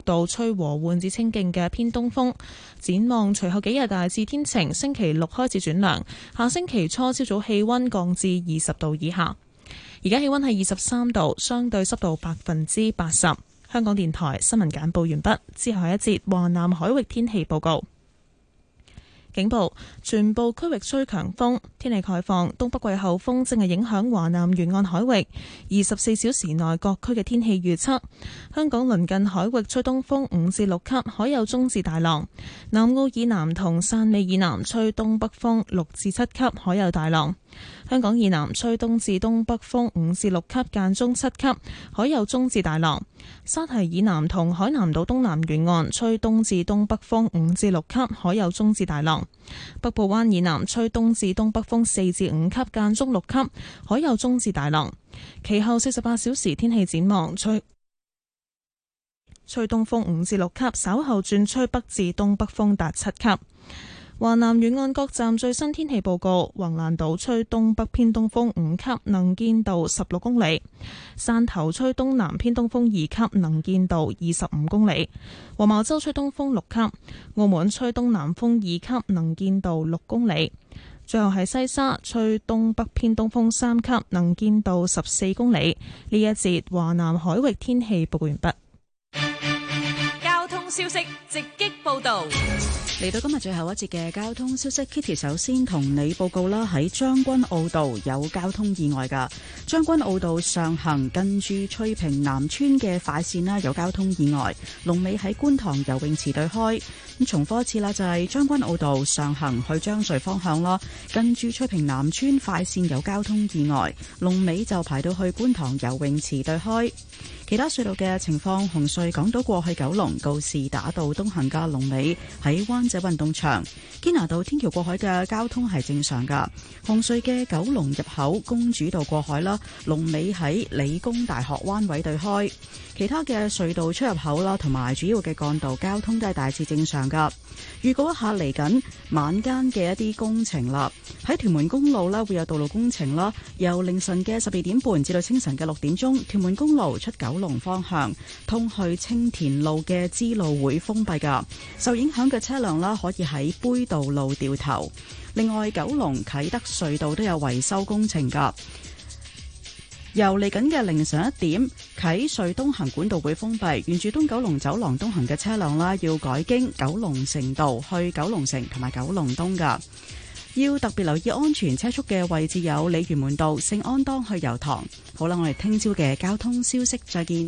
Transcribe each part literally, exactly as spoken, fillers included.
度吹和緩至清勁嘅偏東風。展望隨後幾日大致天晴，星期六開始轉涼，下星期初朝早氣溫降至二十度以下。而家氣溫係二十三度，相對濕度百分之八十。香港電台新聞簡報完畢，之後係一節華南海域天氣報告。警報：全部區域吹強風，天氣概況。東北季候風正係影響華南沿岸海域，二十四小時內各區嘅天氣預測：香港鄰近海域吹東風五至六級，海有中至大浪；南澳以南同汕尾以南吹東北風六至七級，海有大浪；香港以南吹東至東北風五至六級，間中七級，海有中至大浪；沙堤以南同海南島東南沿岸吹東至東北風五至六級，海有中至大浪。北部灣以南吹東至東北風四至五級，間中六級，海有中至大浪。其後四十八小時天氣展望，吹吹東風五至六級，稍後轉吹北至東北風達七級。華南沿岸各站最新天氣報告：橫瀾島吹東北偏東風五級，能見度十六公里；汕頭吹東南偏東風二級，能見度二十五公里；黃茅洲吹東風六級；澳門吹東南風二級，能見度六公里。最後係西沙吹東北偏東風三級，能見度十四公里。呢一節華南海域天氣報告完畢。 交通消息直擊報道。 嚟到今日最後一節嘅交通消息 ，Kitty 首先同你報告啦，喺將軍澳道有交通意外㗎。將軍澳道上行近住翠屏南村嘅快線啦，有交通意外，龍尾喺觀塘游泳池對開。咁重複一次啦，就係將軍澳道上行去將穗方向啦，近住翠屏南村快線有交通意外，龍尾就排到去觀塘游泳池對開。其他隧道嘅情況，紅隧港島過去九龍告士打道東行嘅龍尾喺灣仔運動場，堅拿道天橋過海嘅交通係正常噶。紅隧嘅九龍入口公主道過海啦，龍尾喺理工大學灣位對開。其他嘅隧道出入口啦，同埋主要嘅幹道交通都係大致正常噶。預告一下嚟緊晚間嘅一啲工程啦，喺屯門公路啦會有道路工程啦，由凌晨嘅十二點半至到清晨嘅六點鐘，屯門公路出九龍方向通去青田路嘅支路會封閉噶，受影響嘅車輛啦可以喺杯渡路掉頭。另外，九龍啟德隧道都有維修工程噶。由嚟緊嘅凌晨一點，啟隧東行管道會封閉，沿住東九龍走廊東行嘅車輛啦，要改經九龍城道去九龍城同埋九龍東噶。要特別留意安全車速嘅位置有鯉魚門道、聖安當去油塘。好啦，我哋聽朝嘅交通消息再見。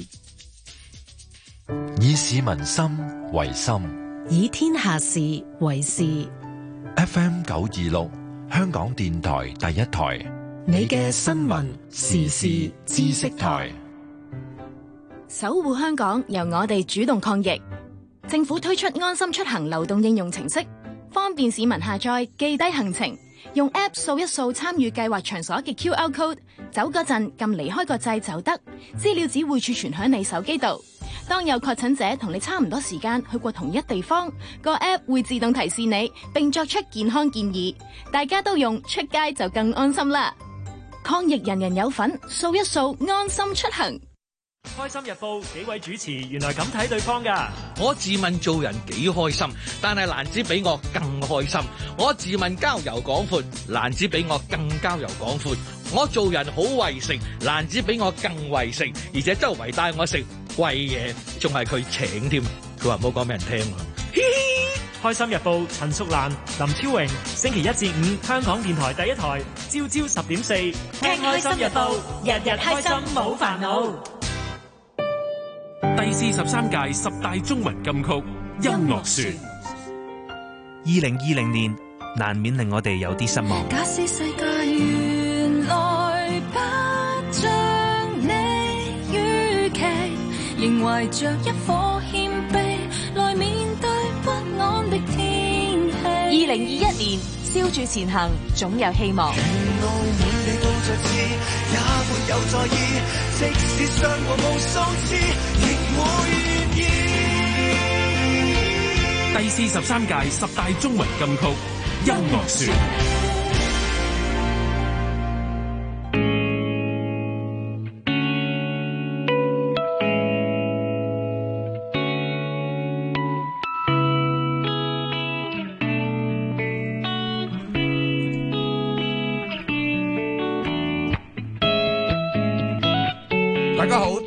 以市民心為心， 以天下事為事。 F M 九二六，香港電台第一台。 你嘅新聞時事知識台， 守護香港，由我哋主動抗疫。政府推出安心出行流動應用程式，方便市民下載記低行程，用 App 掃一掃參與計劃場所嘅 Q R code， 走嗰陣撳離開個掣就得，資料只會儲存喺你手機度。當有確診者同你差唔多時間去過同一地方，個 App 會自動提示你，並作出健康建議。大家都用，出街就更安心啦！抗疫人人有份，掃一掃安心出行。 開心日報幾位主持原來咁睇對方噶。 我自問做人幾開心，但係蘭子比我更開心。我自問交遊廣闊，蘭子比我更交遊廣闊。我做人好為食，蘭子比我更為食，而且周圍帶我食貴嘢，仲係佢請添。佢話唔好講俾人聽。嘻嘻。 開心日報陳淑蘭、林超榮，星期一至五香港電台第一台，朝朝十點四，聽開心日報，日日開心冇煩惱。 第四十三屆十大中文金曲音樂選，二零二零年難免令我哋有啲失望。 假使世界原來不像你預期，仍懷着一顆謙卑來面對不安的天氣。 二零二一年，燒住前行，總有希望。 也沒有在意，即使傷過無數次，亦會願意。 第四十三屆十大中文金曲音樂選。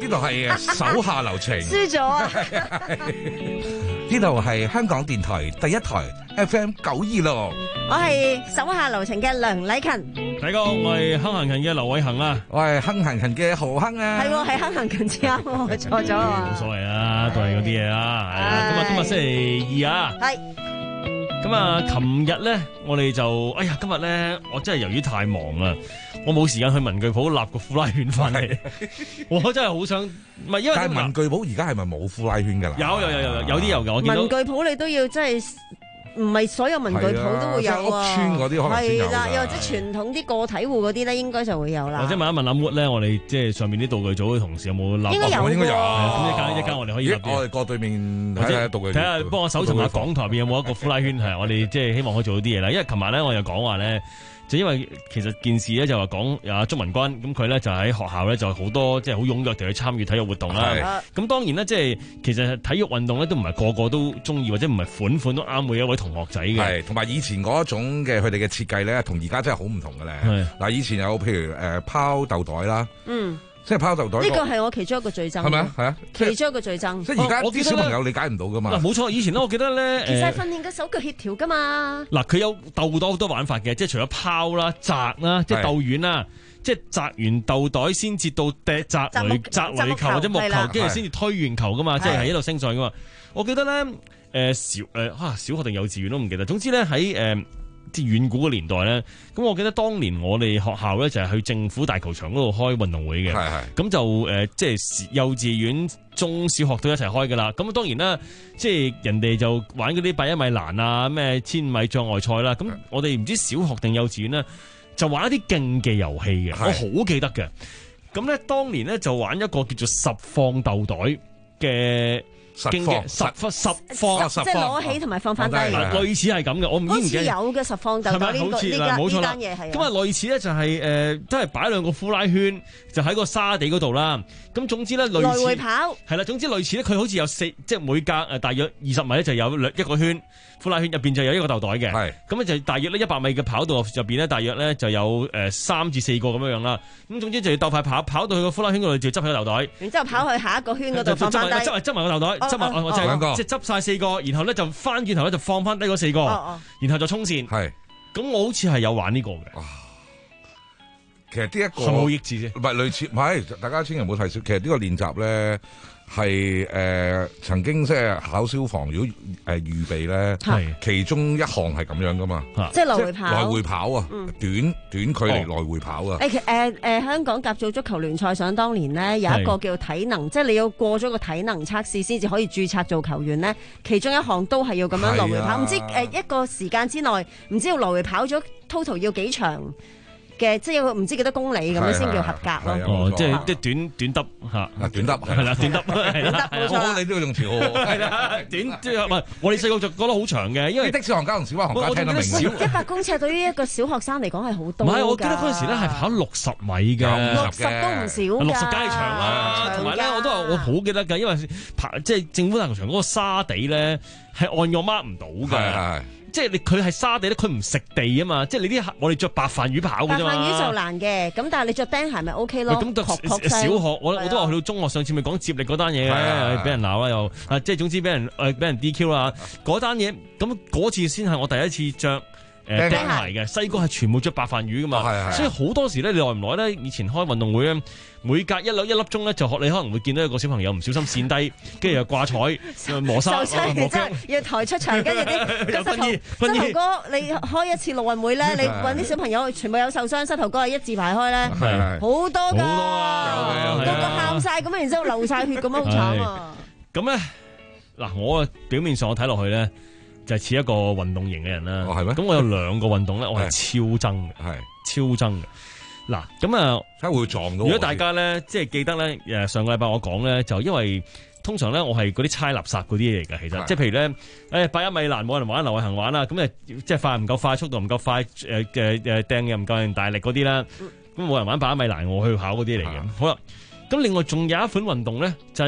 呢度係手下留情， 輸咗啊！ 呢度係香港電台第一台 F M 九二六， 我係手下留情嘅梁禮勤。 大家好，我係亨行勤嘅劉偉恒啊， 我係亨行勤嘅何亨啊。 係喎，係亨行勤至啱喎，我錯咗啊！ 冇所謂啦，都係嗰啲嘢啦。係啊，咁啊，今日星期二啊。 係。 咁啊，琴日咧，我哋就，哎呀，今日咧，我真係由於太忙啦，我冇時間去文具鋪立個呼拉圈翻嚟。我真係好想，唔係因為但係文具鋪而家係咪冇呼拉圈噶啦？ 有有有有有啲有嘅，我見到文具鋪你都要真係。唔係所有文具鋪都會有啊， 屋邨嗰啲可能先有㗎。 係啦，又或者傳統啲個體戶嗰啲咧，應該就會有啦。 或者問一問阿 Wood 咧，我哋即係上面啲道具組嘅同事有冇立？ 應該有， 應該有。 咁一間一間我哋可以立啲。 我哋過對面睇下道具。 睇下幫我搜尋下港台邊有冇一個呼拉圈係我哋即係希望可以做到啲嘢啦。因為琴日咧我又講話咧。就因為其實件事咧就話講阿鍾文君咁佢咧就喺學校咧就好多即係好踴躍地去參與體育活動啦。咁當然咧即係其實體育運動咧都唔係個個都中意或者唔係款款都啱每一位同學仔嘅。 係同埋以前嗰種嘅佢哋嘅設計咧，同而家真係好唔同嘅咧。嗱，以前有譬如誒拋豆袋啦。嗯。即係拋豆袋， 呢個係我其中一個最憎。 係咪啊？係啊， 其中一個最憎。 即係而家啲小朋友理解唔到噶嘛？ 嗱，冇錯，以前咧，我記得咧， 其實係訓練嘅手腳協調噶嘛。 嗱，佢有鬥多好多玩法嘅，即係除咗拋啦、擲啦，即係鬥遠啦，即係擲完豆袋先至到掟擲壘擲壘球或者木球，跟住先至推完球噶嘛，即係喺度升上噶嘛。我記得咧，誒小誒嚇小學定幼稚園都唔記得。總之咧喺誒。即係遠古嘅年代咧，咁我記得當年我哋學校咧就係去政府大球場嗰度開運動會嘅，咁就誒、呃、即係幼稚園、中小學都一齊開噶啦。咁當然啦，即係人哋就玩嗰啲百一米欄啊、咩千米障礙賽啦。咁我哋唔知小學定幼稚園咧，就玩一啲競技遊戲嘅，我好記得嘅。咁咧當年咧就玩一個叫做十放豆袋嘅。 十放十放十放， 即係攞起同埋放翻低。 類似係咁嘅，我唔知唔記得。 好似有嘅十放豆袋呢個呢間呢間嘢係。 咁啊，類似咧就係誒，都係擺兩個呼拉圈，就喺個沙地嗰度啦。咁總之咧，類似來回跑係啦。總之類似咧，佢好似有四，即係每隔誒大約二十米咧就有兩一個圈，呼拉圈入邊就有一個豆袋嘅。係咁咧就大約呢一百米嘅跑道入邊咧，大約咧就有誒三至四個咁樣樣啦。咁總之就要鬥快跑，跑到去個呼拉圈嗰度就執起個豆袋， 然之後跑去下一個圈嗰度放翻低， 執執埋個豆袋。執埋我就係即係執晒四個，然後咧就翻轉頭咧就放翻低嗰四個，哦、然後就衝線。係咁，我好似係有玩呢個嘅。 其實呢一個係冇益智啫， 唔係類似，唔係大家千祈唔好睇小。其實呢個練習咧係誒曾經即係考消防，如果誒預備咧，係其中一項係咁樣噶嘛， 即係來回跑， 來回跑啊， 嗯、 短短距離來回跑啊。 誒誒誒，香港甲組足球聯賽想當年咧有一個叫體能，即係你要過咗個體能測試先至可以註冊做球員咧，其中一項都係要咁樣來回跑，唔、啊、知誒一個時間之內，唔知要來回跑咗 total 要幾長。嘅即係唔知幾多公里咁樣先叫合格咯。 哦，即係即係短短揼嚇， 短揼係啦，短揼係啦， 冇錯。 你都要用條係啦，短即係唔係？我哋細個就覺得好長嘅，因為的士行家同小巴行家聽得明。 一百公尺對於一個小學生嚟講係好多。 唔係，我記得嗰陣時咧係跑六十米嘅， 六十都唔少㗎。 六十梗係長啦，同埋咧我都話我好記得㗎，因為跑即係政府大球場嗰個沙地咧係按個 mark 唔到㗎。即係你佢係沙地咧，佢唔食地啊嘛！即係你啲我哋着白飯魚跑嘅啫嘛。 白飯魚就難嘅，咁但係你着釘鞋咪 O K 咯。 咁讀小學，我我都話去到中學，上次咪講接力嗰單嘢嘅，俾人鬧啦又啊！即係總之俾人誒俾人 D Q 啦嗰單嘢，咁嗰次先係我第一次着誒釘鞋嘅。細個係全部着白飯魚噶嘛，所以好多時咧，你耐唔耐咧？以前開運動會咧。每隔一粒一粒鐘咧，就學你可能會見到一個小朋友唔小心跣低，跟住又掛彩、磨砂、磨腳， 要抬出場，跟住啲膝頭膝頭哥，你開一次陸運會咧，你揾啲小朋友全部有受傷，膝頭哥係一字排開咧，好多㗎，個個喊晒咁，然之後流晒血咁樣，好慘啊！ 咁咧嗱，我表面上我睇落去咧，就係似一個運動型嘅人啦。係咩？咁我有兩個運動咧，我係超憎嘅，係超憎嘅。嗱，咁啊， 睇會撞到。 如果大家咧，即係記得咧，誒上個禮拜我講咧，就因為通常咧，我係嗰啲猜垃圾嗰啲嘢嚟㗎，其實即係譬如咧，誒百一米欄冇人玩，劉偉恒玩啦，咁誒即係快唔夠快，速度唔夠快，誒誒誒掟又唔夠人大力嗰啲啦，咁冇人玩百一米欄，我去考嗰啲嚟嘅。好啦，咁另外仲有一款運動咧，就係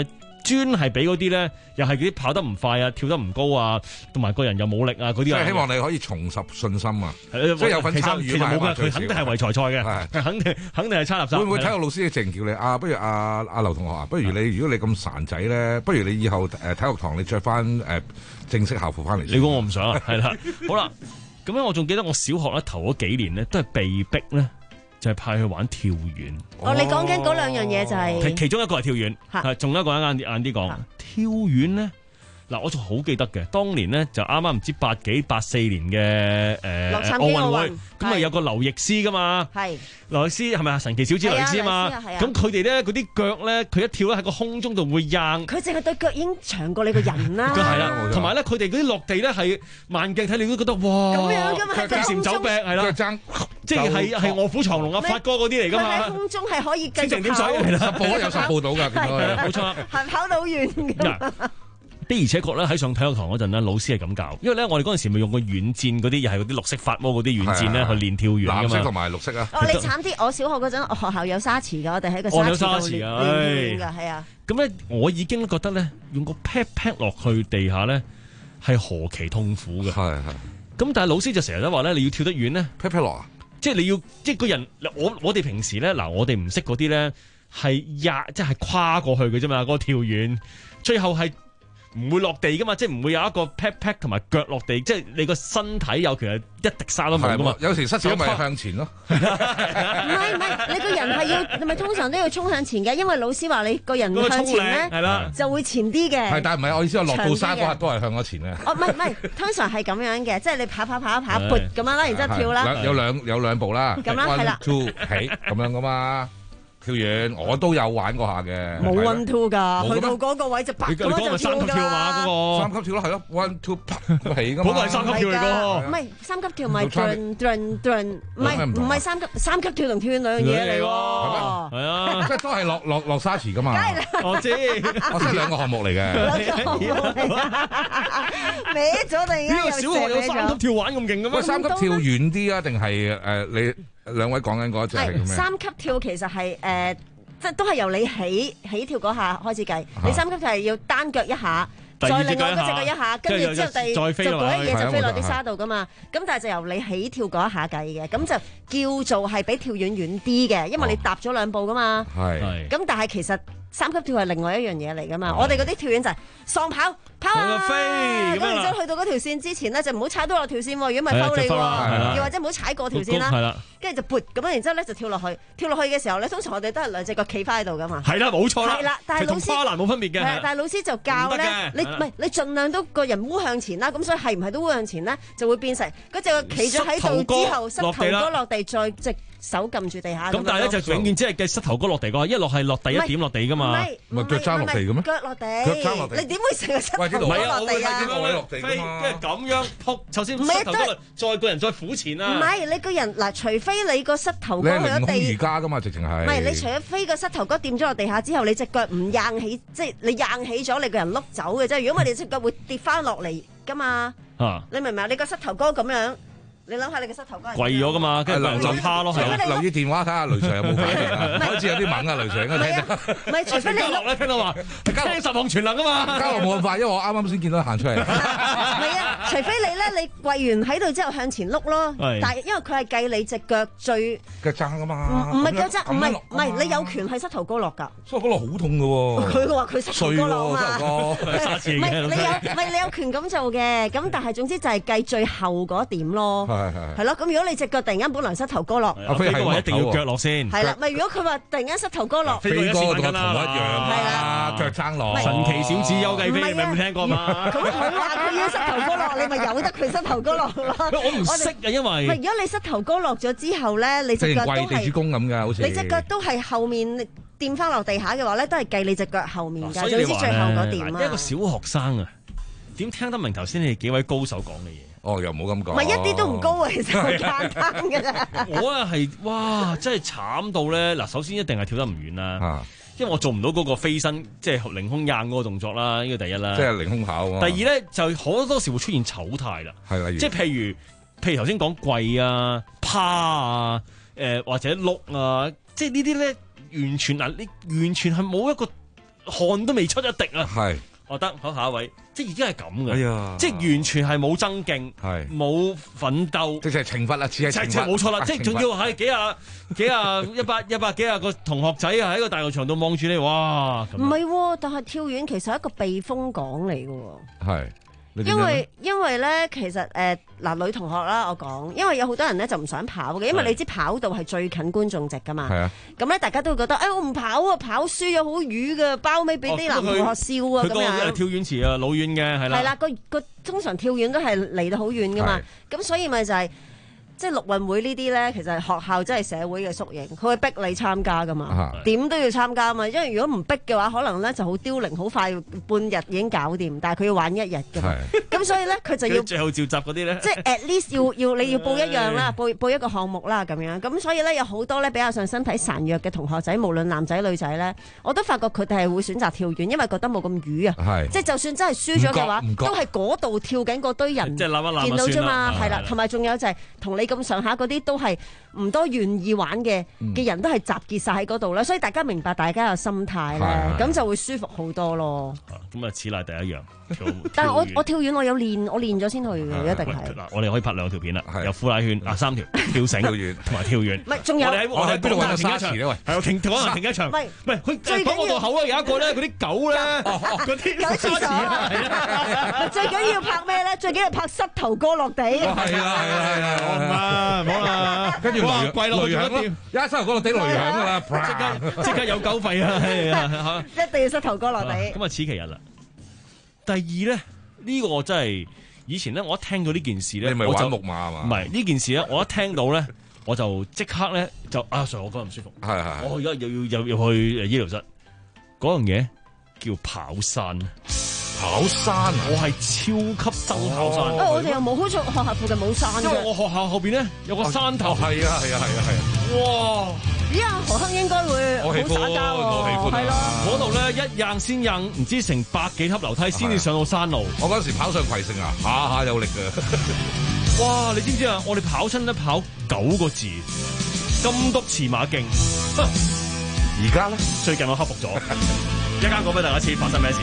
專係俾嗰啲咧，又係嗰啲跑得唔快啊、跳得唔高啊，同埋個人又冇力啊嗰啲。即係希望你可以重拾信心啊！即係有份參與埋。其實冇㗎， 佢肯定係為財賽嘅，肯定肯定係差垃圾。 會唔會體育老師直情叫你啊？不如阿阿劉同學啊，不如你如果你咁孱仔咧，不如你以後誒體育堂你着翻誒正式校服翻嚟。 你估我唔想啊？係啦，好啦，咁樣我仲記得我小學咧頭嗰幾年咧都係被逼咧。就係派去玩跳遠。 哦，你講緊嗰兩樣嘢就係、 是、其中一個係跳遠，係仲有一個晏啲晏啲講跳遠咧。嗱，我仲好記得嘅，當年咧就啱啱唔知八幾八四年嘅誒奧運會，咁啊有個劉易斯噶嘛，係劉易斯係咪啊？神奇小子劉易斯啊嘛，咁佢哋咧嗰啲腳咧，佢一跳咧喺個空中度會硬， 佢淨係對腳已經長過你個人啦。 係啦，同埋咧佢哋嗰啲落地咧係慢鏡睇你都覺得哇， 咁樣噶嘛， 腳踭走壁係啦， 腳踭即係係係臥虎藏龍啊發哥嗰啲嚟噶嘛， 喺空中係可以繼續跑， 十步有十步到㗎， 冇錯， 係跑到好遠㗎。 的而且確咧喺上體育堂嗰陣咧，老師係咁教，因為咧我哋嗰陣時咪用過軟墊嗰啲，又係嗰啲綠色發毛嗰啲軟墊咧去練跳遠㗎嘛。 藍色同埋綠色啊！ 哦，你慘啲，我小學嗰陣學校有沙池㗎，我哋喺個沙池度練跳遠㗎，係啊。 咁咧，我已經覺得咧，用個 pat pat 落去地下咧係何其痛苦嘅。係係。咁但係老師就成日都話咧，你要跳得遠咧 pat pat 落啊， 即係你要即係個人。我我哋平時咧嗱，我哋唔識嗰啲咧係壓即係跨過去嘅啫嘛，嗰個跳遠最後係。唔會落地噶嘛，即係唔會有一個 pat pat 同埋腳落地，即係你個身體有其實一滴沙都冇噶嘛。 有時失手咪向前咯。 唔係唔係，你個人係要，你咪通常都要衝向前嘅，因為老師話你個人向前咧，就會前啲嘅。 係，但係唔係我意思，我落到山嗰刻都係向咗前嘅。 哦，唔係唔係，通常係咁樣嘅，即係你跑跑跑一跑，撥咁樣啦，然之後跳啦。 有兩有兩步啦。 咁啦，係啦。 one two 起咁樣噶嘛。跳遠我都有玩過下嘅， 冇 one two 㗎，去到嗰個位就啪咁樣就跳㗎啦。 三級跳咯，係咯 one two 啪起㗎嘛。 嗰個係三級跳嚟㗎， 唔係三級跳，唔係 turn turn turn，唔係唔係三級三級跳同跳遠兩樣嘢嚟喎。 係啊， 即係都係落落落沙池㗎嘛。 我知， 我識兩個項目嚟嘅。 歪咗突然間。 呢個小學有三級跳玩咁勁嘅咩？ 三級跳遠啲啊，定係誒你？兩位講緊嗰隻係咩？ 三級跳其實係誒、呃，即係都係由你起起跳嗰下開始計。啊、你三級跳係要單腳一下，再另外嗰隻腳一下，跟住之後第就嗰啲嘢就飛落啲沙度噶嘛。咁但係就由你起跳嗰一下計嘅，咁就叫做係比跳遠遠啲嘅，因為你踏咗兩步噶嘛。係、哦。咁但係其實三級跳係另外一樣嘢嚟噶嘛。我哋嗰啲跳遠就係喪跑。跑啊！飛咁然之後去到嗰條線之前咧，就唔好踩到落條線喎，如果唔係摟你喎，又或者唔好踩過條線啦。跟住就撥咁樣，然之後咧就跳落去。跳落去嘅時候咧，通常我哋都係兩隻腳企翻喺度噶嘛。係啦，冇錯啦。係啦，但係老師同花籃冇分別嘅。係，但係老師就教咧，你唔係你盡量都個人烏向前啦。咁所以係唔係都烏向前咧，就會變成嗰隻腳企咗喺度之後，膝頭哥落地再直。手撳住地下咁，但係咧就永遠只係嘅膝頭哥落地㗎，一落係落第一點落地㗎嘛， 唔係腳踭落地嘅咩？ 腳落地， 腳踭落地， 你點會成個膝頭哥落地啊？ 點會落地㗎嘛？ 跟住咁樣撲，首先膝頭哥再個人再俯前啊！ 唔係你個人嗱，除非你個膝頭哥去咗地， 瑜伽㗎嘛，直情係。 唔係你除咗飛個膝頭哥掂咗落地下之後，你隻腳唔硬起，即係你硬起咗，你個人碌走嘅啫。如果唔係，你隻腳會跌翻落嚟㗎嘛。啊！你明唔明啊？你個膝頭哥咁樣。你諗下你嘅膝頭哥跪咗噶嘛，跟住就趴咯， 留意電話睇下雷 Sir 有冇反應啊？開始有啲猛啊，雷 Sir 應該聽到。 唔係，除非你落咧，聽到話聽十項全能啊嘛。 嘉樂冇咁快，因為我啱啱先見到行出嚟。 唔係啊，除非你咧，你跪完喺度之後向前碌咯。但係因為佢係計你隻腳最腳踭啊嘛。 唔係腳踭，唔係唔係，你有權係膝頭哥落㗎。 膝頭哥落好痛㗎喎。 佢話佢膝頭哥落啊嘛。 唔係你有，唔係你有權咁做嘅。咁但係總之就係計最後嗰點咯。係係係咯，咁如果你隻腳突然間本來膝頭哥落， 飛哥話一定要腳落先。 係啦，咪如果佢話突然間膝頭哥落， 飛哥同我同一樣啊，腳踭落。 神奇小子邱繼飛，你有冇聽過嘛？ 咁佢話佢要膝頭哥落，你咪由得佢膝頭哥落咯。 我唔識啊，因為唔係如果你膝頭哥落咗之後咧，你隻腳都係跪地主公咁㗎，好似你隻腳都係後面掂翻落地下嘅話咧，都係計你隻腳後面㗎，總之最後嗰點啊。 一個小學生啊，點聽得明頭先你哋幾位高手講嘅嘢？ 哦，又冇咁講， 唔係一啲都唔高啊，其實好簡單㗎啫。 我啊係哇，真係慘到咧嗱，首先一定係跳得唔遠啦，啊、因為我做唔到嗰個飛身，即係凌空硬嗰個動作啦，呢個第一啦。 即係凌空跑。 第二咧就好多時會出現醜態啦，係即係譬如譬如頭先講跪啊、趴啊、誒、呃、或者碌啊，即係呢啲咧完全嗱，你完全係冇一個汗都未出一滴啊！ 係。 我得好下一位，即係已經係咁嘅， 哎呀即係完全係冇增勁，冇奮鬥， 即係懲罰啦，似係懲罰， 冇錯啦，即係仲要係幾廿幾廿一百一百幾廿個同學仔啊喺個大球場度望住你，哇！ 唔係，但係跳遠其實係一個避風港嚟嘅喎。 係。 因為因為咧，其實誒嗱、呃、女同學啦，我講，因為有好多人咧就唔想跑嘅，因為你知跑道係最近觀眾席噶嘛。係啊。咁咧，大家都會覺得，誒、哎、我唔跑啊，跑輸咗好瘀嘅，包尾俾啲男同學笑啊咁樣。 佢跳遠池啊，老遠嘅係啦。 係啦，個個通常跳遠都係離得好遠噶嘛，咁所以咪就係、是。即係陸運會呢啲咧，其實學校真係社會嘅縮影，佢會逼你參加噶嘛，點都要參加嘛。因為如果唔逼嘅話，可能咧就好凋零，好快半日已經搞掂。但係佢要玩一日㗎嘛，咁所以咧佢就要最後召集嗰啲咧， 即係 at least 要要你要報一樣啦，報報一個項目啦咁樣。咁所以咧有好多咧比較上身體孱弱嘅同學仔，無論男仔女仔咧，我都發覺佢哋係會選擇跳遠，因為覺得冇咁瘀啊。即係就算真係輸咗嘅話，都係嗰度跳緊嗰堆人， 即係諗一諗見到啫嘛，係啦。同埋仲有就係同你咁上下嗰啲都係唔多願意玩嘅嘅人都係集結晒喺嗰度啦，所以大家明白大家嘅心態咧，咁就會舒服好多咯。 咁啊，此乃第一樣。 但係我我跳遠我有練，我練咗先去嘅，一定係。 嗱，我哋可以拍兩條片啦，有呼拉圈啊，三條跳繩、跳遠同埋跳遠。 唔係，仲有我哋喺我哋喺邊度揾沙池咧？喂，係我停停停一場。唔係唔係，佢講我個口啊，有一個咧，嗰啲狗咧，嗰啲沙池啊，係啊。 最緊要拍咩咧？最緊要拍膝頭哥落地。 係啊係啊係啊， 好啊好啊， 跟住雷跪落去響咯，一膝頭哥落地雷響噶啦， 即刻即刻有狗吠啊！ 一定要膝頭哥落地。 咁啊，此其一啦。第二咧，呢、這個我真係以前咧，我一聽到呢件事咧， 你咪玩木馬啊嘛？ 唔係呢件事咧，我一聽到咧，我就即刻咧就啊，Sir，我覺得唔舒服。 係係。 我而家又要又要去誒醫療室。嗰樣嘢叫跑山。 跑山啊！ 我係超級憎跑山。 啊、哦，我哋又冇，好似學校附近冇山。 因為我學校後邊咧有個山頭。 係啊係啊係啊係啊！ 哇！ 咦啊，何亨應該會好耍交喎，係咯。 嗰度咧一硬先硬，唔知成百幾級樓梯先至上到山路。 我嗰時跑上葵盛啊，下下有力嘅。 哇！你知唔知啊？我哋跑親都跑九個字，金督馳馬徑。 而家咧， 最近我克服咗，一間講俾大家知發生咩事。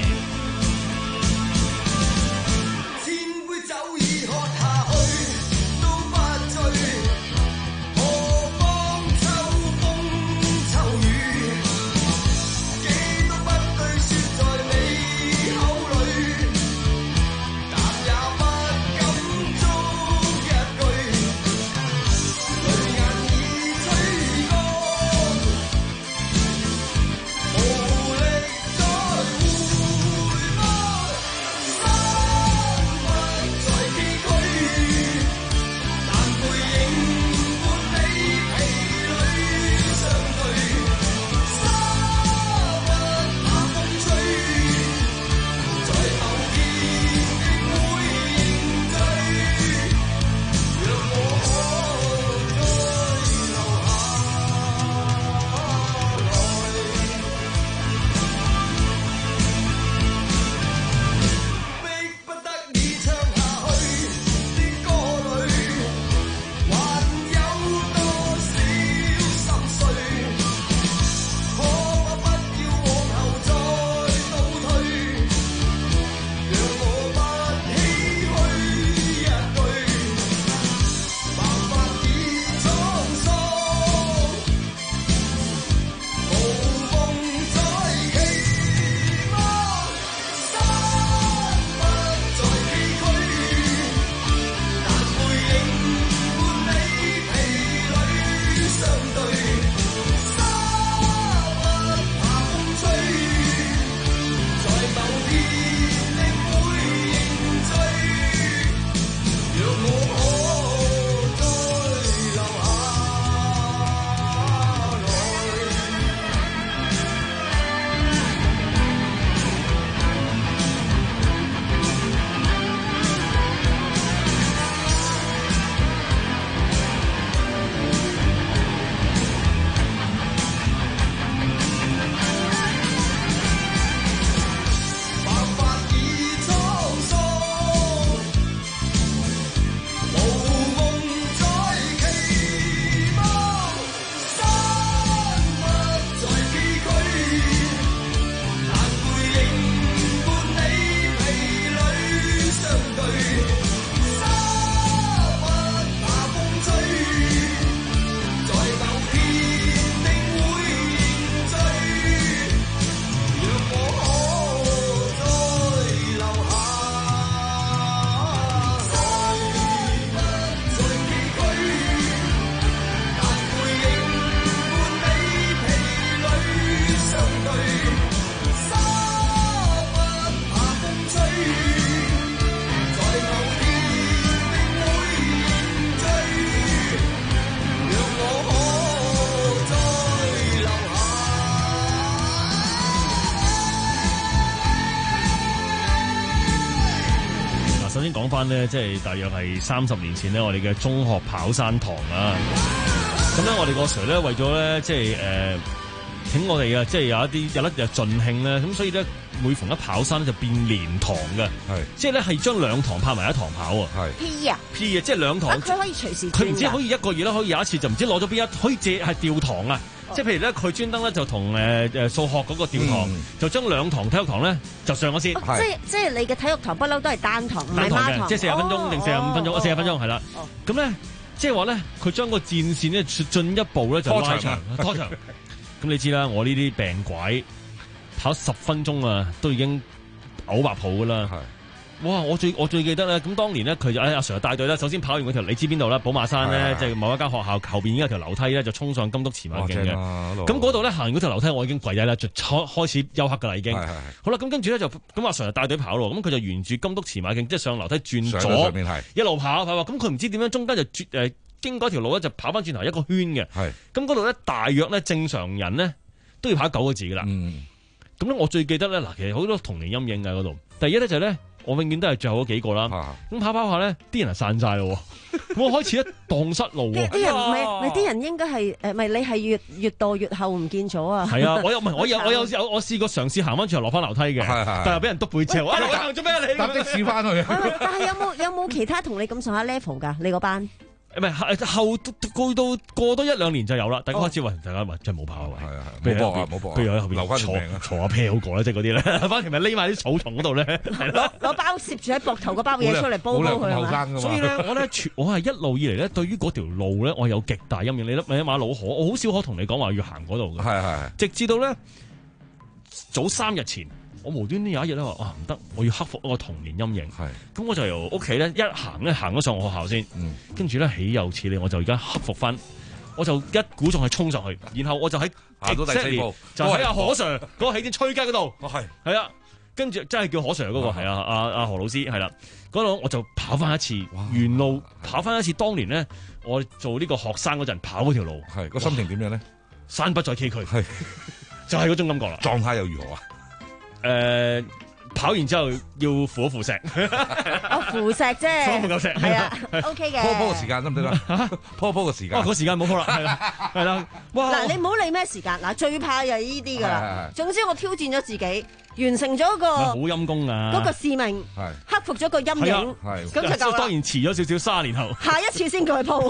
先講翻咧，即係大約係三十年前咧，我哋嘅中學跑山堂啊。咁咧，我哋個 Sir 咧為咗咧，即係誒請我哋啊，即係有一啲有得又盡興咧，咁所以咧每逢一跑山咧就變連堂嘅，係即係咧係將兩堂拍埋一堂跑啊。係 P 啊 P 啊，即係兩堂。 佢可以隨時轉㗎。 佢唔知可以一個月咧，可以有一次就唔知攞咗邊一，可以借係調堂啊。即係譬如咧，佢專登咧就同誒誒數學嗰個調堂，嗯、就將兩堂體育堂咧就上咗先。 哦、即係即係你嘅體育堂不嬲都係單堂，唔係孖堂。 即係四十分鐘定四十五分鐘，四十分鐘係啦。咁咧、哦，即係話咧，佢將個戰線咧進一步咧就拉長拖長。咁你知啦，我呢啲病鬼跑十分鐘啊，都已經嘔白泡噶啦。哇！我最我最記得咧，咁當年咧，佢就阿阿 Sir 帶隊啦。首先跑完嗰條，你知邊度啦？寶馬山咧，即係某一間學校後邊已經有條樓梯咧，就衝上金督馳馬徑嘅。咁嗰度咧行完嗰條樓梯，我已經跪低啦，就開開始休克噶啦已經。好啦，咁跟住咧就咁阿 Sir 帶隊跑咯。咁佢就沿住金督馳馬徑，即係上樓梯轉左，一路跑跑跑。咁佢唔知點樣，中間就轉誒經嗰條路咧，就跑翻轉頭一個圈嘅。咁嗰度咧，大約咧正常人咧都要跑九個字噶啦。咁咧，我最記得咧嗱，其實好多童年陰影嘅嗰度。第一咧就係咧。我永遠都係最後嗰幾個啦，咁跑跑下咧，啲人係散晒咯，我開始咧蕩失路喎。 啲人唔係，咪啲人應該係誒，咪你係越越墮越後唔見咗啊？ 係啊，我有唔係我有我有有我試過嘗試行翻轉頭落翻樓梯嘅，但係俾人督背脊，我行做咩你搭的士翻去？ 但係有冇有冇其他同你咁上下 level 㗎？你嗰班？ 唔係後過到過多一兩年就有啦，大家開始話大家話真係冇跑啊，係啊，冇搏啊冇搏，不如喺後邊留翻條命啊，坐下 pair 好過啦，即係嗰啲咧，反而咪匿埋啲草叢嗰度咧，係咯， 攞包攝住喺膊頭嗰包嘢出嚟煲煲佢係嘛？ 所以咧，我咧我係一路以嚟咧，對於嗰條路咧，我有極大陰影。你諗你馬路可，我好少可同你講話要行嗰度嘅，係係，直至到咧早三日前。我無端端有一日咧話啊唔得，我要克服一個童年陰影。係，咁我就由屋企咧一行咧行咗上學校先，跟住咧豈有此理，我就而家克服翻，我就一鼓作氣衝上去，然後我就喺行到第四步， 就喺阿何 Sir 嗰個起點吹雞嗰度。 哦係， 係啊，跟住真係叫何 Sir 嗰個係啊阿阿何老師係啦，嗰度我就跑翻一次沿路跑翻一次，當年咧我做呢個學生嗰陣跑嗰條路， 係個心情點樣咧？ 山不再崎嶇，係就係嗰種感覺啦。 狀態又如何啊？ 誒、呃，跑完之後要扶一扶石， 我扶石啫， 扶唔夠石， 係啊 ，OK 嘅。 坡坡嘅時間得唔得啦？坡坡嘅時間， 哇，嗰時間冇坡啦，係啦，係啦。哇！ 嗱，你唔好理咩時間，嗱，最怕就係呢啲噶啦。總之我挑戰咗自己。完成咗個好陰功啊！ 嗰個使命，克服咗個陰影，咁就夠啦。 當然遲咗少少，卅年後， 下一次先再鋪。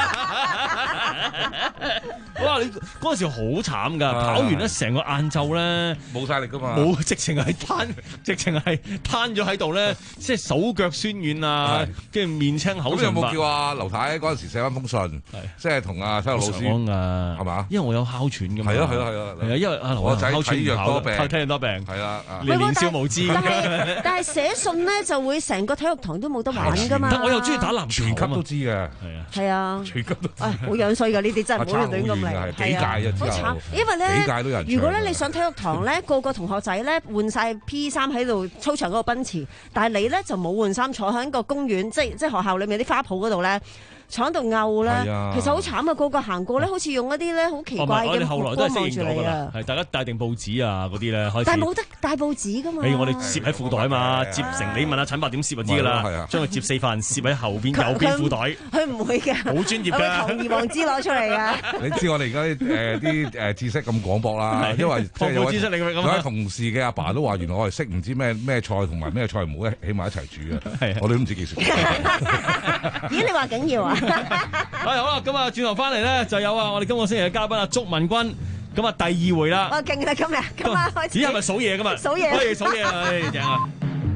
哇！你嗰陣時好慘㗎，跑完咧成個晏晝咧冇晒力㗎嘛， 冇直情係攤，直情係攤咗喺度咧，即係手腳酸軟啊，跟住面青口唇白。咁有冇叫阿劉太嗰陣時寫翻封信，即係同阿體育老師講啊， 係嘛？ 因為我有哮喘㗎嘛。 係啊係啊係啊， 係啊，因為阿我仔體弱多病， 體弱多病，係啦。 你年少無知， 但係但係寫信咧就會成個體育堂都冇得玩噶嘛。 但我又中意打籃球， 全級都知嘅，係啊，係啊， 全級都知。 好樣衰噶呢啲真係唔好亂咁嚟， 幾屆啊， 好慘。因為咧， 幾屆都有人。 如果咧你上體育堂咧，個個同學仔咧換晒 P 衫喺度操場嗰度奔馳，但係你咧就冇換衫，坐喺個公園，即係即係學校裏面啲花圃嗰度咧。坐喺度漚咧，其實好慘啊！個個行過咧，好似用一啲咧好奇怪嘅目光望住你啊！ 係大家帶定報紙啊嗰啲咧開始。 但係冇得帶報紙噶嘛？ 誒，我哋攝喺褲袋嘛，攝成你問阿陳伯點攝就知㗎啦。將佢摺四份，攝喺後邊右邊褲袋。 佢唔會嘅， 好專業㗎。 堂而皇之攞出嚟㗎。 你知我哋而家誒啲誒知識咁廣博啦，因為即係有位有位同事嘅阿爸都話，原來我係識唔知咩咩菜同埋咩菜唔好起埋一齊煮嘅。我哋都唔知幾時。 咦？你話緊要啊？ 係好啦，咁啊，轉頭翻嚟咧就有啊，我哋今個星期嘅嘉賓啊，祝文君，咁啊第二回啦。 哇，勁啦今日，今晚開始。 咦，係咪數嘢噶嘛？ 數嘢， 可以數嘢啊！誒，正啊！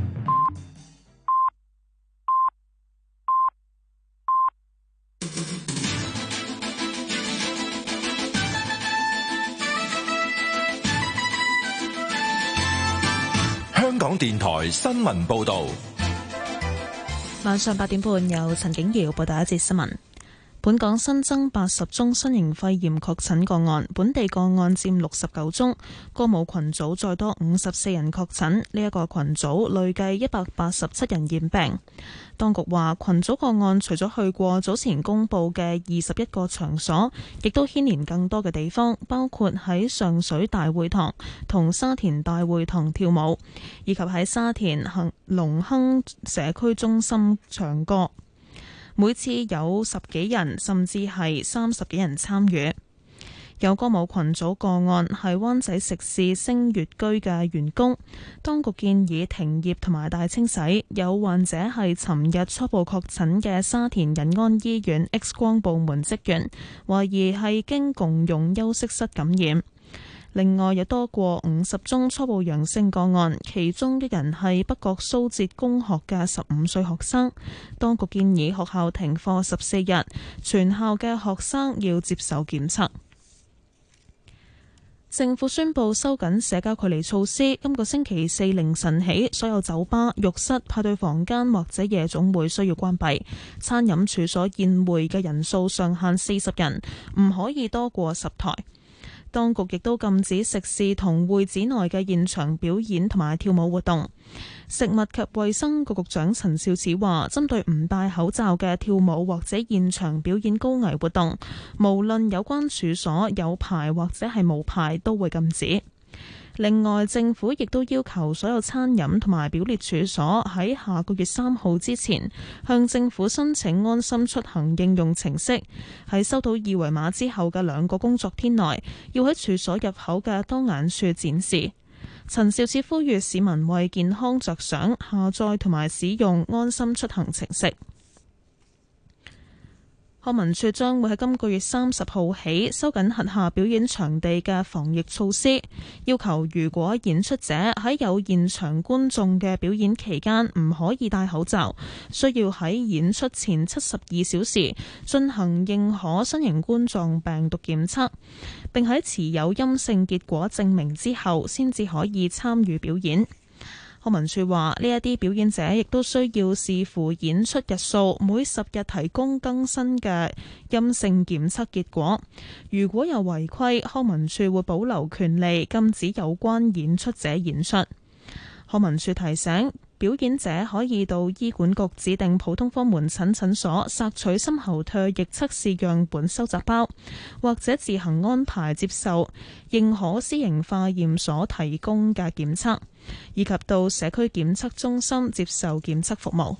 香港電台新聞報道。 晚上八點半，由陳景瑤報道一節新聞。 本港新增八十宗新型肺炎確診個案，本地個案佔六十九宗。歌舞群組再多五十四人確診，呢、這、一個群組累計一百八十七人染病。當局話，群組個案除咗去過早前公布嘅二十一個場所，亦都牽連更多嘅地方，包括喺上水大會堂同沙田大會堂跳舞，以及喺沙田恒隆亨社區中心唱歌。每次有十幾人，甚至係三十幾人參與。有歌舞群組個案係灣仔食肆星月居嘅員工，當局建議停業同埋大清洗。有患者係尋日初步確診嘅沙田仁安醫院 X 光部門職員，懷疑係經共用休息室感染。另外有多過五十宗初步陽性個案，其中一人係北角蘇浙公學嘅十五歲學生。當局建議學校停課十四日，全校嘅學生要接受檢測。政府宣布收緊社交距離措施，今個星期四凌晨起，所有酒吧、浴室、派對房間或者夜總會需要關閉。餐飲處所宴會嘅人數上限四十人，唔可以多過十台。當局亦都禁止食肆同會址內嘅現場表演同埋跳舞活動。食物及衛生局局長陳肇始話，針對唔戴口罩嘅跳舞或者現場表演高危活動，無論有關處所有牌或者係無牌，都會禁止。另外，政府亦都要求所有餐飲同埋表列處所喺下個月三號之前向政府申請安心出行應用程式，喺收到二維碼之後嘅兩個工作天內，要喺處所入口嘅當眼處展示。陳肇始呼籲市民為健康着想，下載同埋使用安心出行程式。康文署將會喺今個月三十號起收緊轄下表演場地嘅防疫措施，要求如果演出者喺有現場觀眾嘅表演期間唔可以戴口罩，需要喺演出前七十二小時進行認可新型冠狀病毒檢測，並喺持有陰性結果證明之後先至可以參與表演。康文署話，呢一啲表演者亦都需要視乎演出日數，每十日提供更新嘅陰性檢測結果。如果有違規，康文署會保留權利禁止有關演出者演出。康文署提醒，表演者可以到醫管局指定普通科門診診所索取深喉唾液測試樣本收集包，或者自行安排接受認可私營化驗所提供嘅檢測，以及到社區檢測中心接受檢測服務。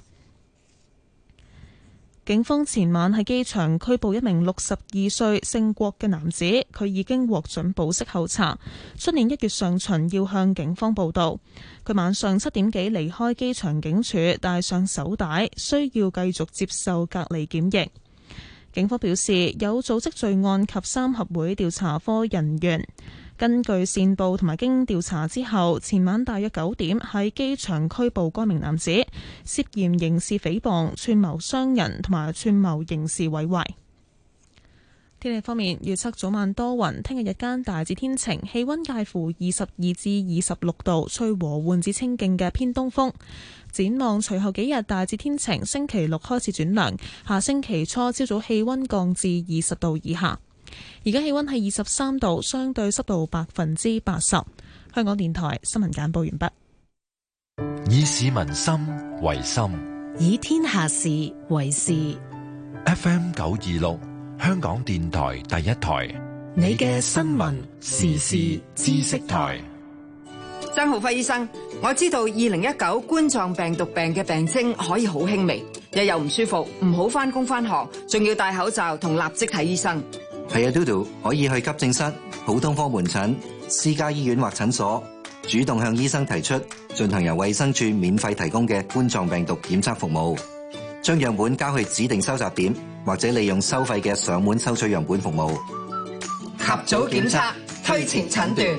警方前晚喺機場拘捕一名六十二歲姓郭嘅男子，佢已經獲准保釋候查，出年一月上旬要向警方報到。佢晚上七點幾離開機場警署，帶上手帶，需要繼續接受隔離檢疫。警方表示，有組織罪案及三合會調查科人員根據線報同埋經調查之後，前晚大約九點喺機場拘捕該名男子，涉嫌刑事誹謗、串謀傷人同埋串謀刑事毀壞。天氣方面，預測早晚多雲，聽日日間大致天晴，氣溫介乎二十二至二十六度，吹和緩至清勁嘅偏東風。展望隨後幾日大致天晴，星期六開始轉涼，下星期初朝早氣溫降至二十度以下。而家氣溫係二十三度，相對濕度百分之八十。香港電台新聞簡報完畢。 以市民心為心， 以天下事為事。 F M 九二六，香港電台第一台， 你嘅新聞時事知識台。 曾浩輝醫生，我知道二零一九冠狀病毒病嘅病徵可以好輕微，日又唔舒服，唔好返工返學，仲要戴口罩同立即睇醫生。 係啊，嘟嘟可以去急症室、普通科門診、私家醫院或診所，主動向醫生提出進行由衛生署免費提供嘅冠狀病毒檢測服務，將樣本交去指定收集點，或者利用收費嘅上門收取樣本服務。 及早檢測，推前診斷。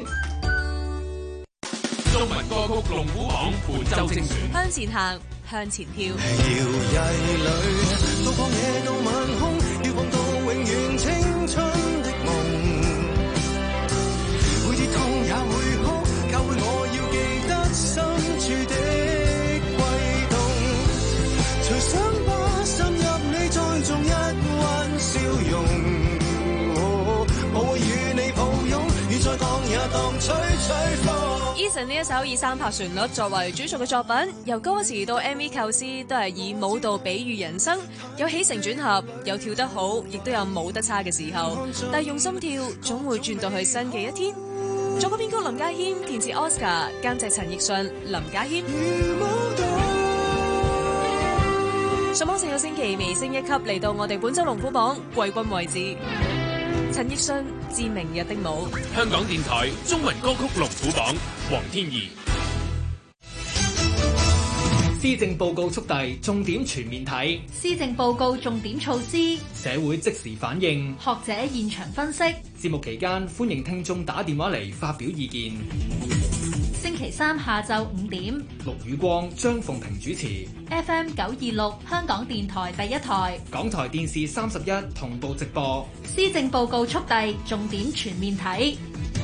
中文歌曲龍虎榜本周精選， 向前行，向前跳。 搖曳裏，到曠野到晚空，要放到永遠青春的夢。會跌痛也會哭，教會我要記得深處的悸動。隨想吧，滲入你再種一彎線。 吹吹風。 Eason 呢一首以三拍旋律作為主軸嘅作品，由歌詞到 M V 構思都係以舞蹈比喻人生，有起承轉合，有跳得好，亦都有舞得差嘅時候，但係用心跳總會轉到去新嘅一天。作曲編曲林家謙，填詞 Oscar， 監製陳奕迅、林家謙。上網上個星期微升一級嚟到我哋本周龍虎榜季軍位置。陳奕迅《致明日的舞》。 香港電台中文歌曲龍虎榜，黃天怡。 施政報告速遞，重點全面睇。 施政報告重點措施， 社會即時反應， 學者現場分析。 節目期間歡迎聽眾打電話嚟發表意見。 星期三下晝五點， 陸宇光、張鳳平主持。 F M 九二六香港電台第一台， 港台電視三十一同步直播。 施政報告速遞，重點全面睇。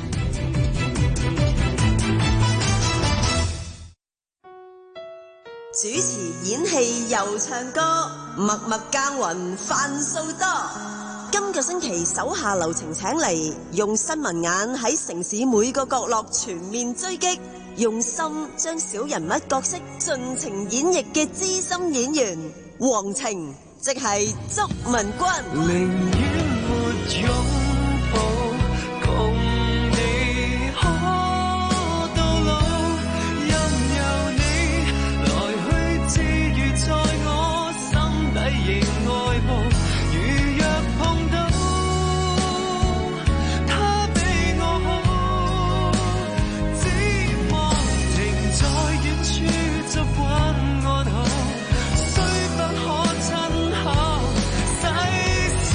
主持演戲又唱歌，默默耕耘飯數多。今個星期手下留情請嚟，用新聞眼喺城市每個角落全面追擊，用心將小人物角色盡情演繹嘅資深演員黃晴，即係祝文君。寧願沒擁抱，共你可到老，任由你來去自如，在我心底仍愛慕。如若碰到他比我好，只望停在遠處習慣安好，雖不可親口細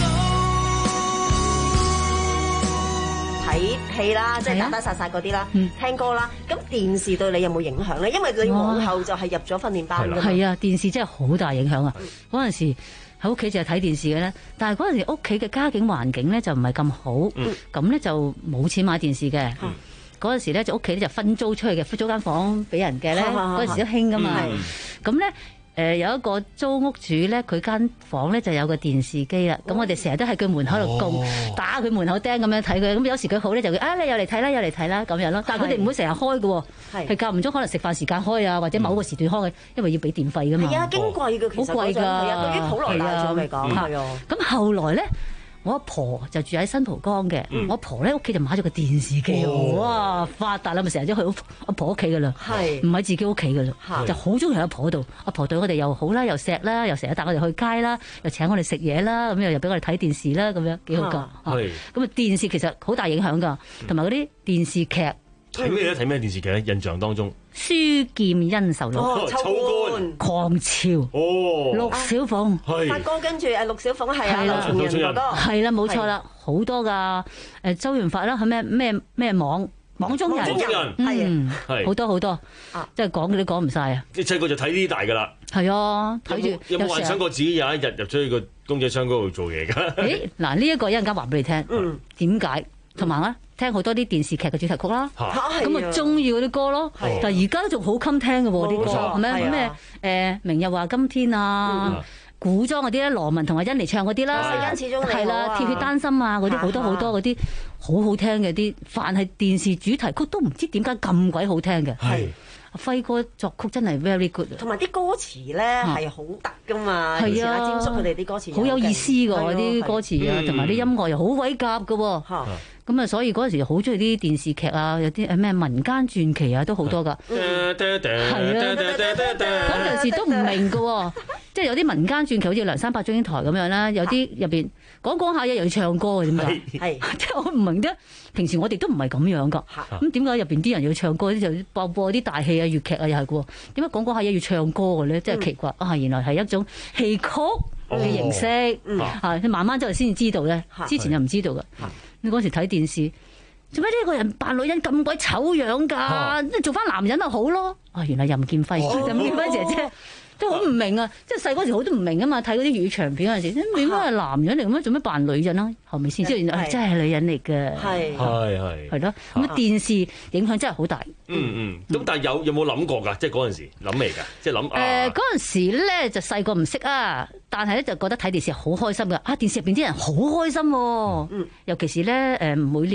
數。 睇戲啦，即係打打殺殺嗰啲啦，聽歌啦。咁電視對你有冇影響咧？因為你往後就係入咗訓練班㗎嘛。 係啊，電視真係好大影響啊！嗰陣時喺屋企就係睇電視嘅咧，但係嗰陣時屋企嘅家境環境咧就唔係咁好，咁咧就冇錢買電視嘅。嗰陣時咧就屋企咧就分租出去嘅，分租間房俾人嘅咧。嗰陣時都興㗎嘛。咁咧。誒有一個租屋主咧，佢間房咧就有個電視機啦。咁、哦、我哋成日都喺佢門口度供，哦、打佢門口釘咁樣睇佢。咁有時佢好咧就啊，你又嚟睇啦，又嚟睇啦咁樣咯。但係佢哋唔會成日開嘅，係間唔中可能食飯時間開啊，或者某個時段開嘅，因為要俾電費㗎嘛。 係啊，矜貴嘅，其實好貴㗎。係啊，對於普羅大眾嚟講係啊。咁後來咧。我阿婆就住喺新蒲崗嘅，嗯、我阿婆咧屋企就買咗個電視機，哦、哇發達啦！咪成日都去阿婆屋企噶啦，唔喺自己屋企噶啦，就好中意喺阿婆度。阿婆對我哋又好啦，又錫啦，又成日帶我哋去街啦，又請我哋食嘢啦，咁又又俾我哋睇電視啦，咁樣幾好噶。咁啊電視其實好大影響噶，同埋嗰啲電視劇。 睇咩咧？睇咩電視劇咧？印象當中， 書劍恩仇錄、 哦、秋官、 狂潮、 哦、 陸小鳳、 發哥跟住誒陸小鳳係啊，劉松仁哥， 係啦，冇錯啦，好多噶誒周潤發啦，係咩咩咩網網中人，嗯，係好多好多，即係講嘅都講唔晒啊！ 即係細個就睇呢啲大噶啦， 係啊，睇住有冇幻想過自己有一日入咗去個公仔箱嗰度做嘢㗎？ 誒嗱，呢一個一陣間話俾你聽，點解？同埋咧，聽好多啲電視劇嘅主題曲啦，咁啊中意嗰啲歌咯。但係而家仲好襟聽嘅喎啲歌，係咪咩誒明日話今天啊，古裝嗰啲咧，羅文同阿欣妮唱嗰啲啦， 世間始終你好啊， 係啦，鐵血丹心啊嗰啲好多好多嗰啲好好聽嘅啲，凡係電視主題曲都唔知點解咁鬼好聽嘅。係輝哥作曲真係 very good， 同埋啲歌詞咧係好特噶嘛，係啊，詹叔佢哋啲歌詞好有意思㗎啲歌詞啊，同埋啲音樂又好鬼夾㗎喎。咁啊，所以嗰陣時好中意啲電視劇啊，有啲誒咩民間傳奇啊，都好多噶。係啊，嗰陣時都唔明㗎，即係有啲民間傳奇，好似梁山伯祝英台咁樣啦，有啲入邊講講下嘢又要唱歌嘅，點解？係即係我唔明啫。平時我哋都唔係咁樣噶，咁點解入邊啲人要唱歌？就播播啲大戲啊、粵劇啊，又係嘅。點解講講下嘢要唱歌嘅咧？真係奇怪啊！原來係一種戲曲嘅形式啊！你慢慢之後先至知道咧，之前就唔知道嘅。你嗰時睇電視，做咩呢個人扮女人咁鬼醜樣㗎？做翻男人咪好咯。啊，原來任劍輝，任劍輝姐姐。都好唔明啊！即係細嗰時好都唔明啊嘛，睇嗰啲粵語長片嗰陣時，點解係男人嚟咁樣，做咩扮女人啊？後尾先知道原來真係女人嚟嘅。係係係係咯，咁啊電視影響真係好大。 嗯嗯，咁但係有有冇諗過㗎？即係嗰陣時諗未㗎？即係諗誒嗰陣時咧就細個唔識啊，但係咧就覺得睇電視好開心㗎。啊電視入邊啲人好開心喎，尤其是咧誒每年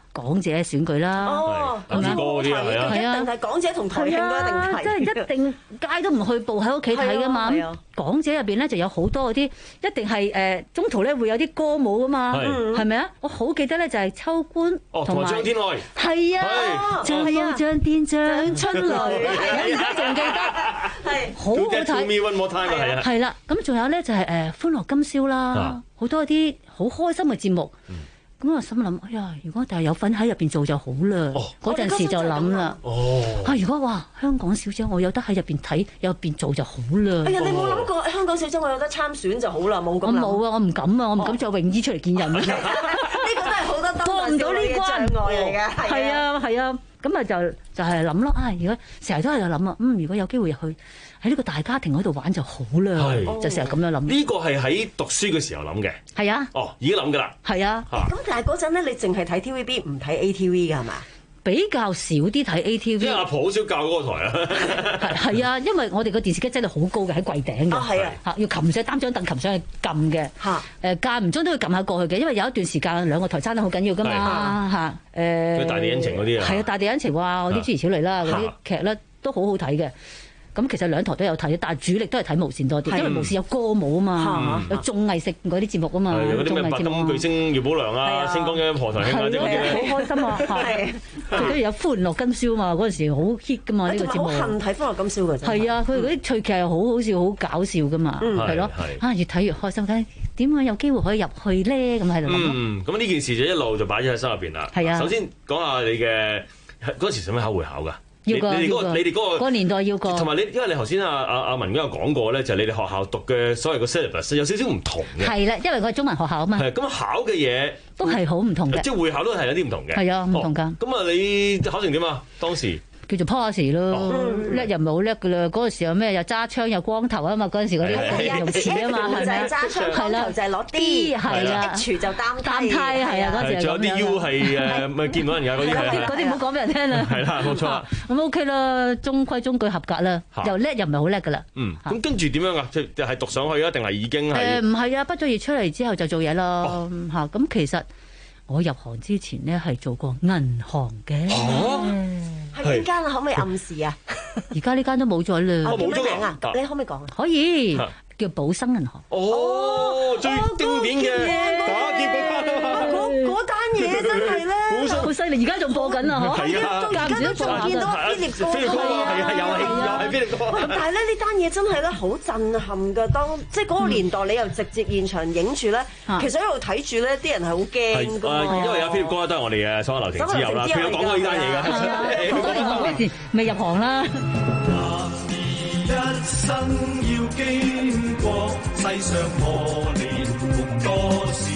港姐選舉啦， 哦， 係咪啊？ 係啊，一定係港姐同台慶都一定睇， 即係一定街都唔去步喺屋企睇噶嘛。港姐入邊咧就有好多嗰啲，一定係誒中途咧會有啲歌舞噶嘛，係咪啊？我好記得咧就係秋官同埋張天愛， 係啊，就係啊，像電像春來，而家仲記得，係好好睇，係啦。咁仲有咧就係誒歡樂今宵啦，好多啲好開心嘅節目。咁我心諗，哎呀，如果但係有份喺入邊做就好啦。嗰陣時就諗啦。哦，啊，如果話香港小姐我有得喺入邊睇，入邊做就好啦。 哎呀，你冇諗過香港小姐我有得參選就好啦，冇咁諗。 我冇啊，我唔敢啊，我唔敢着泳衣出嚟見人。呢個都係好多過唔到呢關障礙嚟嘅。 係啊係啊，咁啊就就係諗咯。啊，如果成日都喺度諗啊，嗯，如果有機會入去喺呢個大家庭嗰度玩就好啦，就成日咁樣諗。 呢個係喺讀書嘅時候諗嘅。 係啊。 哦，已經諗㗎啦。 係啊。 咁但係嗰陣咧，你淨係睇 T V B 唔睇 A T V 㗎係嘛？ 比較少啲睇 A T V。 因為阿婆好少教嗰個台啊。 係啊，因為我哋個電視機真係好高嘅喺櫃頂嘅。 啊係啊。 嚇，要擒上擔張凳擒上去撳嘅。嚇。誒間唔中都要撳下過去嘅，因為有一段時間兩個台爭得好緊要㗎嘛嚇。誒。 大地恩情嗰啲啊。 係啊，大地恩情哇，嗰啲諸如此類啦，嗰啲劇咧都好好睇嘅。咁其實兩台都有睇，但係主力都係睇無線多啲，因為無線有歌舞啊嘛，有綜藝性嗰啲節目啊嘛， 有啲咩白金巨星姚寶良啊、星光嘅賀台慶啊啲嗰啲好開心啊！係，佢都有歡樂今宵嘛，嗰陣時好 hit 噶嘛呢個節目。 好恨睇歡樂今宵㗎。 係啊，佢嗰啲趣劇係好好笑、好搞笑噶嘛，係咯。啊，越睇越開心，睇點樣有機會可以入去咧？咁喺度諗。 嗯，咁呢件事就一路就擺咗喺心入邊啦。 係啊。 首先講下你嘅嗰陣時使唔使考會考㗎？ 要個， 你哋嗰個，你哋嗰個嗰個年代要個， 同埋你，因為你頭先阿阿阿文都有講過咧，就係你哋學校讀嘅所謂個 syllabus 有少少唔同嘅。 係啦，因為我係中文學校啊嘛。 係咁考嘅嘢都係好唔同嘅， 即係會考都係有啲唔同嘅。 係啊，唔同㗎。 咁啊，你考成點啊？當時？ 叫做 pass 咯，叻又唔係好叻㗎啦。嗰個時候咩又揸槍又光頭啊嘛，嗰陣時嗰啲形容詞啊嘛，係咪啊？ 揸槍光頭就係攞 D，係啊 ，H 就擔梯， 係啊，嗰陣時仲有啲 U 係誒咪見到人㗎嗰啲係。 嗰啲唔好講俾人聽啦。 係啦，冇錯。 咁 OK 啦，中規中矩合格啦，又叻又唔係好叻㗎啦。 嗯，咁跟住點樣啊？即係讀上去啊，定係已經係？ 誒唔係啊，畢咗業出嚟之後就做嘢咯嚇。咁其實我入行之前咧係做過銀行嘅。 係邊間啊？可唔可以暗示啊？ 而家呢間都冇咗啦。 叫咩名啊？你可唔可以講啊？ 可以，叫寶生銀行。 哦，最經典嘅打劫嗰單啊！ 嗰嗰單嘢真係咧， 好犀利！而家仲播緊啊！嗬， 係啊，而家都仲見到菲力哥， 菲力哥啊，係啊，又係又係菲力哥。 咁但係咧，呢單嘢真係咧好震撼㗎。當即係嗰個年代，你又直接現場影住咧，其實喺度睇住咧，啲人係好驚㗎。 因為有菲力哥都係我哋嘅《守望樓亭》之友啦，佢有講過呢單嘢㗎。 嗰時未入行啦。 一生要經過世上磨練共多事，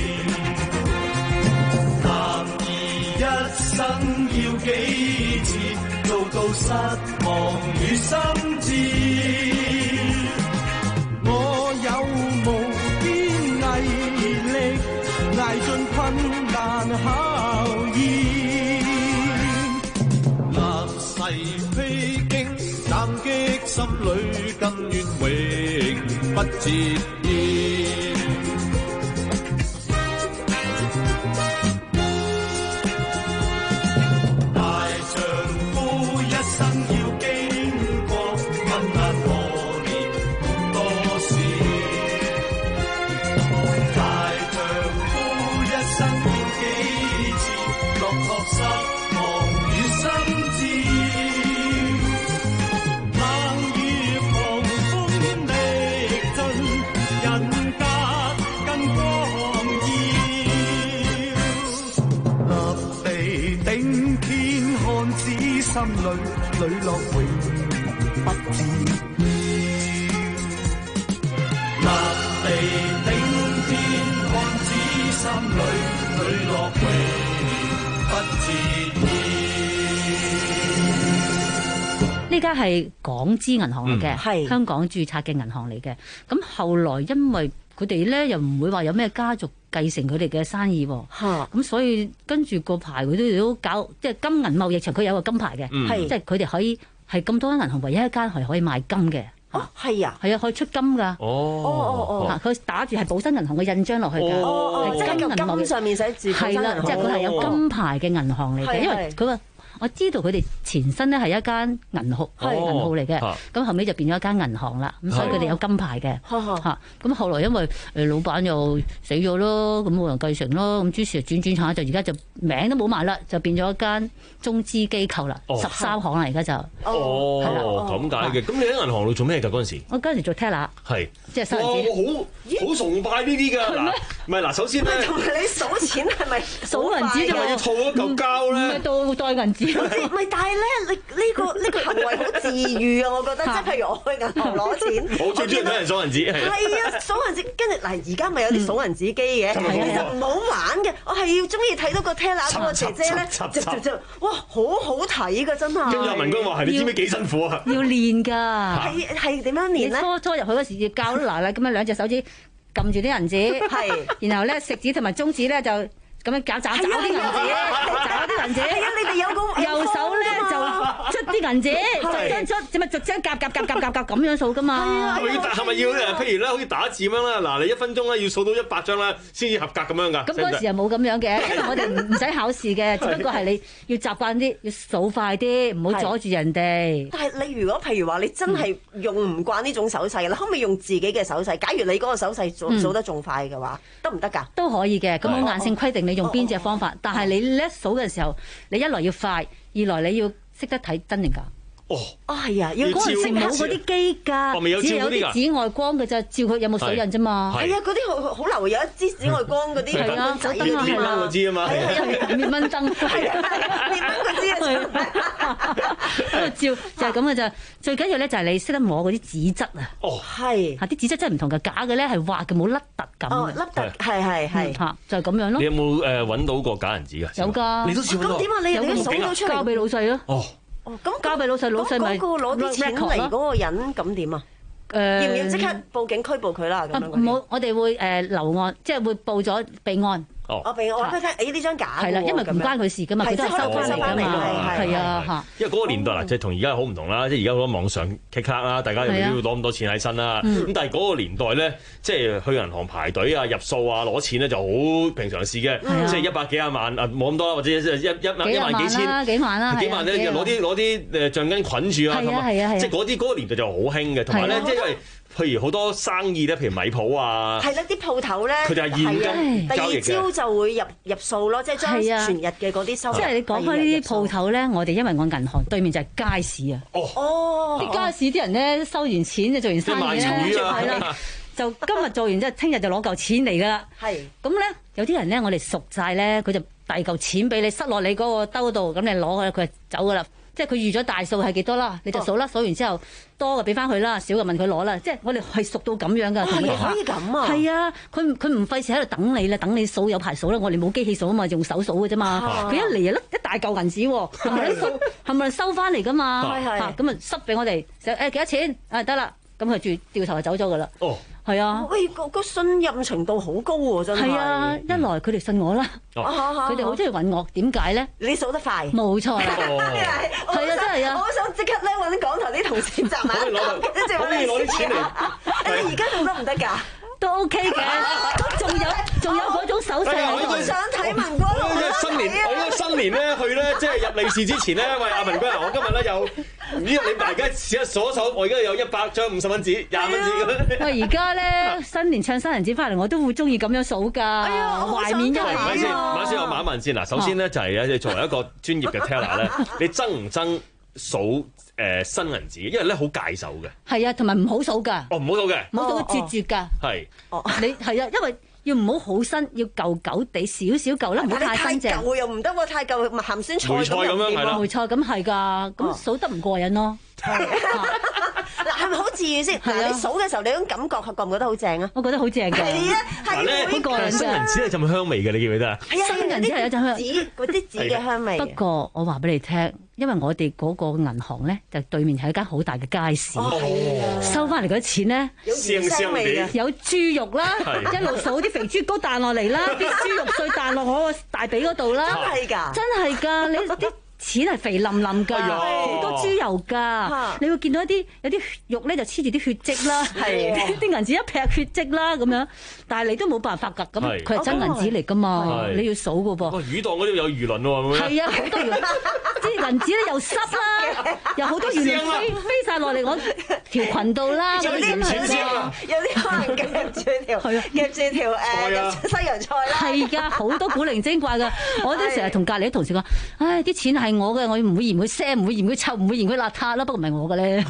男兒一生要幾次做到失望與心志，我有無邊毅力捱盡困難考驗，立誓披荊斬擊心裏更願永不折腰。大丈夫一生要經過困難磨練多事，大丈夫一生要幾次落魄失望與心志。心裏磊落永不止腰，立地頂天看子心裏磊落永不止腰。 呢家係港資銀行嚟嘅，係、嗯、香港註冊嘅銀行嚟嘅。咁後來因為佢哋咧又唔會話有咩家族繼承佢哋嘅生意喎，咁、嗯、所以跟住個牌佢都都搞，即係金銀貿易場佢有個金牌嘅，嗯、即係佢哋可以係咁多間銀行唯一一間係可以賣金嘅。 哦，係啊， 係啊，可以出金㗎。 哦哦哦，佢打住係寶新銀行嘅印章落去㗎。 哦哦，即係個金上面寫住寶新銀行。 係啦，即係佢係有金牌嘅銀行嚟嘅，因為佢話。我知道佢哋前身咧係一間銀號，係銀號嚟嘅，咁後尾就變咗一間銀行啦。咁所以佢哋有金牌嘅嚇。咁後來因為誒老闆又死咗咯，咁冇人繼承咯，咁於是轉轉下就而家就名都冇埋啦，就變咗一間中資機構啦，十三行啦而家就。 哦，係啦，咁解嘅。咁你喺銀行度做咩㗎嗰陣時？ 我嗰陣時做 teller。係。即係收銀紙。 好好崇拜呢啲㗎嗱，唔係嗱，首先咧， 同埋你數錢係咪數銀紙？ 係咪要套一嚿膠咧？ 唔係倒袋銀紙。 唔係，但係咧，你呢個呢個行為好自愈啊！我覺得，即係譬如我去銀行攞錢， 我最中意睇人數銀紙，係啊，數銀紙，跟住嗱，而家咪有啲數銀紙機嘅，其實唔好玩嘅，我係要中意睇到個 teller 嗰個姐姐咧，就就就哇，好好睇㗎，真係。 跟住阿文哥話係，你知唔知幾辛苦啊？ 要練㗎。 係係點樣練咧？ 初初入去嗰時要教嗱嗱咁樣兩隻手指撳住啲銀紙，係，然後咧食指同埋中指咧就。咁樣搞找找啲銀紙，找啲銀紙。係啊，你哋有個右手咧就出啲銀紙，逐張出，即咪逐張夾夾夾夾夾夾咁樣數噶嘛。係啊。 係咪要誒？譬如咧，好似打字咁樣啦。嗱，你一分鐘咧要數到一百張啦，先至合格咁樣㗎。 咁嗰時又冇咁樣嘅，因為我哋唔唔使考試嘅，只不過係你要習慣啲，要數快啲，唔好阻住人哋。 但係你如果譬如話你真係用唔慣呢種手勢，你可唔可以用自己嘅手勢？假如你嗰個手勢數數得仲快嘅話，得唔得㗎？ 都可以嘅，咁我硬性規定。你用邊隻方法？但係你叻數嘅時候，你一來要快，二來你要識得睇真定假。 哦， 哦係啊，要嗰陣時冇嗰啲機㗎，只有啲紫外光嘅啫，照佢有冇水印啫嘛。 係啊，嗰啲好好流，有一支紫外光嗰啲係啊， 仔燈啊，係啦， 我知啊嘛， 係啊， 滅蚊燈， 係啊，滅蚊嗰支啊， 喺度照就係咁嘅咋。最緊要咧就係你識得摸嗰啲紙質啊。 哦， 係嚇啲紙質真係唔同嘅，假嘅咧係滑嘅，冇凹凸感。 哦，凹凸係係係嚇，就係咁樣咯。 你有冇誒揾到個假銀紙㗎？ 有㗎。 你都試過？ 咁點啊？你你數到出嚟交俾老細咯。 哦。 哦，咁交俾老細，老細咪嗰個攞啲錢嚟嗰個人咁點啊？ 誒， 要唔要即刻報警拘捕佢啦？咁樣唔好，我哋會誒留案，即係會報咗備案。 哦， 我俾我話佢聽，誒呢張假嘅喎， 係啦，因為唔關佢事噶嘛，佢都係收翻嚟㗎嘛，係啊嚇。 因為嗰個年代嗱，即係同而家好唔同啦，即係而家好多網上棘卡啦，大家又未必要攞咁多錢喺身啦。咁但係嗰個年代咧，即係去銀行排隊啊、入數啊、攞錢咧就好平常事嘅，即係一百幾廿萬啊，冇咁多啦，或者一一一萬幾千、 幾萬啦， 幾萬咧攞啲攞啲誒橡筋捆住啊，即係嗰啲嗰個年代就好興嘅，同埋咧即係因為。譬如好多生意咧，譬如米鋪啊， 係啦，啲鋪頭咧， 佢就係現金交易嘅。第二朝就會入入數咯，即係將全日嘅嗰啲收。 即係你講開呢啲鋪頭咧，我哋因為我銀行對面就係街市啊。 哦哦，啲街市啲人咧收完錢就做完生意咧，係啦，就今日做完之後，聽日就攞嚿錢嚟㗎啦。 係。咁咧有啲人咧，我哋熟晒咧，佢就遞嚿錢俾你，塞落你嗰個兜度，咁你攞佢，佢就走㗎啦。即係佢預咗大數係幾多啦，你就數啦，數完之後多嘅俾翻佢啦，少嘅問佢攞啦。即係我哋係熟到咁樣㗎，同佢可以咁啊？ 係啊，佢佢唔費事喺度等你啦，等你數有排數啦。我哋冇機器數啊嘛，用手數嘅啫嘛。佢一嚟就甩一大嚿銀紙喎，係咪數？係咪收翻嚟㗎嘛？係係。咁啊塞俾我哋，誒幾多錢？啊得啦，咁佢住掉頭就走咗㗎啦。哦。係啊， 喂，個個信任程度好高喎，真係。 係啊，一來佢哋信我啦，佢哋好中意揾我，點解咧？ 你數得快， 冇錯啦，係啊，真係啊！ 我想即刻咧揾港台啲同事集埋一嚿，一直揾你攞啲錢嚟。你而家仲得唔得㗎？ 都 OK 嘅，仲有仲有嗰種手勢。 我想睇文哥。 新年，我應該新年咧去咧，即係入利是之前咧，喂阿文哥啊，我今日咧有唔知你大家試下數一數，我而家有一百張五十蚊紙、廿蚊紙咁樣。 喂，而家咧新年唱新人節翻嚟，我都會中意咁樣數㗎。哎呀，懷緬一下。 咪先，咪先，我問一問先嗱。首先咧就係咧，你作為一個專業嘅 teller 咧，你憎唔憎數誒新銀紙？因為咧好戒手嘅。係啊，同埋唔好數㗎。 哦，唔好數嘅。 唔好數絕絕㗎。 係。 哦，你係啊，因為。要唔好好新，要舊舊地少少舊啦，唔好太新淨。 太舊又唔得喎，太舊咪鹹酸菜咁樣係啦。 梅菜咁係㗎，咁數得唔過癮咯。 嗱，係咪好自然先？嗱，你數嘅時候，你嗰種感覺覺唔覺得好正啊？ 我覺得好正㗎。係啊，係咧， 好過癮㗎。 新銀紙係陣香味嘅，你記唔記得啊？ 係啊， 新銀紙係有陣香， 紙嗰啲紙嘅香味。 不過我話俾你聽，因為我哋嗰個銀行咧，就對面係一間好大嘅街市，收翻嚟嗰啲錢咧， 香香味嘅， 有豬肉啦，一路數啲肥豬膏彈落嚟啦，啲豬肉碎彈落我個大髀嗰度啦， 真係㗎， 真係㗎，你啲。 錢係肥淋淋㗎，好多豬油㗎，你會見到一啲有啲肉咧就黐住啲血跡啦，啲銀紙一劈血跡啦咁樣，但係你都冇辦法㗎，咁佢係真銀紙嚟㗎嘛，你要數㗎噃。 魚檔嗰啲有魚鱗喎， 係啊，好多魚鱗，啲銀紙咧又濕啦，有好多魚鱗飛飛曬落嚟我條裙度啦， 有啲有啲可能夾住條夾住條誒西洋菜啦， 係㗎，好多古靈精怪㗎，我都成日同隔離啲同事講，唉，啲錢係我嘅，我唔會嫌佢腥，唔會嫌佢臭，唔會嫌佢邋遢啦。不過唔係我嘅咧。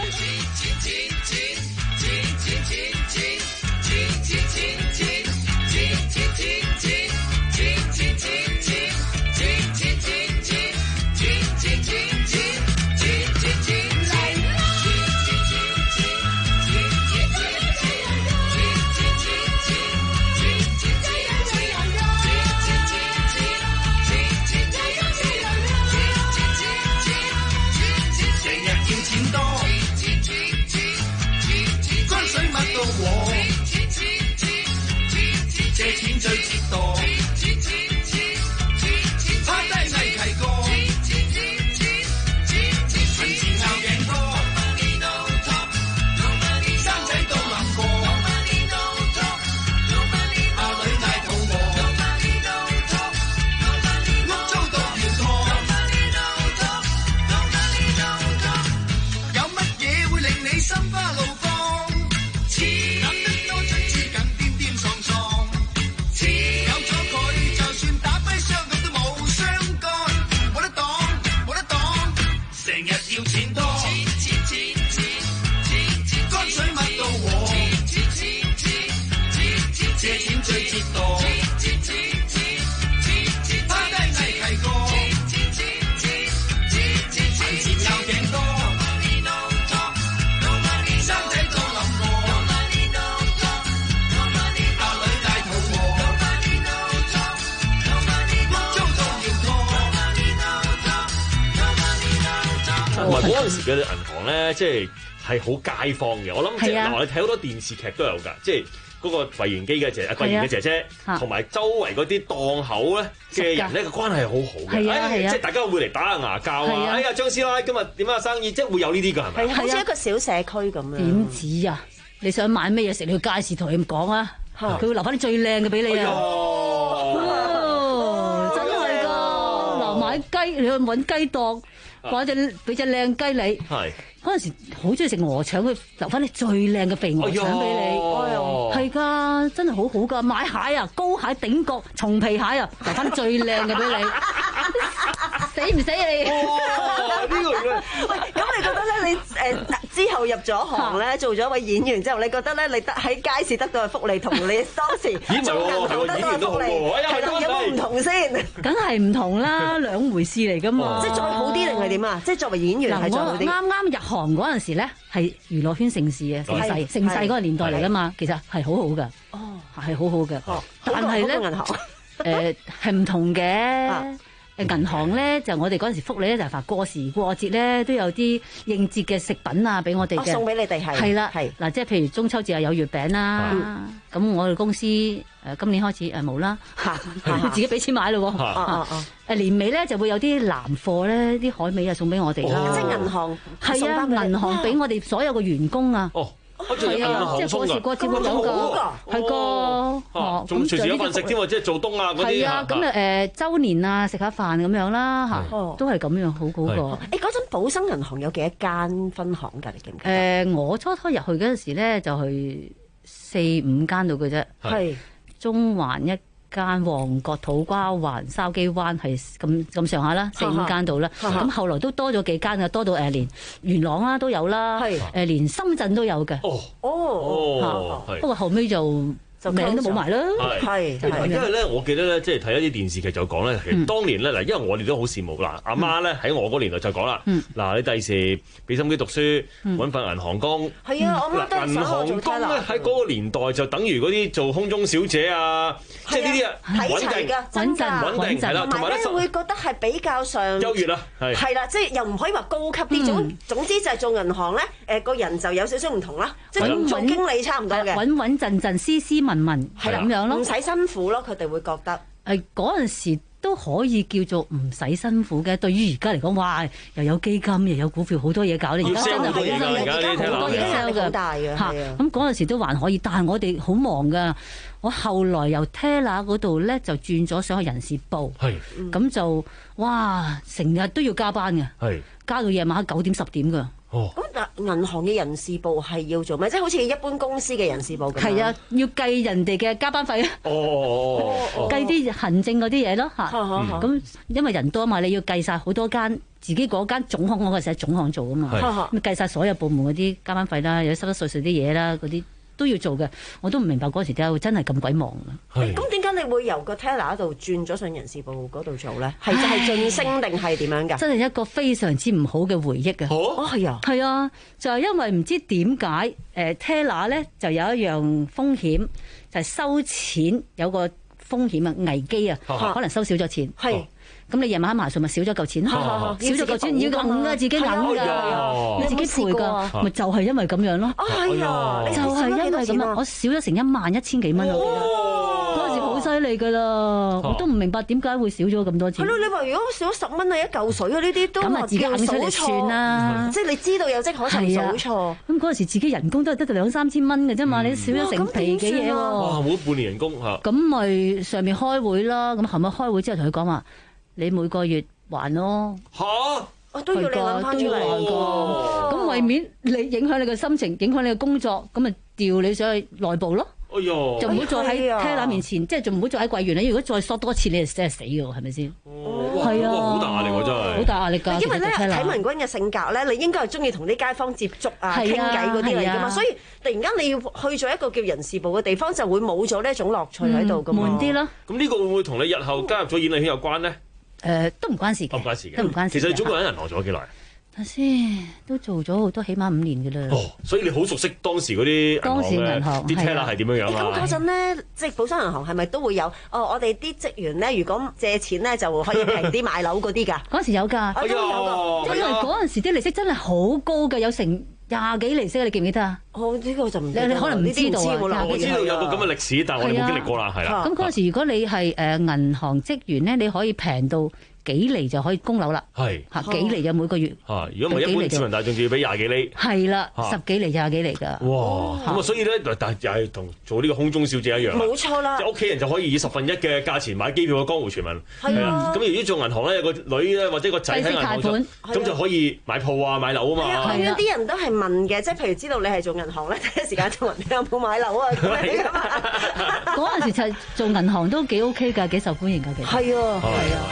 借錢最折墮，趴低危契過，銀錢拗頸多，生仔都難過，阿女嗌肚餓，屋租到要拖，有乜嘢會令你心花怒放？借錢最折墮，趴低危契過，銀錢拗頸多，生仔都諗過，阿女嗌肚餓，屋租都要拖。 同埋嗰陣時嘅銀行咧，即係係好街坊嘅。我諗即係嗱，你睇好多電視劇都有㗎，即係。嗰個櫃員機嘅姐，櫃員嘅姐姐，同埋周圍嗰啲檔口咧嘅人咧，個關係好好嘅，哎，即係大家會嚟打下牙膠啊！哎呀，張師奶今日點啊生意，即係會有呢啲㗎，係咪？ 係好似一個小社區咁樣。 點止啊？你想買咩嘢食？你去街市同佢咁講啊，佢會留翻啲最靚嘅俾你啊！真係㗎，嗱買雞你去揾雞檔，或者俾隻靚雞你。係。嗰陣時好中意食鵝腸，佢留翻啲最靚嘅肥鵝腸俾你，係㗎，真係好好㗎。買蟹啊，高蟹、頂角、松皮蟹啊，留翻啲最靚嘅俾你，死唔死你？ 呢個喂，咁你覺得咧？你誒之後入咗行咧，做咗一位演員之後，你覺得咧？你得喺街市得到嘅福利，同你當時做銀行得到嘅福利，係有冇唔同先？ 梗係唔同啦，兩回事嚟㗎嘛。 即係再好啲定係點啊？即係作為演員係再好啲。 啱啱入行嗰陣時咧，係娛樂圈盛事嘅盛世，盛世嗰個年代嚟㗎嘛，其實係好好㗎，係好好嘅。但係咧，銀行誒係唔同嘅。誒銀行咧就我哋嗰陣時福利咧就係話過時過節咧都有啲應節嘅食品啊俾我哋嘅， 送俾你哋係係啦，係嗱即係譬如中秋節啊有月餅啦，咁我哋公司誒今年開始誒冇啦，自己俾錢買咯喎，誒年尾咧就會有啲南貨咧啲海味啊送俾我哋啦， 即係銀行係啊銀行俾我哋所有嘅員工啊。係啊，即係過時過節會有㗎，係個， 仲隨時有份食添喎，即係做冬啊嗰啲。係啊， 咁誒誒週年啊食下飯咁樣啦嚇，都係咁樣好好過。 誒嗰陣寶生銀行有幾多間分行㗎？你記唔記得？ 誒我初初入去嗰陣時咧，就係四五間到嘅啫，係中環一間，旺角、土瓜灣、筲箕灣係咁咁上下啦，四五間度啦。咁後來都多咗幾間嘅，多到誒連元朗啦都有啦，誒連深圳都有嘅。哦哦，不過後尾就名都冇埋啦。 係因為咧，我記得咧，即係睇一啲電視劇就講咧，其實當年咧嗱，因為我哋都好羨慕嗱，阿媽咧喺我嗰年代就講啦，嗱你第時俾心機讀書，揾份銀行工。係啊，我媽都銀行工咧喺嗰個年代就等於嗰啲做空中小姐啊，即係呢啲啊睇齊㗎，穩陣穩定係啦，同埋咧會覺得係比較上優越啦，係係啦，即係又唔可以話高級啲，總總之就係做銀行咧，誒個人就有少少唔同啦，即係做經理差唔多嘅， 穩穩陣陣、斯斯文文係咁樣咯， 唔使辛苦咯，佢哋會覺得。 誒嗰陣時都可以叫做唔使辛苦嘅。對於而家嚟講，哇，又有基金又有股票，好多嘢搞。你而家真係好多嘢，而家好多嘢 sell 㗎， 大嘅嚇。咁嗰陣時都還可以，但係我哋好忙㗎。我後來由 Teller 嗰度咧就轉咗上去人事部，咁就哇成日都要加班嘅，加到夜晚黑九點十點㗎。 咁但銀行嘅人事部係要做咩？即係好似一般公司嘅人事部咁。 係啊，要計人哋嘅加班費啊。 哦， 計啲行政嗰啲嘢咯嚇。咁因為人多嘛，你要計晒好多間自己嗰間總行，我嗰時喺總行做啊嘛。咁計晒所有部門嗰啲加班費啦，有濕濕碎碎啲嘢啦，嗰啲都要做嘅。我都唔明白嗰時點解真係咁鬼忙嘅。 咁點解你會由個 Teller 度轉咗上人事部嗰度做咧？係就係晉升定係點樣㗎？ 真係一個非常之唔好嘅回憶啊！ 哦，係啊， 係啊，就係因為唔知點解誒 Teller 咧就有一樣風險，就係收錢有個風險啊，危機啊，可能收少咗錢。係。咁你夜晚黑埋數咪少咗嚿錢咯，少咗嚿錢要揞㗎，自己揞㗎，你自己賠㗎，咪就係因為咁樣咯。 係啊， 就係因為咁樣，我少咗成一萬一千幾蚊我記得，嗰陣時好犀利㗎啦，我都唔明白點解會少咗咁多錢。 係咯，你話如果少咗十蚊係一嚿水啊，呢啲都話自己揞出嚟算啦， 即係你知道有跡可尋數錯。 咁嗰陣時自己人工都係得兩三千蚊嘅啫嘛，你少咗成皮嘅嘢喎。 哇，冇半年人工嚇。 咁咪上面開會啦，咁後尾開會之後同佢講話。你每個月還咯嚇， 我都要你揾翻出嚟㗎。咁為免你影響你嘅心情，影響你嘅工作，咁咪調你上去內部咯。 哎呦， 就唔好再喺 Teller 面前，即係就唔好再喺櫃員啦。如果再縮多次，你就真係死㗎，係咪先？係啊， 好大壓力喎，真係。 好大壓力㗎。 因為咧，睇文君嘅性格咧，你應該係中意同啲街坊接觸啊、傾偈嗰啲嚟㗎嘛。所以突然間你要去咗一個叫人事部嘅地方，就會冇咗呢一種樂趣喺度㗎嘛。 悶啲咯。 咁呢個會唔會同你日後加入咗演藝圈有關咧？ 誒都唔關事嘅， 都唔關事嘅， 都唔關事。 其實你總共喺銀行做咗幾耐？ 睇先，都做咗好多，起碼五年嘅啦。 哦，所以你好熟悉當時嗰啲當時銀行啲 Teller 係點樣樣啊？ 咁嗰陣咧，即係寶山銀行係咪都會有？哦，我哋啲職員咧，如果借錢咧，就可以平啲買樓嗰啲㗎。 嗰陣時有㗎， 都有㗎， 因為嗰陣時啲利息真係好高嘅，有成廿幾利息啊！你記唔記得啊？ 哦，呢個就唔， 你你可能唔知道啊。 我知道有個咁嘅歷史，但係我哋冇經歷過啦，係啦。 咁嗰陣時，如果你係誒銀行職員咧，你可以平到幾厘就可以供樓啦。係嚇幾厘就每個月。 嚇，如果唔係一般市民大眾就要俾廿幾厘。係啦，十幾厘廿幾厘㗎。 哇！咁啊，所以咧，但係又係同做呢個空中小姐一樣。 冇錯啦。 即係屋企人就可以以十分一嘅價錢買機票嘅江湖傳聞。 係啊。 咁如果做銀行咧，有個女咧或者個仔喺銀行做，咁就可以買鋪啊、買樓啊嘛。 係啊。啲人都係問嘅，即係譬如知道你係做銀行咧，第一時間就問你有冇買樓啊咁樣㗎嘛。 嗰陣時就做銀行都幾 OK 㗎，幾受歡迎㗎，其實。 係啊，係啊。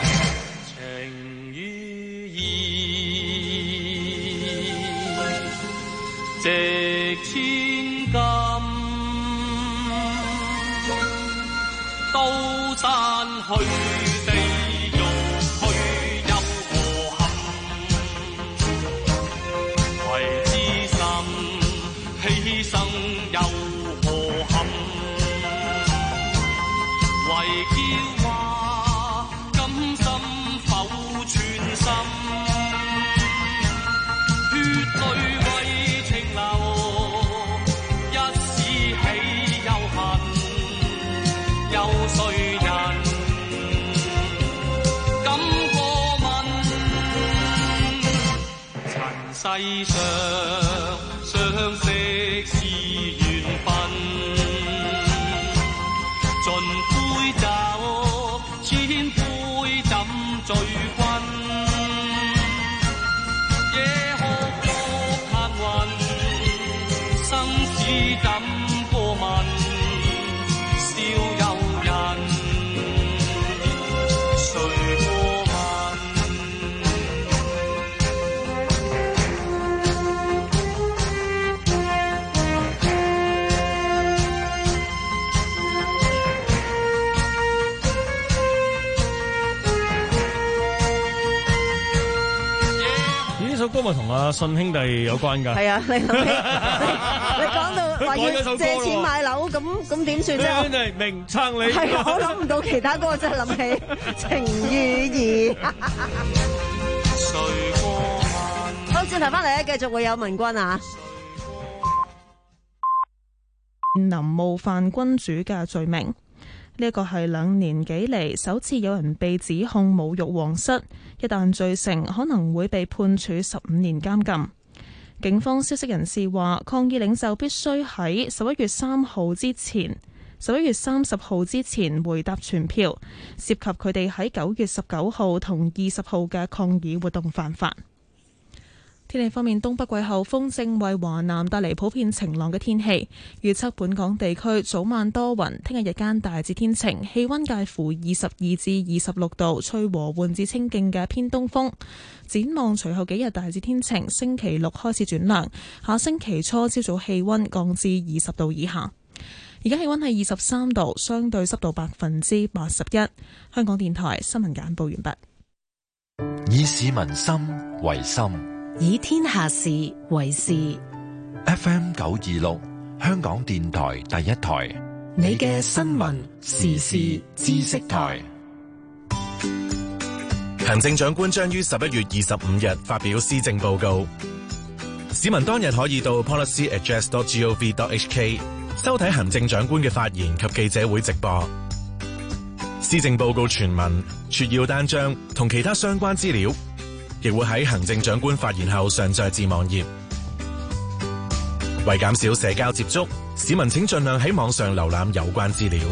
值千金，刀山去地獄去入河坎，為知心犧牲又何憾？為嬌話甘心否全心，血淚世上相識是緣分，盡杯酒，千杯怎醉君？野鶴落行雲，生死怎過問？笑有人，誰過問？ 呢首歌咪同阿信兄弟有關㗎？ 係啊，你諗起你講到話要借錢買樓，咁咁點算啫？ 真係明撐你。 係啊，我諗唔到其他歌，真係諗起情與義。好，轉頭翻嚟咧，繼續會有文君啊。 林冒犯君主嘅罪名。 呢一個係兩年幾嚟首次有人被指控侮辱皇室，一旦罪成，可能會被判處十五年監禁。警方消息人士話，抗議領袖必須喺十一月三號之前，十一月三十號之前回答傳票，涉及佢哋喺九月十九號同二十號嘅抗議活動犯法。天氣方面，東北季候風正為華南帶嚟普遍晴朗嘅天氣。預測本港地區早晚多雲，聽日日間大致天晴，氣溫介乎二十二至二十六度，吹和緩至清勁嘅偏東風。展望隨後幾日大致天晴，星期六開始轉涼，下星期初朝早氣溫降至二十度以下。而家氣溫係二十三度，相對濕度百分之八十一。香港電台新聞簡報完畢。 以市民心為心， 以天下事為事。 F M 九二六，香港電台第一台， 你嘅新聞時事知識台。 行政長官將於十一月二十五日發表施政報告，市民當日可以到 policy address dot gov dot h k 收睇行政長官嘅發言及記者會直播。施政報告全文、撮要單張同其他相關資料，亦會喺行政長官發言後上載至網頁。為減少社交接觸，市民請盡量喺網上瀏覽有關資料。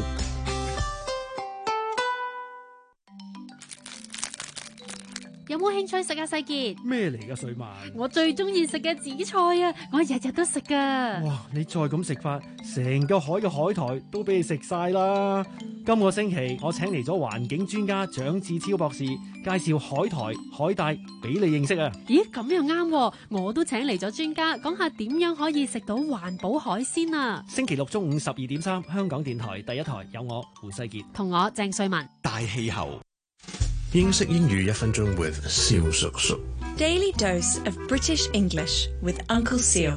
有冇興趣食啊，世傑？ 咩嚟噶，瑞文？ 我最中意食嘅紫菜啊，我日日都食噶。 哇！你再咁食法，成個海嘅海苔都俾你食晒啦。今個星期我請嚟咗環境專家蔣志超博士，介紹海苔、海帶俾你認識啊。 咦，咁又啱，我都請嚟咗專家講下點樣可以食到環保海鮮啊。 星期六中午十二點三，香港電台第一台有我胡世傑同我鄭瑞文。 大氣候。 英式英語一分鐘 with 蕭叔叔。 Daily dose of British English with Uncle Seal。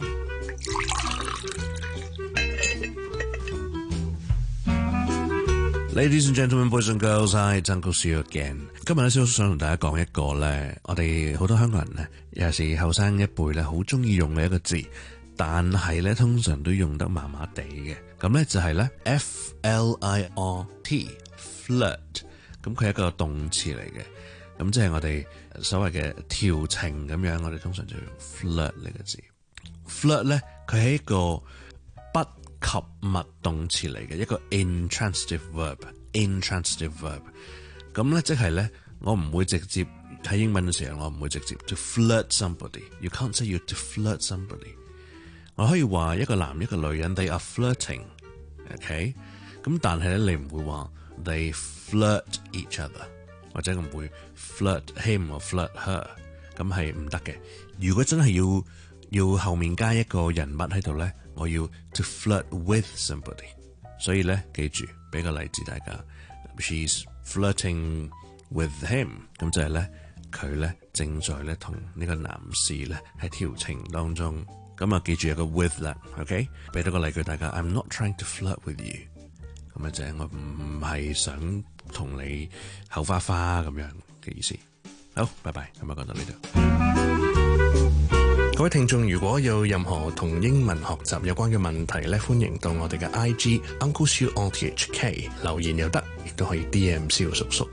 Ladies and gentlemen, boys and girls, I Uncle Seal again。今日咧，蕭叔想同大家講一個咧，我哋好多香港人咧，尤其是後生一輩咧，好中意用嘅一個字，但係咧通常都用得麻麻地嘅。咁咧就係咧 F L I R T，flirt。咁佢係一個動詞嚟嘅，咁即係我哋所謂嘅調情咁樣，我哋通常就用 flirt 呢個字。flirt 咧，佢係一個不及物動詞嚟嘅，一個 intransitive verb。intransitive verb。咁咧即係咧，我唔會直接喺英文嘅時候，我唔會直接 to flirt somebody。You can't say you to flirt somebody。我可以話一個男一個女人 they are flirting，OK？、Okay？ 咁但係咧，你唔會話 they flirt each other， 或者唔會 flirt him 或 flirt her， 咁係唔得嘅。如果真係要要後面加一個人物喺度咧，我要 to flirt with somebody。所以咧，記住俾個例子大家 ，she's flirting with him， 咁就係咧佢咧正在咧同呢個男士咧喺調情當中。咁啊，記住有個 with 啦 ，OK？ 俾多個例句大家 ，I'm not trying to flirt with you。咁啊，就係我唔係想同你口花花咁樣嘅意思。好，拜拜，今日講到呢度。各位聽眾，如果有任何同英文學習有關嘅問題咧，歡迎到我哋嘅 I G Uncle Siu R T H K 留言又得，亦都可以 D M 蕭叔叔。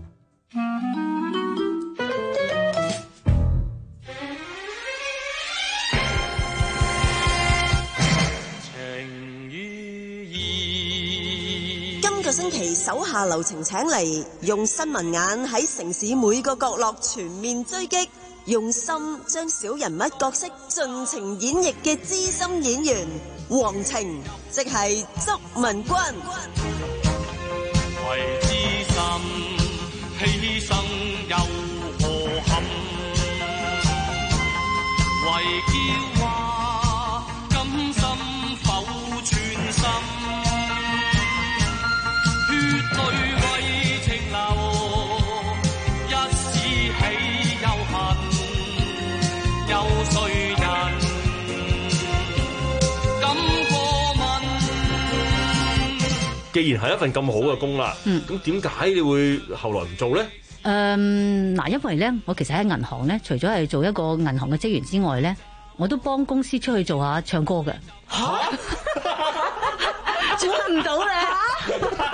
今個星期手下留情，請嚟用新聞眼喺城市每個角落全面追擊，用心將小人物角色盡情演繹嘅資深演員黃晴，即係祝文君。 為資深犧牲又何憾？為驕華甘心否全心？血淚為情流，一絲喜又恨，有誰人敢過問？ 既然係一份咁好嘅工啦，咁點解你會後來唔做咧？ 誒嗱，因為咧，我其實喺銀行咧，除咗係做一個銀行嘅職員之外咧，我都幫公司出去做下唱歌嘅。嚇！做唔到咧？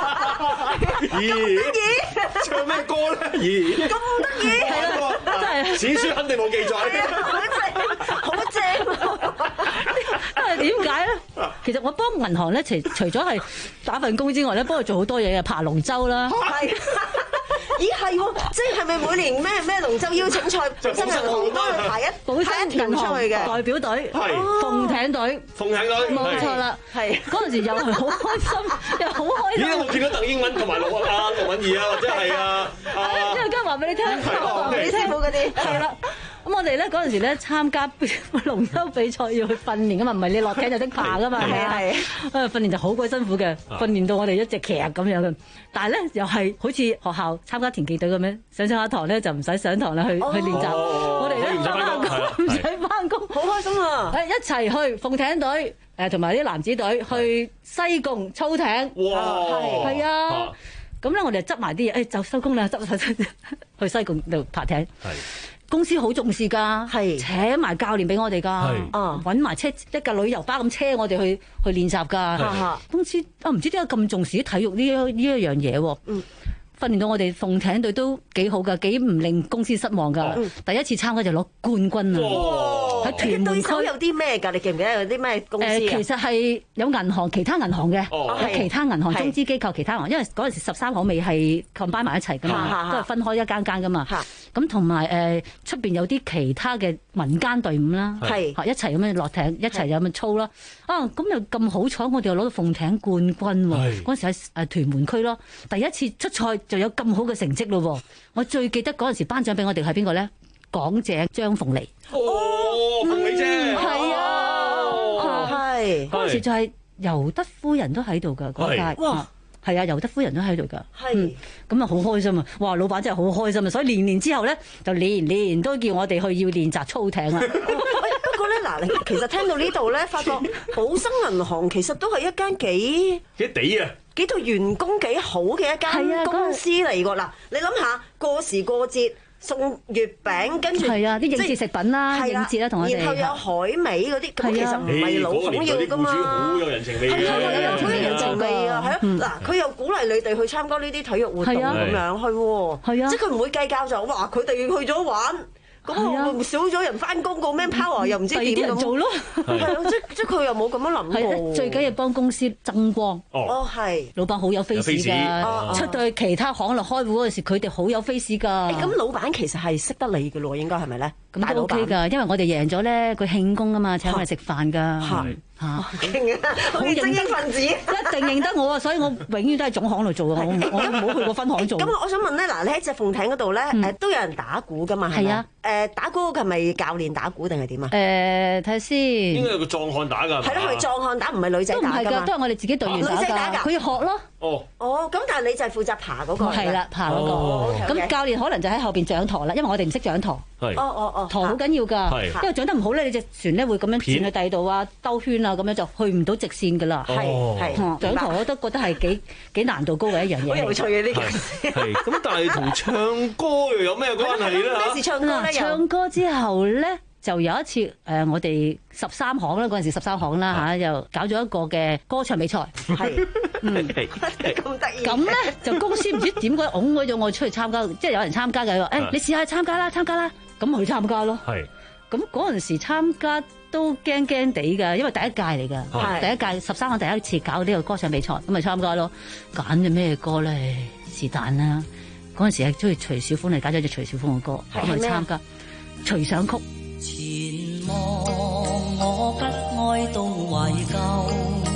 咦？唱咩歌咧？咦？ 咁得意係啦，真係史書肯定冇記載。 好正，好正。 因為點解咧？其實我幫銀行咧，除除咗係打份工之外咧，幫佢做好多嘢嘅，爬龍舟啦。 係。咦係喎，即係咪每年咩咩龍舟邀請賽，本身銀行都去排一保生銀行嘅代表隊，鳳艇隊， 鳳艇隊， 冇錯啦。係嗰陣時又係好開心，又好開心。 咦？我見到鄧英文同埋陸啊陸敏儀啊，或者係啊啊， 因為今日話俾你聽，話俾你聽好嗰啲係啦。咁我哋咧嗰陣時咧參加龍舟比賽要去訓練噶嘛，唔係你落艇就識爬噶嘛，係啊係。誒訓練就好鬼辛苦嘅，訓練到我哋一隻騎咁樣嘅。但係咧又係好似學校參加田徑隊咁樣，上上下堂咧就唔使上堂啦，去去練習。我哋咧唔使翻工，唔使翻工， 好開心啊！ 誒一齊去鳳艇隊，誒同埋啲男子隊去西貢操艇。 哇！ 係啊，咁咧我哋執埋啲嘢，誒就收工啦，執執執去西貢度爬艇。係。公司好重視㗎，係請埋教練俾我哋㗎，啊揾埋車一架旅遊巴咁車我哋去去練習㗎。公司啊唔知點解咁重視啲體育呢一呢一樣嘢喎。嗯訓練到我哋鳳艇隊都幾好㗎，幾唔令公司失望㗎。嗯、第一次參加就攞冠軍啊！喺屯門區有啲咩㗎？你記唔記得有啲咩公司啊？ 誒、呃，其實係有銀行、其他銀行嘅， 哦、 有其他銀行、中資機構、其他銀行，因為嗰陣時十三行未係 combine 埋一齊㗎嘛，都係分開一間間㗎嘛。咁同埋誒出邊有啲其他嘅民間隊伍啦，係一齊咁樣落艇，一齊咁樣操啦。啊，咁又咁好彩，我哋又攞到鳳艇冠軍喎！嗰陣時喺誒屯門區咯，第一次出賽就有咁好嘅成績咯。我最記得嗰陣時頒獎俾我哋係邊個咧？港姐張鳳妮。 哦，鳳妮姐。係啊，係嗰陣時就係尤德夫人都喺度㗎嗰屆。哇！係啊，尤德夫人都喺度㗎，係咁啊，好開心啊！哇，老闆真係好開心啊！所以年年之後咧，就年年都叫我哋去要練習操艇啊。 不過咧，嗱，你其實聽到呢度咧，發覺寶生銀行其實都係一間幾幾地啊， 幾對員工幾好嘅一間公司嚟㗎。嗱，你諗下過時過節送月餅，跟住係啊啲應節食品啦，應節啦同我哋， 然後有海味嗰啲，咁其實唔係老闆要㗎嘛。 好有人情味嘅， 係啊，有人情味啊，係啊。嗱，佢又鼓勵你哋去參加呢啲體育活動咁樣去喎，係啊，即係佢唔會計較就哇，佢哋去咗玩。咁我少咗人翻工，個 manpower 又唔知點咁做咯， 係啊，即即佢又冇咁樣諗過。 最緊要幫公司爭光。 哦，係。 老闆好有 face 㗎，出到去其他行度開會嗰陣時，佢哋好有 face 㗎。 咁老闆其實係識得你㗎咯，應該係咪咧？ 咁都 OK 㗎，因為我哋贏咗咧，佢慶功啊嘛，請我哋食飯㗎。 係。嚇！勁啊！好精英分子，一定認得我啊！所以我永遠都喺總行度做啊！我我冇去過分行做。 咁我想問咧，嗱，你喺隻鳳艇嗰度咧，誒都有人打鼓㗎嘛？係啊。誒打鼓係咪教練打鼓定係點啊？ 誒睇下先。 應該有個壯漢打㗎。 係咯，係壯漢打，唔係女仔打㗎嘛。 都係我哋自己隊員打㗎。女仔打㗎。佢要學咯。 哦。 哦，咁但係你就係負責爬嗰個。 係啦，爬嗰個。咁教練可能就喺後邊掌舵啦，因為我哋唔識掌舵。 係。 哦哦哦。 舵好緊要㗎。因為掌得唔好咧，你隻船咧會咁樣轉去第二度啊，兜圈啊，咁樣就去唔到直線㗎啦。 係係。 掌舵我都覺得係幾幾難度高嘅一樣嘢。 好有趣嘅呢件事。 係。咁但係同唱歌又有咩關係咧？ 咩事唱歌咧？ 唱歌之後咧，就有一次誒、呃，我哋十三行啦，嗰陣時十三行啦嚇，又搞咗一個嘅歌唱比賽。係，嗯， 咁得意。 咁咧就公司唔知點解拱咗我出去參加，即係有人參加嘅話，誒、欸、你試下參加啦，參加啦，咁去參加咯。係。咁嗰陣時參加都驚驚地㗎，因為第一屆嚟㗎，第一屆十三行第一次搞呢個歌唱比賽，咁咪參加咯。揀咗咩歌咧？是但啦。嗰陣時係中意徐小鳳嚟，揀咗隻徐小鳳嘅歌，咁咪參加。隨想曲。 前望我不愛到懷舊，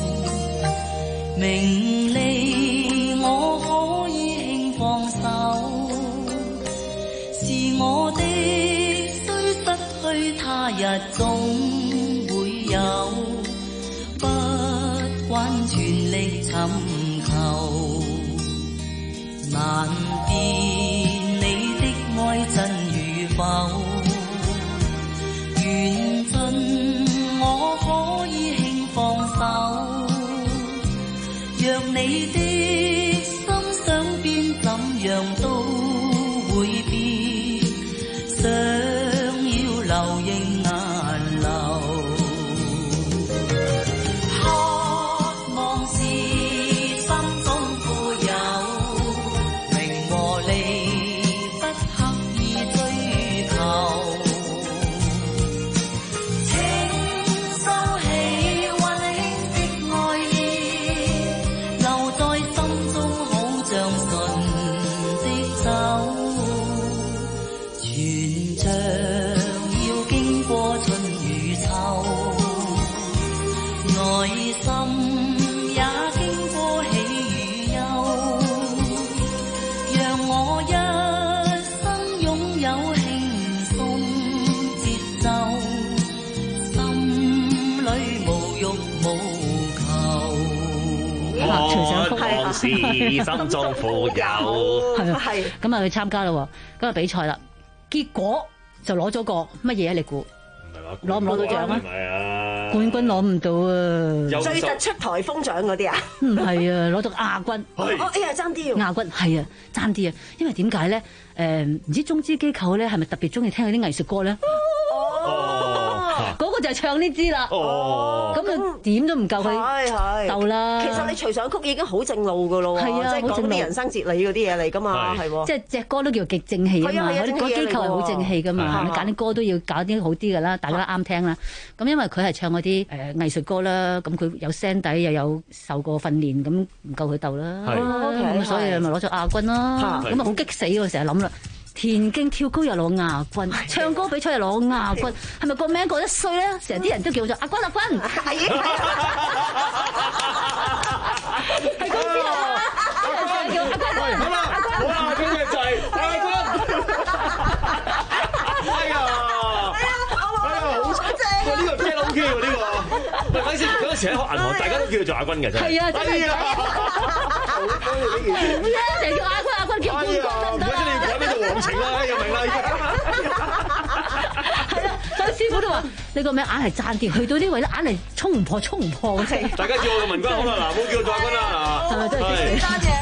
名利我可以輕放手，是我的雖失去他日總會有，不管全力尋求，難辨你的愛真與否。緣盡我可以輕放手，若你的心想變怎樣都會變，想要流仍難流，渴望是心中富有。 上曲往事心中富有。 係啊，係咁啊去參加啦，咁啊比賽啦，結果就攞咗個乜嘢啊？你估？攞唔攞到獎啊？ 係啊， 冠軍攞唔到啊！ 最突出颱風獎嗰啲啊？ 唔係啊，攞到亞軍。 哦，哎呀，爭啲亞軍係啊，爭啲啊，因為點解咧？誒，唔知中資機構咧係咪特別中意聽嗰啲藝術歌咧？哦，嗰個就係唱呢支啦。哦，咁啊點都唔夠佢鬥啦。 其實你隨上曲已經好正路噶咯喎， 係啊， 即係講啲人生哲理嗰啲嘢嚟噶嘛，係喎。 即係隻歌都叫極正氣啊嘛，嗰啲嗰機構係好正氣噶嘛，你揀啲歌都要搞啲好啲噶啦，大家都啱聽啦。咁因為佢係唱嗰啲誒藝術歌啦，咁佢有聲底又有受過訓練，咁唔夠佢鬥啦。咁所以咪攞咗亞軍啦。咁啊好激死喎！成日諗啦。田徑跳高又攞亞軍，唱歌比賽又攞亞軍，係咪個名覺得衰咧？成日啲人都叫做阿軍阿軍，係係公司啊！叫阿軍， 好啦，好啦，咁嘅就係阿軍。哎呀，哎呀，好正！喂，呢個 get OK 喎，呢個。喂，睇先，嗰陣時喺銀行，大家都叫佢做阿軍嘅真係。 係啊，真係。好多嘢呢件事。咩？成日叫阿軍阿軍叫冠軍得唔得啊？ 王情啦，又明啦，依家係啦，所以師傅都話：你個名硬係爭啲，去到呢位咧，硬係衝唔破，衝唔破嘅。 大家叫我個文君好啦，嗱，冇叫我做阿君啦，嗱， 係咪真係多謝？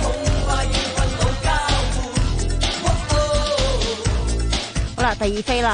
第二飛啦，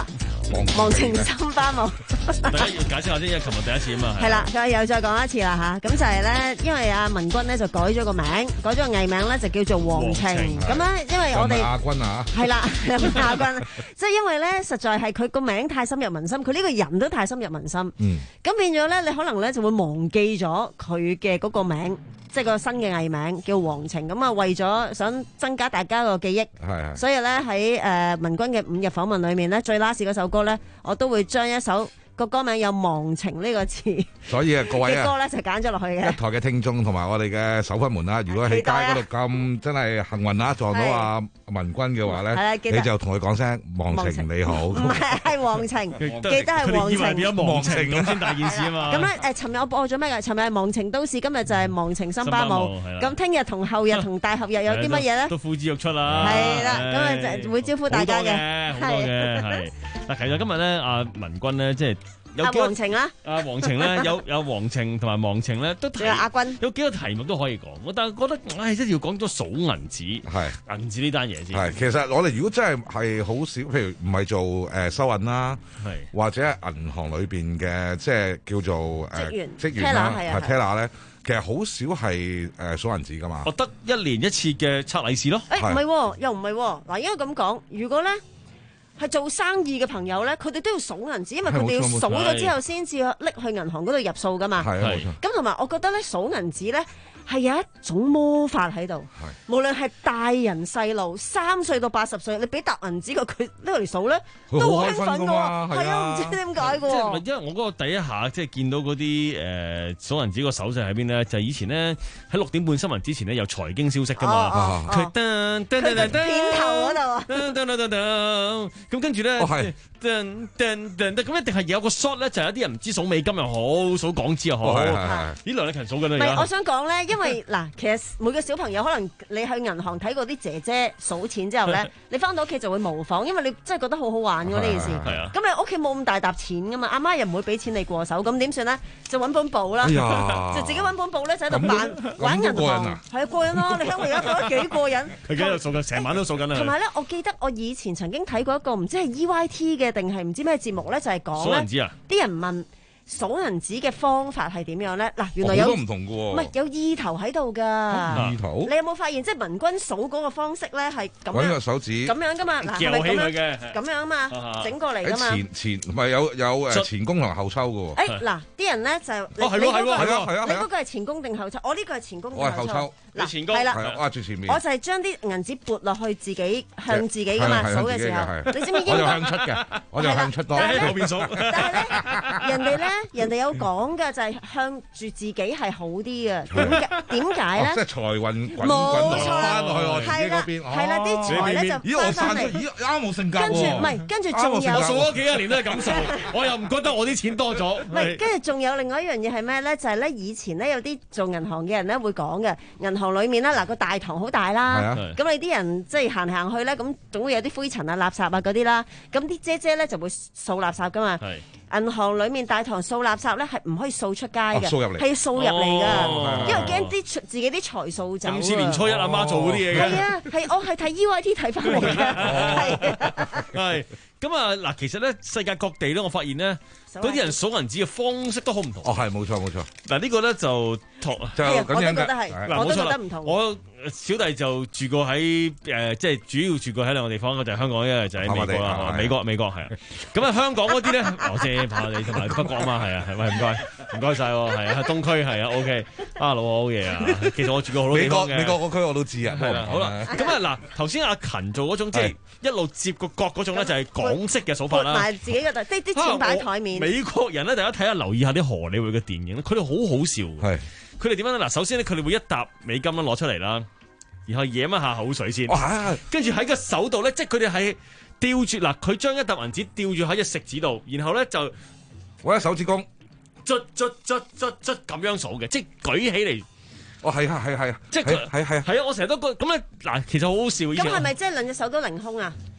忘情森巴舞。 大家要解釋下先，因為琴日第一次啊嘛。 係啦，咁又再講一次啦嚇，咁就係咧，因為阿文君咧就改咗個名，改咗個藝名咧就叫做黃晴。咁咧，因為我哋亞軍啊， 係啦，亞軍，即係因為咧，實在係佢個名太深入民心，佢呢個人都太深入民心。嗯。咁變咗咧，你可能咧就會忘記咗佢嘅嗰個名。即係個新嘅藝名叫黃晴，咁啊為咗想增加大家個記憶，係係所以咧喺誒文君嘅五日訪問裏面咧，最 last 嗰首歌咧，我都會將一首個歌名有忘情呢個字， 所以啊各位啊， 嘅歌咧就揀咗落去嘅。 一台嘅聽眾同埋我哋嘅手筆們啦，如果喺街嗰度咁真係幸運啊撞到阿文君嘅話咧，你就同佢講聲忘情你好， 唔係係黃晴，記得係黃晴。 佢哋以為變咗忘情咁先大件事啊嘛。 咁咧誒，尋日我播咗咩㗎？尋日係忘情都市，今日就係忘情森巴舞。咁聽日同後日同大後日有啲乜嘢咧？ 都呼之欲出啦。 係啦，咁啊就會招呼大家嘅。 好多嘅係。嗱，其實今日咧，阿文君咧，即係。有阿黃晴啦， 阿黃晴咧，有有黃晴同埋忘情咧，都仲有阿君， 有幾個題目都可以講。我但係覺得，唉，即係要講咗數銀紙， 係銀紙呢單嘢先。 係其實我哋如果真係係好少，譬如唔係做誒收銀啦，係或者銀行裏邊嘅即係叫做誒職員職員啦，係 teller 咧，其實好少係誒數銀紙噶嘛。 我得一年一次嘅拆利是咯。 誒唔係，又唔係嗱，應該咁講，如果咧。係做生意嘅朋友咧，佢哋都要數銀紙，因為佢哋要數咗之後先至拎去銀行嗰度入數噶嘛。係啊，冇錯。咁同埋我覺得咧，數銀紙咧係有一種魔法喺度。無論係大人細路，三歲到八十歲，你俾沓銀紙個佢拎嚟數咧，都好興奮㗎喎。係啊，唔知點解㗎喎。 即係因為我嗰個第一下即係見到嗰啲誒數銀紙個手勢喺邊咧，就係以前咧喺六點半新聞之前咧有財經消息㗎嘛。佢噔噔噔噔片頭嗰度啊。 噔噔噔噔咁跟住咧，噔噔噔咁一定係有個 shot 咧，就有啲人唔知數美金又好，數港紙又好。咦，梁麗勤數緊啦而家。 唔係，我想講咧，因為嗱，其實每個小朋友可能你去銀行睇過啲姐姐數錢之後咧，你翻到屋企就會模仿，因為你真係覺得好好玩㗎呢件事。係啊。咁你屋企冇咁大沓錢噶嘛，阿媽又唔會俾錢你過手，咁點算咧？就揾本簿啦，就自己揾本簿咧，就喺度扮玩銀行。係啊，過癮咯！你睇我而家覺得幾過癮。 佢而家度數緊，成晚都數緊啦。 同埋咧，我記得我以前曾經睇過一個唔知係 E Y T 嘅定係唔知咩節目咧，就係講咧，數銀紙啊，啲人問數銀紙嘅方法係點樣咧？嗱，原來有好多唔同嘅喎，唔係有意頭喺度㗎。意頭？你有冇發現即係文君數嗰個方式咧係咁樣？ 揾個手指咁樣㗎嘛？嗱，係咪咁樣？咁樣啊嘛，整過嚟㗎嘛。前前唔係有有誒前弓同後抽㗎喎。 誒嗱，啲人咧就哦係喎係喎係喎係啊！ 你嗰個係前弓定後抽？我呢個係前弓定後抽？ 你前弓係啦， 我最前面。 我就係將啲銀紙撥落去自己向自己㗎嘛，數嘅時候，你知唔知應該？ 我就向出嘅，我就向出多。 喺後邊數。 但係咧，人哋咧，人哋有講嘅就係向住自己係好啲嘅。點解？點解咧？ 即係財運滾冇錯翻落去我自己嗰邊。 係啦，啲財咧就翻翻嚟。 咦，啱冇性格。 跟住唔係，跟住仲有。 我數咗幾廿年都係咁數，我又唔覺得我啲錢多咗。 唔係，跟住仲有另外一樣嘢係咩咧？就係咧，以前咧有啲做銀行嘅人咧會講嘅，銀行裡面咧嗱個大堂好大啦，咁你啲人即係行行去咧，咁總會有啲灰塵啊、垃圾啊嗰啲啦，咁啲姐姐咧就會掃垃圾噶嘛。銀行裡面大堂掃垃圾咧係唔可以掃出街嘅，係要掃入嚟噶，因為驚啲自己啲財掃走。 咁似年初一阿媽做嗰啲嘢嘅。 係啊，係我係睇 E Y T 睇翻嚟嘅，係。 係咁啊嗱，其實咧世界各地咧，我發現咧嗰啲人數銀紙嘅方式都好唔同。 哦，係冇錯冇錯。 嗱呢個咧就同就咁樣嘅。 嗱，我都覺得唔同。 我小弟就住過喺誒，即係主要住過喺兩個地方，一個就係香港，一個就喺美國啦。美國美國係啊。咁啊香港嗰啲咧，我借下你同埋北角啊嘛，係啊係，喂唔該唔該曬喎，係啊東區係啊 OK，啊老好嘢啊，其實我住過好多地方嘅。 美國美國個區我都知啊。 係啦，好啦，咁啊嗱，頭先阿勤做嗰種即係一路接個角嗰種咧，就係港式嘅數法啦。 撥埋自己嘅袋，啲啲錢擺喺台面。 美國人咧，大家睇下留意下啲荷里活嘅電影咧，佢哋好好笑。係，佢哋點樣咧？嗱，首先咧，佢哋會一沓美金咧攞出嚟啦，然後舐一下口水先，跟住喺個手度咧，即係佢哋係吊住嗱，佢將一沓銀紙吊住喺隻食指度，然後咧就我一手指公， 捽捽捽捽捽咁樣數嘅，即係舉起嚟。 哦，係啊，係係啊， 即係係係係啊！我成日都覺咁咧嗱，其實好好笑。 咁係咪即係兩隻手都凌空啊？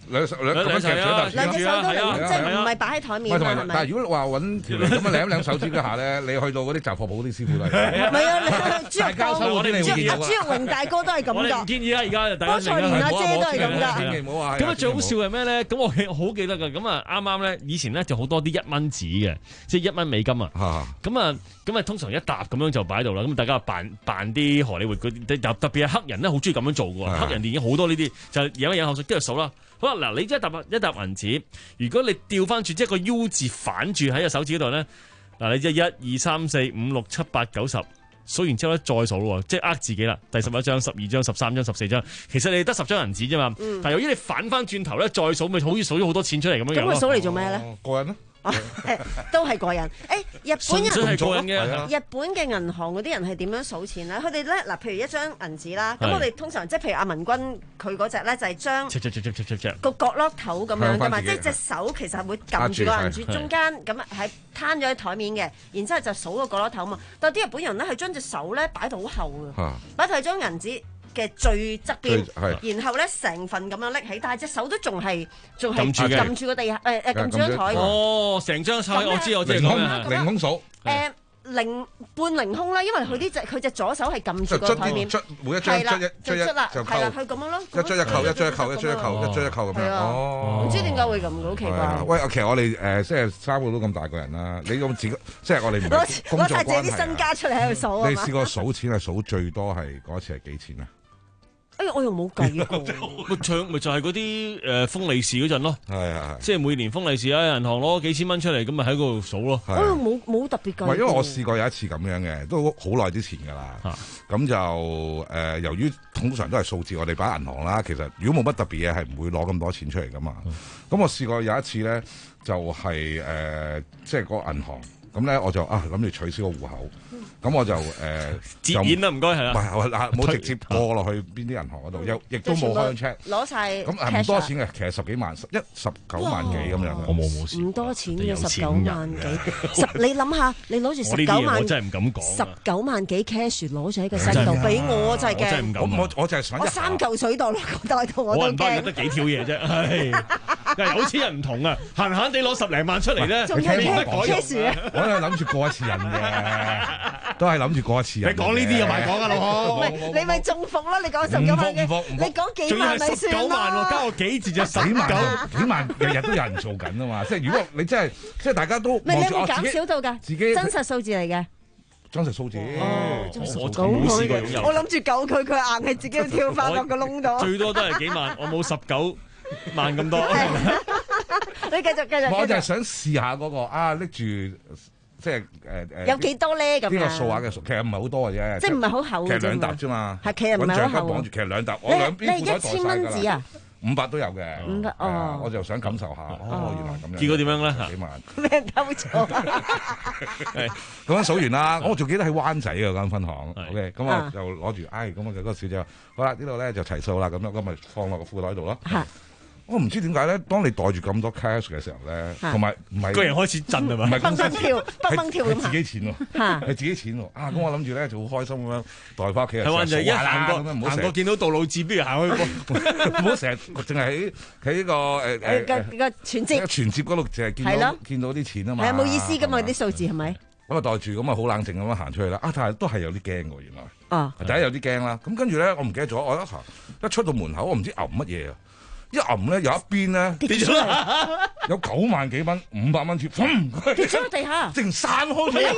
兩手兩兩手兩兩隻手都靈，即係唔係擺喺台面啊？ 但係如果話揾條脷咁樣舐一舐手指嗰下咧，你去到嗰啲雜貨鋪啲師傅都係。 唔係啊，豬肉交手嗰啲你會見到啊。 豬肉榮大哥都係咁㗎。 我哋唔建議啦，而家大家菠菜蓮阿姐都係咁㗎。 千祈唔好話。 咁啊最好笑係咩咧？咁我好記得㗎。咁啊啱啱咧，以前咧就好多啲一蚊紙嘅，即係一蚊美金啊。咁啊咁啊通常一沓咁樣就擺喺度啦。咁大家扮扮啲荷里活嗰啲，特別係黑人咧，好中意咁樣做㗎喎。黑人電影好多呢啲，就飲一飲口水，跟住數啦。好啦，嗱，你一沓一沓銀紙，如果你調翻轉，即係個 U 字反住喺個手指嗰度咧，嗱，你即係一二三四五六七八九十，數完之後咧再數咯，即係呃自己啦。第十一張、十二張、十三張、十四張，其實你得十張銀紙啫嘛。嗯、但係由於你反翻轉頭咧，再數咪好似數咗好多錢出嚟咁樣樣咯。 咁佢數嚟做咩咧？ 過癮咯。 都係過癮。誒，日本人係過癮嘅。 日本嘅銀行嗰啲人係點樣數錢咧？佢哋咧嗱，譬如一張銀紙啦，咁我哋通常即係譬如阿文君佢嗰隻咧就係將個角落頭咁樣噶嘛，即係隻手其實會撳住個銀紙中間，咁喺攤咗喺台面嘅，然之後就數個角落頭嘛。但係啲日本人咧係將隻手咧擺到好厚嘅，擺到係張銀紙嘅最側邊，然後咧成份咁樣拎起，但係隻手都仲係仲係撳住個地下，誒誒撳住張台。 哦，成張手我知我知， 凌空凌空數。 誒凌半凌空啦，因為佢呢隻佢隻左手係撳住個台面， 每一張捽一就捽啦，係啦，佢咁樣咯， 一捽一扣，一捽一扣，一捽一扣，一捽一扣咁樣。哦， 唔知點解會咁嘅，好奇怪。 喂，其實我哋誒即係三個都咁大個人啦，你咁自己即係我哋唔係工作關係啊。 攞晒自己啲身家出嚟喺度數啊！ 你試過數錢係數最多係嗰一次係幾錢啊？ 哎呀，我又冇計過。 咪唱咪就係嗰啲誒封利是嗰陣咯， 係係即係每年封利是喺銀行攞幾千蚊出嚟，咁咪喺嗰度數咯。 我又冇冇特別計。 唔係，因為我試過有一次咁樣嘅，都好耐之前㗎啦。咁就誒，由於通常都係數字，我哋擺銀行啦。其實如果冇乜特別嘢，係唔會攞咁多錢出嚟㗎嘛。咁我試過有一次咧，就係誒，即係嗰個銀行。咁咧我就啊諗住取消個戶口，咁我就誒截然啦，唔該係啦， 唔係嗱冇直接過落去邊啲銀行嗰度，又亦都冇開 check， 攞晒咁係唔多錢嘅，其實十幾萬，一十九萬幾咁樣， 我冇冇事， 唔多錢嘅十九萬幾，十你諗下，你攞住十九萬， 我真係唔敢講， 十九萬幾 cash 攞咗喺個身度，俾我就係驚， 我我我就係想， 我三嚿水袋落個袋度我都驚， 我銀包得幾條嘢啫，係有錢人唔同啊，閒閒地攞十零萬出嚟咧， 仲要 cash 啊！ 我都係諗住過一次癮嘅，都係諗住過一次癮。 你講呢啲又咪講啊，老婆？ 唔係你咪中伏咯？你講十九萬嘅，你講幾萬咪算咯？ 十九萬喎，加個幾字就十九幾萬，日日都有人做緊啊嘛！即係如果你真係即係大家都唔係你有冇減少到㗎？ 自己真實數字嚟嘅。 真實數字， 我冇試過擁有。 我諗住救佢，佢硬係自己跳翻落個窿度。 最多都係幾萬，我冇十九萬咁多。 你繼續繼續。 我就係想試下嗰個啊，拎住。即係誒誒， 有幾多咧？咁呢個數額嘅數其實唔係好多嘅啫， 即係唔係好厚嘅， 其實兩沓啫嘛。 係其實唔係好厚。 綁住，其實兩沓，我兩邊褲袋袋晒㗎啦。一千蚊紙啊，五百都有嘅。 五百哦， 我就想感受下，哦，原來咁樣。 結果點樣咧？ 幾萬？ 俾人偷咗。 咁樣數完啦，我仲記得喺灣仔嘅嗰間分行。OK，咁我就攞住，唉，咁啊嗰個小姐話：好啦，呢度咧就齊數啦，咁樣咁咪放落個褲袋度咯。我唔知點解咧，當你袋住咁多 cash 嘅時候咧，同埋唔係個人開始震係嘛？ 唔係蹦蹦跳，蹦蹦跳咁係自己錢喎，係自己錢喎。啊，咁我諗住咧就好開心咁樣袋翻屋企。 係話就一行過行過見到道路字，不如行去唔好成日淨係喺喺呢個誒誒個存摺存摺嗰度淨係見到見到啲錢啊嘛。 係冇意思㗎嘛啲數字係咪？ 咁啊袋住咁啊好冷靜咁樣行出去啦。啊，但係都係有啲驚喎原來。 啊， 第一有啲驚啦。咁跟住咧我唔記得咗，我一行一出到門口，我唔知揞乜嘢啊！一揞咧有一邊咧跌咗有九萬幾蚊，五百蚊貼， 跌咗喺地下， 淨散開咗。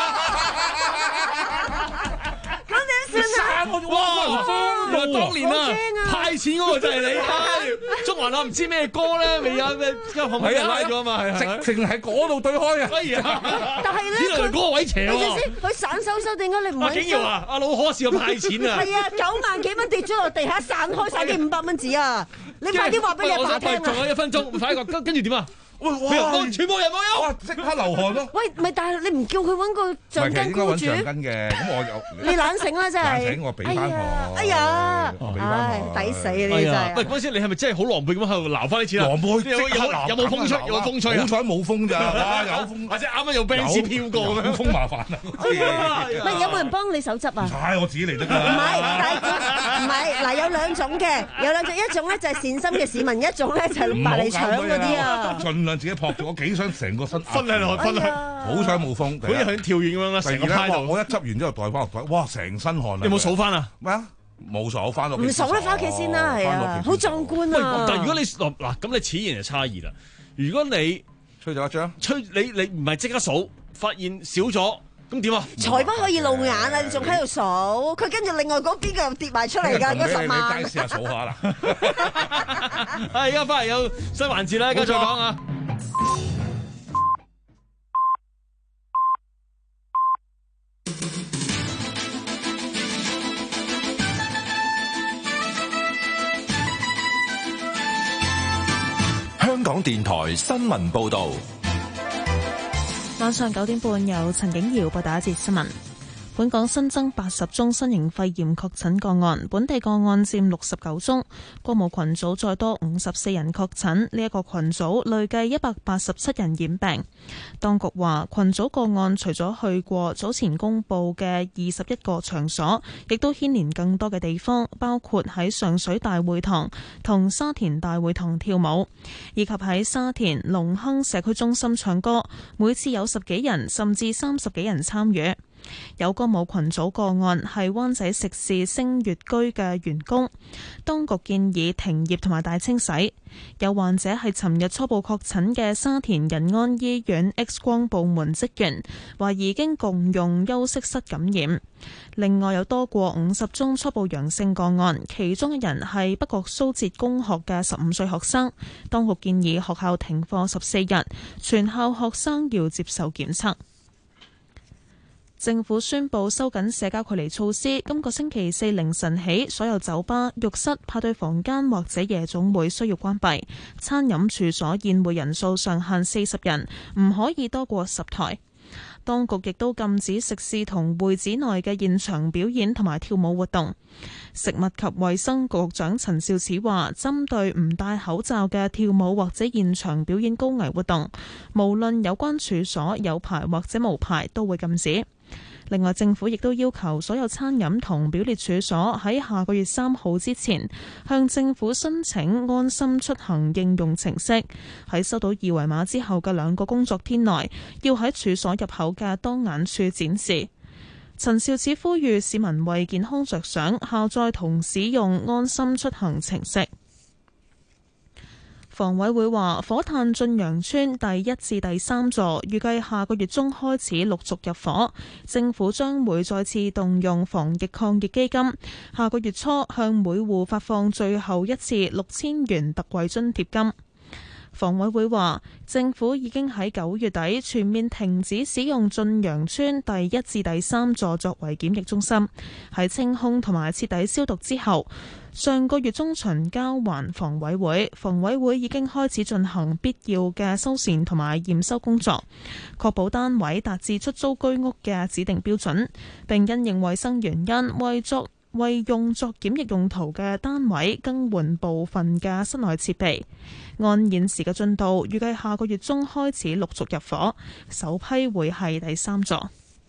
咁點算啊？ 哇！當年啊，派錢嗰個就係你，中環啊唔知咩歌咧，未有咩，因為後尾人拉咗啊嘛，係係， 直情喺嗰度對開啊！ 哎呀！ 但係咧， 佢嗰個位斜喎。 佢散收收，點解你唔？ 阿景耀啊，阿老可試過派錢啊！ 係啊，九萬幾蚊跌咗落地下，散開晒啲五百蚊紙啊！你快啲話俾你阿爸聽啊！ 仲有一分鐘，快個跟跟住點啊？ 喂， 全部人冇有， 哇！即刻流汗咯！ 喂，咪但係你唔叫佢揾個橡筋箍住？ 橡筋嘅，咁我又你懶醒啦，真係！ 懶醒，我俾翻我。 哎呀， 唉， 抵死你真係！ 喂，嗰陣時你係咪真係好狼狽咁喺度撈翻啲錢啊？ 狼狽， 有冇風吹？有冇風吹啊？ 好彩冇風咋，哇！有風， 或者啱啱有 Benz 飄過咁樣， 風麻煩啊！ 喂，有冇人幫你手執啊？ 唔係，我自己嚟得㗎。 唔係，但係唔係嗱，有兩種嘅，有兩種，一種咧就係善心嘅市民，一種咧就係白嚟搶嗰啲啊。 盡量自己撲住，我幾想成個身分兩落，分兩， 好彩冇風， 好似響跳遠咁樣啦。成個派度， 我一執完之後袋翻落袋，哇！成身汗啊！ 你有冇數翻啊？ 咩啊？冇數翻落。 唔數啦，翻屋企先啦，係啊，好壯觀啊！ 但係如果你嗱嗱咁，你此言就差異啦。如果你吹咗一張， 吹你你唔係即刻數，發現少咗。咁點啊？ 財不可以露眼啊！你仲喺度數，佢跟住另外嗰邊嘅又跌埋出嚟㗎，嗰十萬。 你試下數下啦。 係而家翻嚟有新環節啦，繼續講啊！ 香港電台新聞報導。 晚上九點半由陳景瑤報道一節新聞。本港新增八十宗新型肺炎確診個案，本地個案佔六十九宗。國務群組再多五十四人確診，呢一個群組累計一百八十七人染病。當局話，群組個案除咗去過早前公布嘅二十一個場所，亦都牽連更多嘅地方，包括喺上水大會堂同沙田大會堂跳舞，以及喺沙田隆亨社區中心唱歌，每次有十幾人甚至三十幾人參與。有歌舞群組個案係灣仔食肆星月居嘅員工，當局建議停業同埋大清洗。有患者係尋日初步確診嘅沙田仁安醫院 X 光部門職員，懷疑經共用休息室感染。另外有多過五十宗初步陽性個案，其中一人係北角蘇浙公學嘅十五歲學生，當局建議學校停課十四日，全校學生要接受檢測。政府宣布收緊社交距離措施，今個星期四凌晨起，所有酒吧、浴室、派對房間或者夜總會需要關閉，餐飲處所宴會人數上限四十人，唔可以多過十台。當局亦都禁止食肆同會址內嘅現場表演同埋跳舞活動。食物及衛生局局長陳肇始話，針對唔戴口罩嘅跳舞或者現場表演高危活動，無論有關處所有牌或者無牌都會禁止。另外，政府亦都要求所有餐飲同表列處所喺下個月三號之前向政府申請安心出行應用程式，喺收到二維碼之後嘅兩個工作天內，要喺處所入口嘅當眼處展示。陳肇始呼籲市民為健康着想，下載同使用安心出行程式。房委會話，火炭駿洋邨第一至第三座預計下個月中開始陸續入伙，政府將會再次動用防疫抗疫基金，下個月初向每戶發放最後一次六千元特惠津貼金。房委會話，政府已經喺九月底全面停止使用駿洋邨第一至第三座作為檢疫中心，喺清空同埋徹底消毒之後，上個月中旬交還房委會，房委會已經開始進行必要嘅修繕同埋驗收工作，確保單位達至出租居屋嘅指定標準，並因應衛生原因為作為用作檢疫用途嘅單位更換部分嘅室內設備。按現時嘅進度，預計下個月中開始陸續入伙，首批會係第三座。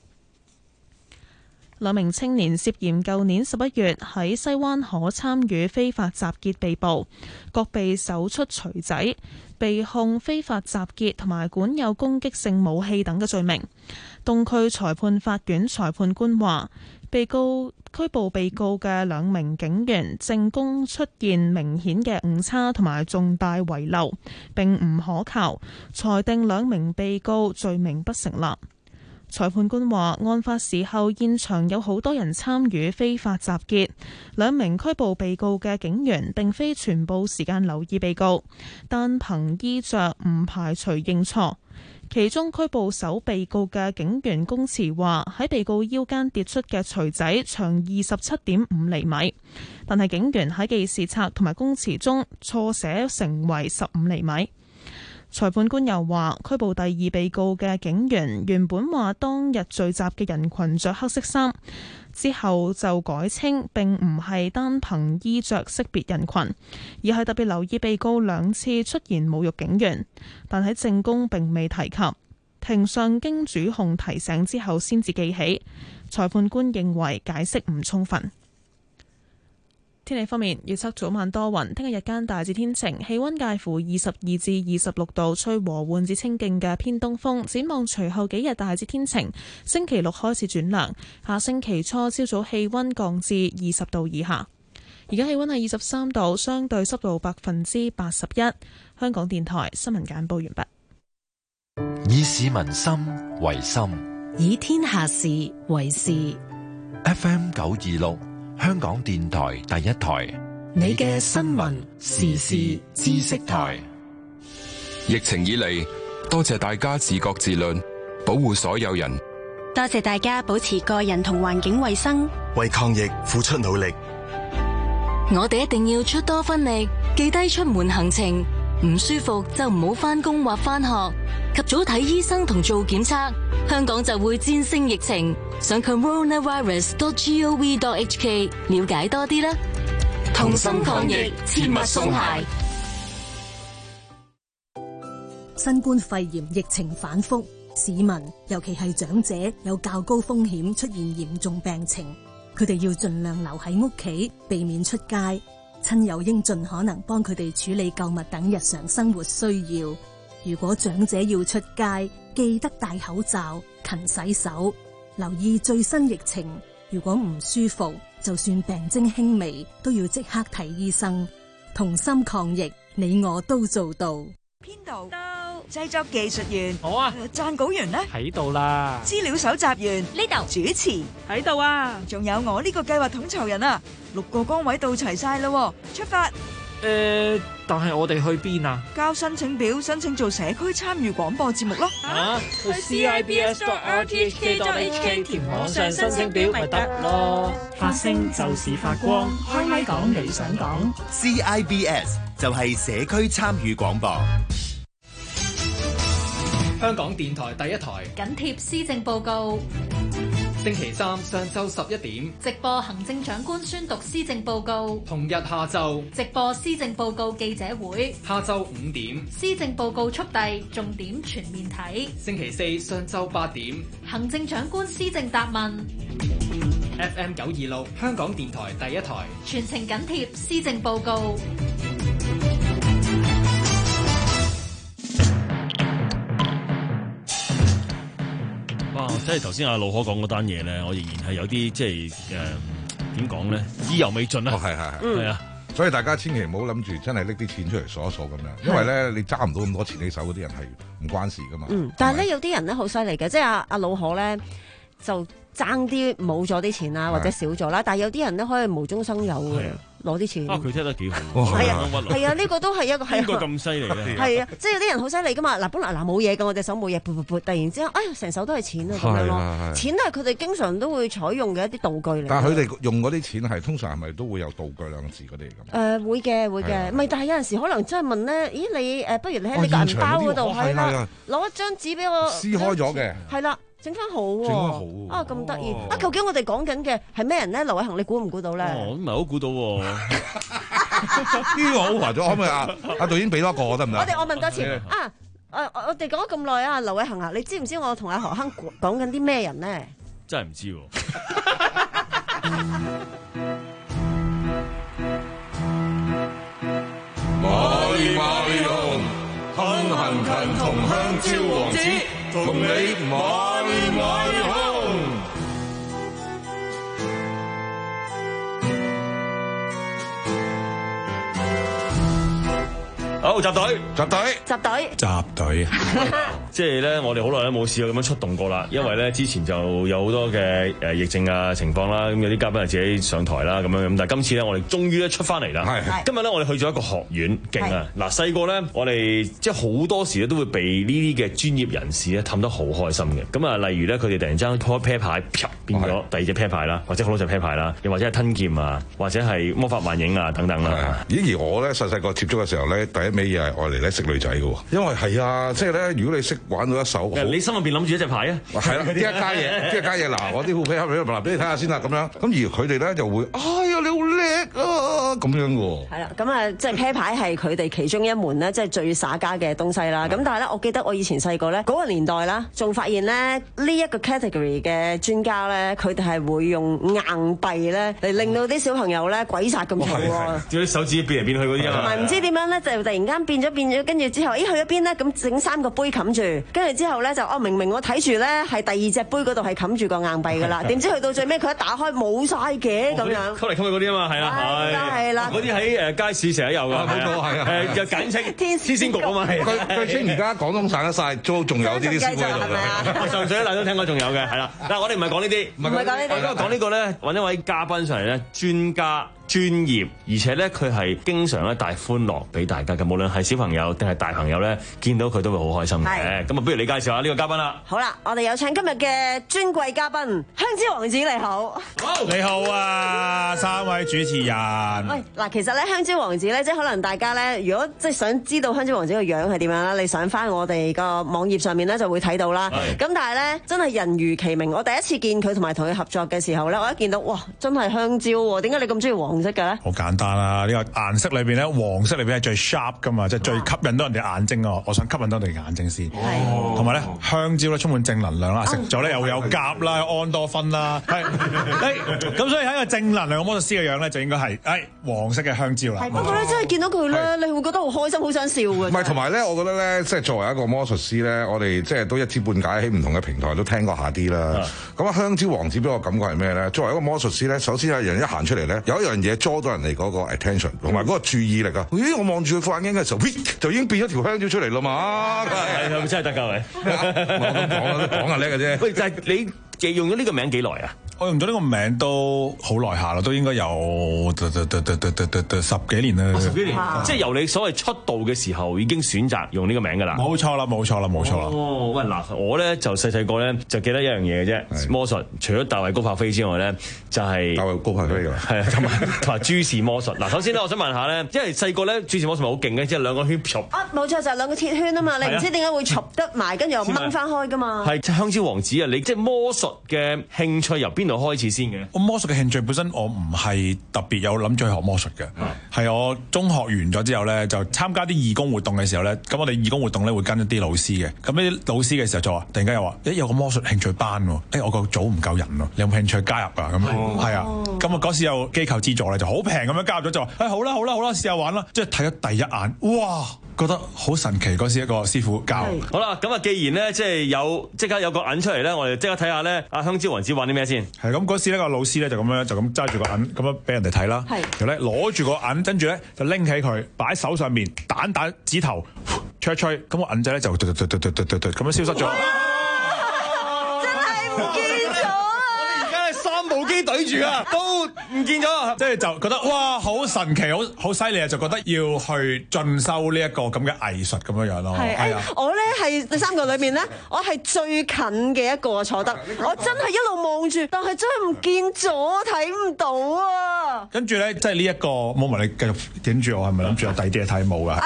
兩名青年涉嫌舊年十一月喺西灣河參與非法集結被捕，各被搜出錘仔，被控非法集結同埋管有攻擊性武器等嘅罪名。東區裁判法院裁判官話，被告拘捕被告嘅兩名警員證供出現明顯嘅誤差同埋重大遺漏，並唔可靠，裁定兩名被告罪名不成立。裁判官話，案發時候現場有好多人參與非法集結，兩名拘捕被告嘅警員並非全部時間留意被告，單憑衣着唔排除認錯。其中拘捕首被告嘅警員供詞話，喺被告腰間跌出嘅錘仔長二十七點五厘米，但係警員喺記事冊同埋供詞中錯寫成為十五厘米。裁判官又話，拘捕第二被告嘅警員原本話當日聚集嘅人群着黑色衫，之後就改稱並唔係單憑衣着識別人群，而係特別留意被告兩次出言侮辱警員，但喺證供並未提及。庭上經主控提醒之後先至記起。裁判官認為解釋唔充分。 天氣方面，預測早晚多雲，聽日日間大致天晴，氣溫介乎二十二至二十六度，吹和緩至清勁嘅偏東風。展望隨後幾日大致天晴，星期六開始轉涼，下星期初朝早氣溫降至二十度以下。而家氣溫係二十三度，相對濕度百分之八十一。香港電台新聞簡報完畢。 以市民心為心， 以天下事為事。 F M 九二六。香港電台第一台， 你嘅新聞時事知識台。 疫情以嚟，多謝大家自覺自律，保護所有人。 多謝大家保持個人同環境衛生， 為抗疫付出努力。 我哋一定要出多分力，記低出門行程，唔舒服就唔好返工或返學，及早睇醫生同做檢測，香港就會戰勝疫情。上 coronavirus dot gov dot hk 了解多啲啦，同心抗疫，切勿鬆懈。 新冠肺炎疫情反覆，市民尤其係長者有較高風險出現嚴重病情，佢哋要盡量留喺屋企，避免出街。親友應盡可能幫佢哋處理購物等日常生活需要。如果長者要出街，記得戴口罩、勤洗手。留意最新疫情，如果唔舒服，就算病徵輕微，都要即刻睇醫生。同心抗疫，你我都做到。 編導到，製作技術員好啊， 撰稿員呢喺度啦， 資料搜集員呢度， 主持喺度啊，仲有我呢個計劃統籌人啊，六個崗位到齊晒啦，出發。 誒、呃，但係我哋去邊啊？ 交申請表，申請做社區參與廣播節目咯。 啊，去 c i b s dot r t h k dot h k 填網上申請表咪得咯。 發聲就是發光，開咪講你想講。 C I B S 就係社區參與廣播。 香港電台第一台緊貼施政報告。 星期三上晝十一點直播行政長官宣讀施政報告， 同日下晝直播施政報告記者會， 下晝五點施政報告速遞重點全面睇， 星期四上晝八點行政長官施政答問。 F M 九二六香港電台第一台全程緊貼施政報告。 哇！即係頭先阿老可講嗰單嘢咧，我仍然係有啲即係誒點講咧，意猶未盡啊！ 係係係， 係啊！ 所以大家千祈唔好諗住真係拎啲錢出嚟數一數咁樣，因為咧你揸唔到咁多錢喺手嗰啲人係唔關事噶嘛。 嗯，但係咧有啲人咧好犀利嘅，即係阿阿老可咧就爭啲冇咗啲錢啦，或者少咗啦，但係有啲人咧可以無中生有嘅。攞啲錢啊！佢聽得幾好， 係啊，係啊，呢個都係一個係應該咁犀利咧。 係啊，即係有啲人好犀利噶嘛。嗱，本來嗱冇嘢嘅，我隻手冇嘢，噗噗噗，突然之間，哎呀，成手都係錢啊咁樣咯。錢都係佢哋經常都會採用嘅一啲道具嚟。 但係佢哋用嗰啲錢係通常係咪都會有道具兩個字嗰啲咁？ 誒會嘅會嘅，唔係，但係有陣時可能真係問咧，咦你誒不如你喺你個銀包嗰度係啦，攞一張紙俾我撕開咗嘅，係啦。整翻好喎， 整好啊咁得意啊！究竟我哋講緊嘅係咩人咧？劉偉恒，你估唔估到咧？ 哦，唔係好估到喎。 呢個好煩咗，可唔可以啊？阿導演俾多個得唔得？ 我哋我問多次啊！誒，我哋講咗咁耐啊，劉偉恒啊，你知唔知我同阿何鏗講緊啲咩人咧？ 真係唔知喎。 馬里馬里紅，坑行勤同香蕉王子。同你馬里馬里紅， 好集隊， 集隊， 集隊， 集隊。即係咧，我哋好耐都冇試過咁樣出動過啦。因為咧，之前就有好多嘅誒疫症啊情況啦，咁有啲嘉賓係自己上台啦咁樣咁。但係今次咧，我哋終於咧出翻嚟啦。係，今日咧我哋去咗一個學院，勁啊！嗱，細個咧，我哋即係好多時咧都會被呢啲嘅專業人士咧氹得好開心嘅。咁啊，例如咧，佢哋突然之間拖啤牌，啪變咗第二隻啤牌啦，或者好多隻啤牌啦，又或者係吞劍啊，或者係魔法幻影啊等等啦。 咦？而我咧細細個接觸嘅時候咧，第一味嘢係愛嚟咧識女仔嘅喎，因為係啊，即係咧，如果你識玩到一手。 你心入邊諗住一隻牌啊？ 係啦，呢一家嘢，呢一家嘢嗱，我啲副啤盒嗱俾你睇下先啦，咁樣。咁而佢哋咧就會，哎呀你好叻啊咁樣嘅喎。 係啦，咁啊即係啤牌係佢哋其中一門咧，即係最耍家嘅東西啦。咁但係咧，我記得我以前細個咧嗰個年代啦，仲發現咧呢一個 category 嘅專家咧，佢哋係會用硬幣咧嚟令到啲小朋友咧鬼殺咁嘈喎。 啲手指變嚟變去嗰啲啊。 同埋唔知點樣咧，就突然間變咗變咗，跟住之後，咦去咗邊咧？咁整三個杯冚住，跟住之後咧就哦明明我睇住咧係第二隻杯嗰度係冚住個硬幣㗎啦，點知去到最尾佢一打開冇晒嘅咁樣。 吸嚟吸去嗰啲啊嘛，係啦， 係啦，係啦。 嗰啲喺誒街市成日有㗎， 冇錯係啊。 誒就簡稱天仙局啊嘛，係。 據據稱而家廣東省得晒，都仲有呢啲師傅喺度㗎。 上水大都聽講仲有嘅，係啦。但係我哋唔係講呢啲， 唔係講呢啲， 我今日講呢個咧，揾一位嘉賓上嚟咧，專家。專業，而且咧佢係經常咧帶歡樂俾大家嘅，無論係小朋友定係大朋友咧，見到佢都會好開心嘅。咁啊，不如你介紹下呢個嘉賓啦。 好啦，我哋有請今日嘅尊貴嘉賓，香蕉王子你好。 你好啊，三位主持人。 喂，嗱，其實咧香蕉王子咧，即係可能大家咧，如果即係想知道香蕉王子個樣係點樣啦，你上翻我哋個網頁上面咧就會睇到啦。咁但係咧，真係人如其名。我第一次見佢同埋同佢合作嘅時候咧，我一見到哇，真係香蕉喎！點解你咁中意黃色嘅咧？ 好簡單啦，呢、這個顏色裏邊咧，黃色裏邊係最 sharp 噶嘛，即係最吸引到人哋眼睛啊！我想吸引到人哋眼睛先。同埋咧，香蕉咧充滿正能量啦，食咗咧又有鉀啦，有安多酚啦，係。咁所以喺個正能量嘅魔術師嘅樣咧，就應該係誒黃色嘅香蕉啦。 不過咧，真係見到佢咧，你會覺得好開心，好想笑嘅。 唔係，同埋咧，我覺得咧，即係作為一個魔術師咧，我哋即係都一知半解，喺唔同嘅平台都聽過下啲啦。咁啊，香蕉王子俾我感覺係咩咧？作為一個魔術師咧，首先有人一行出嚟咧，有一樣嘢捉到人哋嗰個 attention 同埋嗰個注意力啊！咦，我望住佢副眼鏡嘅時候，就已經變咗條香蕉出嚟啦嘛！ 係係咪真係得㗎？你我咁講啦，講下叻嘅啫。 喂，就係你嘅用咗呢個名幾耐啊？ 我用咗呢個名都好耐下啦，都應該有十幾年啦。 十幾年，即係由你所謂出道嘅時候已經選擇用呢個名㗎啦。 冇錯啦，冇錯啦，冇錯啦。 哦，喂嗱，我咧就細細個咧就記得一樣嘢嘅啫，魔術除咗大衛高柏飛之外咧，就係大衛高柏飛㗎， 係啊，同埋同埋諸事魔術。嗱，首先咧，我想問下咧，因為細個咧諸事魔術咪好勁嘅，即係兩個圈闙。 啊，冇錯，就係兩個鐵圈啊嘛，你唔知點解會闙得埋，跟住又掹翻開㗎嘛。 係香蕉王子啊！你即係魔術嘅興趣由邊度開始先嘅？ 我魔術嘅興趣本身我唔係特別有諗住去學魔術嘅，係、嗯、我中學完咗之後咧，就參加啲義工活動嘅時候咧，咁我哋義工活動咧會跟一啲老師嘅，咁呢啲老師嘅時候就話，突然間又話，誒有個魔術興趣班喎，誒我個組唔夠人喎，你有冇興趣加入啊？咁係啊，咁啊嗰時有機構資助咧，就好平咁樣加入咗，就話，誒好啦好啦好啦，試下玩啦，即係睇咗第一眼，哇！覺得好神奇，嗰時一個師傅教。 好啦，咁啊，既然咧即係有即刻有個銀出嚟咧，我哋即刻睇下咧，阿香蕉王子玩啲咩先？ 係咁嗰時呢個老師咧就咁樣就咁揸住個銀咁樣俾人哋睇啦。係，然後咧攞住個銀，跟住咧就拎起佢擺喺手上面，彈彈指頭，吹一吹，咁個銀仔咧就嘟嘟嘟嘟嘟嘟嘟咁樣消失咗。 真係唔見咗啊！ 我哋而家係三部機對住啊，都唔見咗， 即係就覺得哇好神奇，好好犀利啊！就覺得要去進修呢一個咁嘅藝術咁樣樣咯。 係係啊，我咧係第三個裏面咧，我係最近嘅一個坐得，我真係一路望住，但係真係唔見咗，睇唔到啊！ 跟住咧，即係呢一個 moment，你繼續影住我，係咪諗住有第二啲嘢睇冇㗎？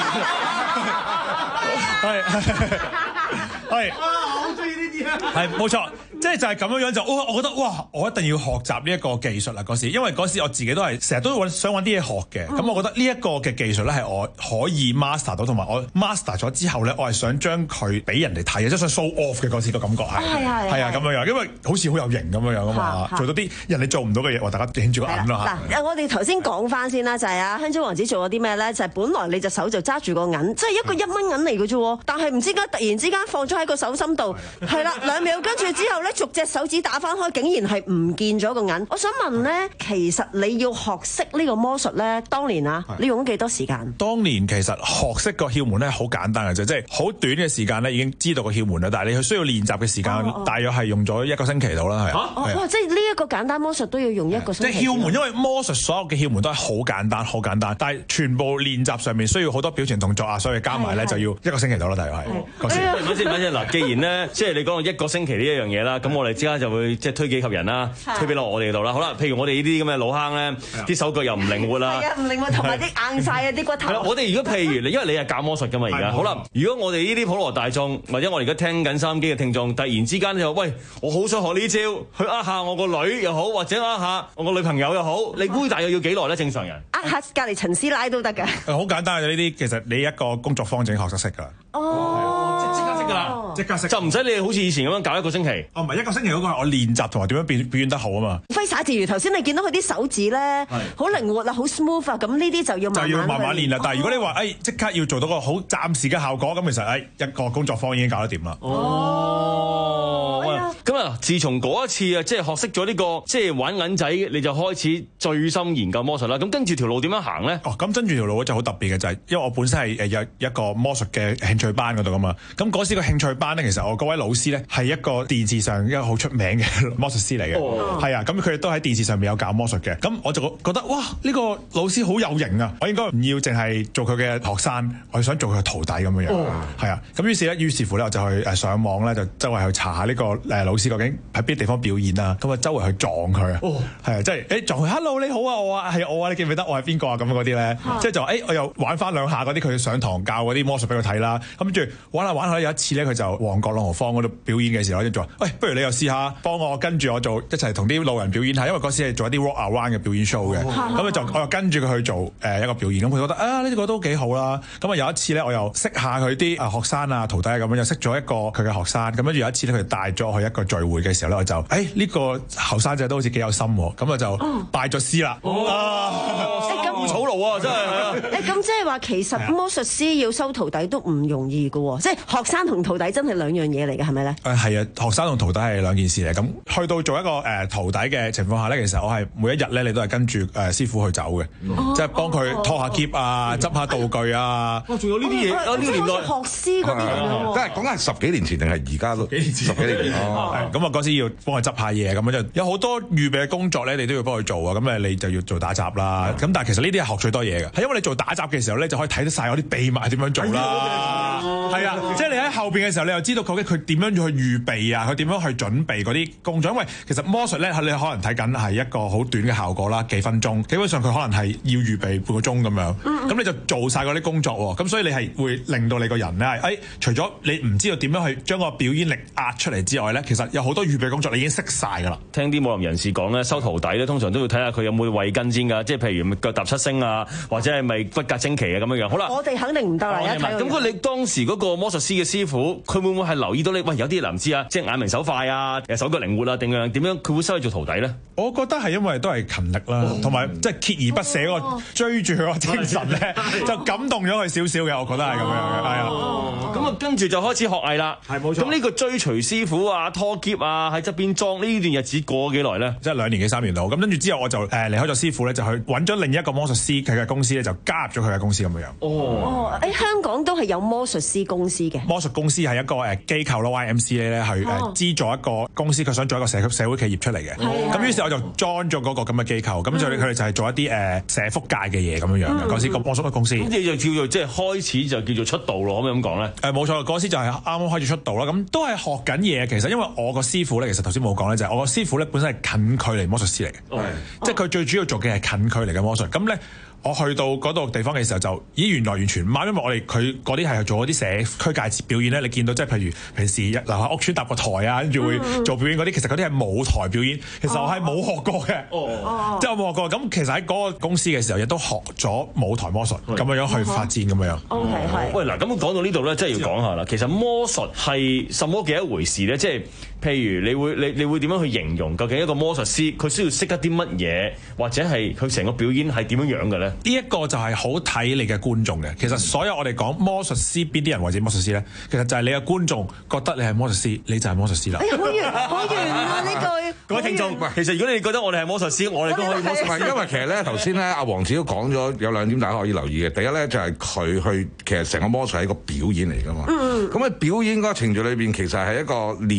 係係。 好中意呢啲啊！ 係冇錯，即係就係咁樣樣就，哇！我覺得哇，我一定要學習呢一個技術啦嗰時，因為嗰時我自己都係成日都想揾啲嘢學嘅，咁、嗯、我覺得呢一個嘅技術咧係我可以 master 到，同埋我 master 咗之後咧，我係想將佢俾人哋睇嘅，即係想 show off 嘅嗰時個感覺係係係啊咁樣樣，因為好似好有型咁樣樣啊嘛，做到啲人哋做唔到嘅嘢，話大家影住個眼啦嚇。 嗱，我哋頭先講翻先啦，就係啊香蕉王子做咗啲咩咧？就係、是、本來你隻手就揸住個銀，即、就、係、是、一個一蚊銀嚟嘅啫，但係唔知點解突然之間放咗喺個手心度，係啦兩秒，跟住之後咧逐隻手指打翻開，竟然係唔見咗個銀。我想問咧，其實你要學識呢個魔術咧，當年啊，你用咗幾多時間？ 當年其實學識個竅門咧好簡單嘅啫，即係好短嘅時間咧已經知道個竅門啦。但係你需要練習嘅時間，哦哦大約係用咗一個星期到啦，係啊。 哦，哇！即係呢一個簡單魔術都要用一個星期。 即係竅門，因為魔術所有嘅竅門都係好簡單，好簡單，但係全部練習上面需要好多表情動作啊，所以加埋咧就要一個星期到啦，大約係。嗰時。 咪先咪先嗱，既然咧即係你講一個星期呢一樣嘢啦， 啦，咁我哋即刻就會即係推己及人啦，推俾落我哋度啦。好啦，譬如我哋呢啲咁嘅老坑咧，啲手腳又唔靈活啦， 係啊，唔靈活同埋啲硬晒啊啲骨頭。 我哋如果譬如你，因為你係教魔術㗎嘛而家，好啦，如果我哋呢啲普羅大眾或者我哋而家聽緊收音機嘅聽眾，突然之間就喂，我好想學呢招，去呃下我個女又好，或者呃下我個女朋友又好，你估大約要幾耐咧？正常人呃下隔離陳師奶都得㗎。 好簡單嘅呢啲，其實你一個工作坊整學得識㗎啦。 哦， 即即刻識㗎啦，即刻識就唔使你好似以前咁樣搞一個星期。 哦，唔係一個星期嗰個係我練習同埋點樣表表演得好啊嘛。 揮灑自如，頭先你見到佢啲手指咧，好靈活啊，好 smooth 啊，咁呢啲就要慢慢就要慢慢練啦。但係如果你話誒即刻要做到個好暫時嘅效果，咁其實誒一個工作坊已經搞得掂啦。 哦，咁啊，自從嗰一次啊，即係學識咗呢個即係玩銀仔，你就開始最深研究魔術啦。咁跟住條路點樣行咧？ 哦，咁跟住條路就好特別嘅就係，因為我本身係誒有一個魔術嘅興趣班嗰度噶嘛。咁嗰時個興趣班咧，其實我嗰位老師咧係一個電視上一個好出名嘅魔術師嚟嘅，係啊。咁佢哋都喺電視上面有教魔術嘅。咁我就覺得哇，呢個老師好有型啊！我應該唔要淨係做佢嘅學生，我想做佢嘅徒弟咁樣樣。係啊。咁於是咧，於是乎咧，我就去誒上網咧，就周圍去查下呢個誒老師究竟喺邊啲地方表演啊。咁啊，周圍去撞佢啊。係啊，即係誒撞佢 ，hello 你好啊，我啊係我啊，你記唔記得我係邊個啊？咁嗰啲咧，即係就誒我又玩翻兩下嗰啲佢上堂教嗰啲魔術俾佢睇啦。咁跟住玩下玩下，有一次咧，佢就旺角朗豪坊嗰度表演嘅時候，跟住話：喂，不如你又試下幫我跟住我做一齊同啲路人表演下，因為嗰時係做一啲 walk around 嘅表演 show 嘅。咁啊就我又跟住佢去做誒一個表演，咁佢覺得啊呢個都幾好啦。咁啊有一次咧，我又識下佢啲啊學生啊徒弟啊咁樣，又識咗一個佢嘅學生。咁跟住有一次咧，佢帶咗我去一個聚會嘅時候咧，我就誒呢個後生仔都好似幾有心喎。咁啊就拜咗師啦。 咁草廬啊，真係。 誒咁即係話其實魔術師要收徒弟都唔容易㗎喎，即係學生同徒弟真係兩樣嘢嚟嘅，係咪咧？ 誒係啊，學生同徒弟係兩件事嚟。咁去到做一個誒、呃、徒弟嘅情況下咧，其實我係每一日咧，你都係跟住誒、呃、師傅去走嘅，嗯、即係幫佢拖下喼啊、執下道具啊。哇！ 仲有呢啲嘢，呢個年代學師嗰啲咁樣。 即係講緊係十幾年前定係而家都？十幾年前。十幾年前。 咁啊嗰時要幫佢執下嘢，咁樣就有好多預備嘅工作咧，你都要幫佢做啊。咁誒你就要做打雜啦。咁、嗯、但係其實呢啲係學最多嘢嘅，係因為你做打雜嘅時候咧，就可以睇得晒我啲秘密係點樣做啦。係啊，即係你喺後邊嘅時候，你又知道究竟佢點樣去預備啊，佢點樣去準備嗰啲工作。因為其實魔術咧，你可能睇緊係一個好短嘅效果啦，幾分鐘，基本上佢可能係要預備半個鐘咁樣。咁、嗯、你就做晒嗰啲工作喎，咁所以你係會令到你個人咧，誒、哎，除咗你唔知道點樣去將個表演力壓出嚟之外咧，其實有好多預備工作你已經識晒㗎啦。 聽啲武林人士講咧，收徒弟咧，通常都要睇下佢有冇慧根先㗎，即係譬如腳踏七星啊，或者係咪骨骼精奇啊咁樣樣。好啦， 我哋肯定唔得啦，一睇咁佢你當時嗰個魔術師嘅師傅，佢會唔會係留意到你？喂，有啲人唔知啊，即係眼明手快啊，手腳靈活啊，定樣點樣？佢會收你做徒弟咧？ 我覺得係因為都係勤力啦，同埋即係鍥而不捨嗰個追住佢個精神咧，就感動咗佢少少嘅。我覺得係咁樣嘅，係啊。 咁啊，跟住就開始學藝啦。係冇錯。咁呢個追隨師傅啊、拖喼啊、喺側邊裝呢段日子過咗幾耐咧？ 即係兩年幾三年度。咁跟住之後我就誒離開咗師傅咧，就去揾咗另一個魔術師佢嘅公司咧，就加入咗佢嘅公司咁樣樣。 哦。誒、欸，香港都係有魔術師公司嘅。 魔術公司係一個誒機構咯 ，Y M C A 咧去誒資助一個公司，佢想做一個社社會企業出嚟嘅。咁於是我就 join 咗嗰個咁嘅機構，咁就佢哋就係做一啲誒社福界嘅嘢咁樣樣嘅。嗰時個魔術嘅公司。咁你就叫做即係開始就叫做出道咯，可唔可以咁講咧？ 誒冇錯，嗰時就係啱啱開始出道啦。咁都係學緊嘢。其實因為我個師傅咧，其實頭先冇講咧，就係、是、我個師傅咧本身係近距離魔術師嚟嘅，哦、即係佢最主要做嘅係近距離嘅魔術。咁咧。我去到嗰度地方嘅時候就，咦原來完全唔啱，因為我哋佢嗰啲係做嗰啲社區界節表演咧，你見到即係譬如平時樓下屋邨搭個台啊，跟住會做表演嗰啲，其實嗰啲係舞台表演，其實我係冇學過嘅，哦、即係我冇學過。咁其實喺嗰個公司嘅時候，亦都學咗舞台魔術咁樣樣去發展咁樣樣。 O K 係。 喂嗱，咁講到呢度咧，真係要講下啦。其實魔術係什麼嘅一回事咧？即係譬如你會你你會點樣去形容？究竟一個魔術師佢需要識得啲乜嘢，或者係佢成個表演係點樣樣嘅咧？ 呢一個就係好睇你嘅觀眾嘅。其實所有我哋講魔術師邊啲人為之魔術師咧，其實就係你嘅觀眾覺得你係魔術師，你就係魔術師啦。 哎呀，好遠好遠啊！呢句各位聽眾，其實如果你覺得我哋係魔術師，我哋都可以魔術師。 因為其實咧頭先咧阿黃子都講咗有兩點大家可以留意嘅。第一咧就係佢去其實成個魔術係一個表演嚟㗎嘛。咁喺、嗯、表演嗰個程序裏邊，其實係一個練習嚟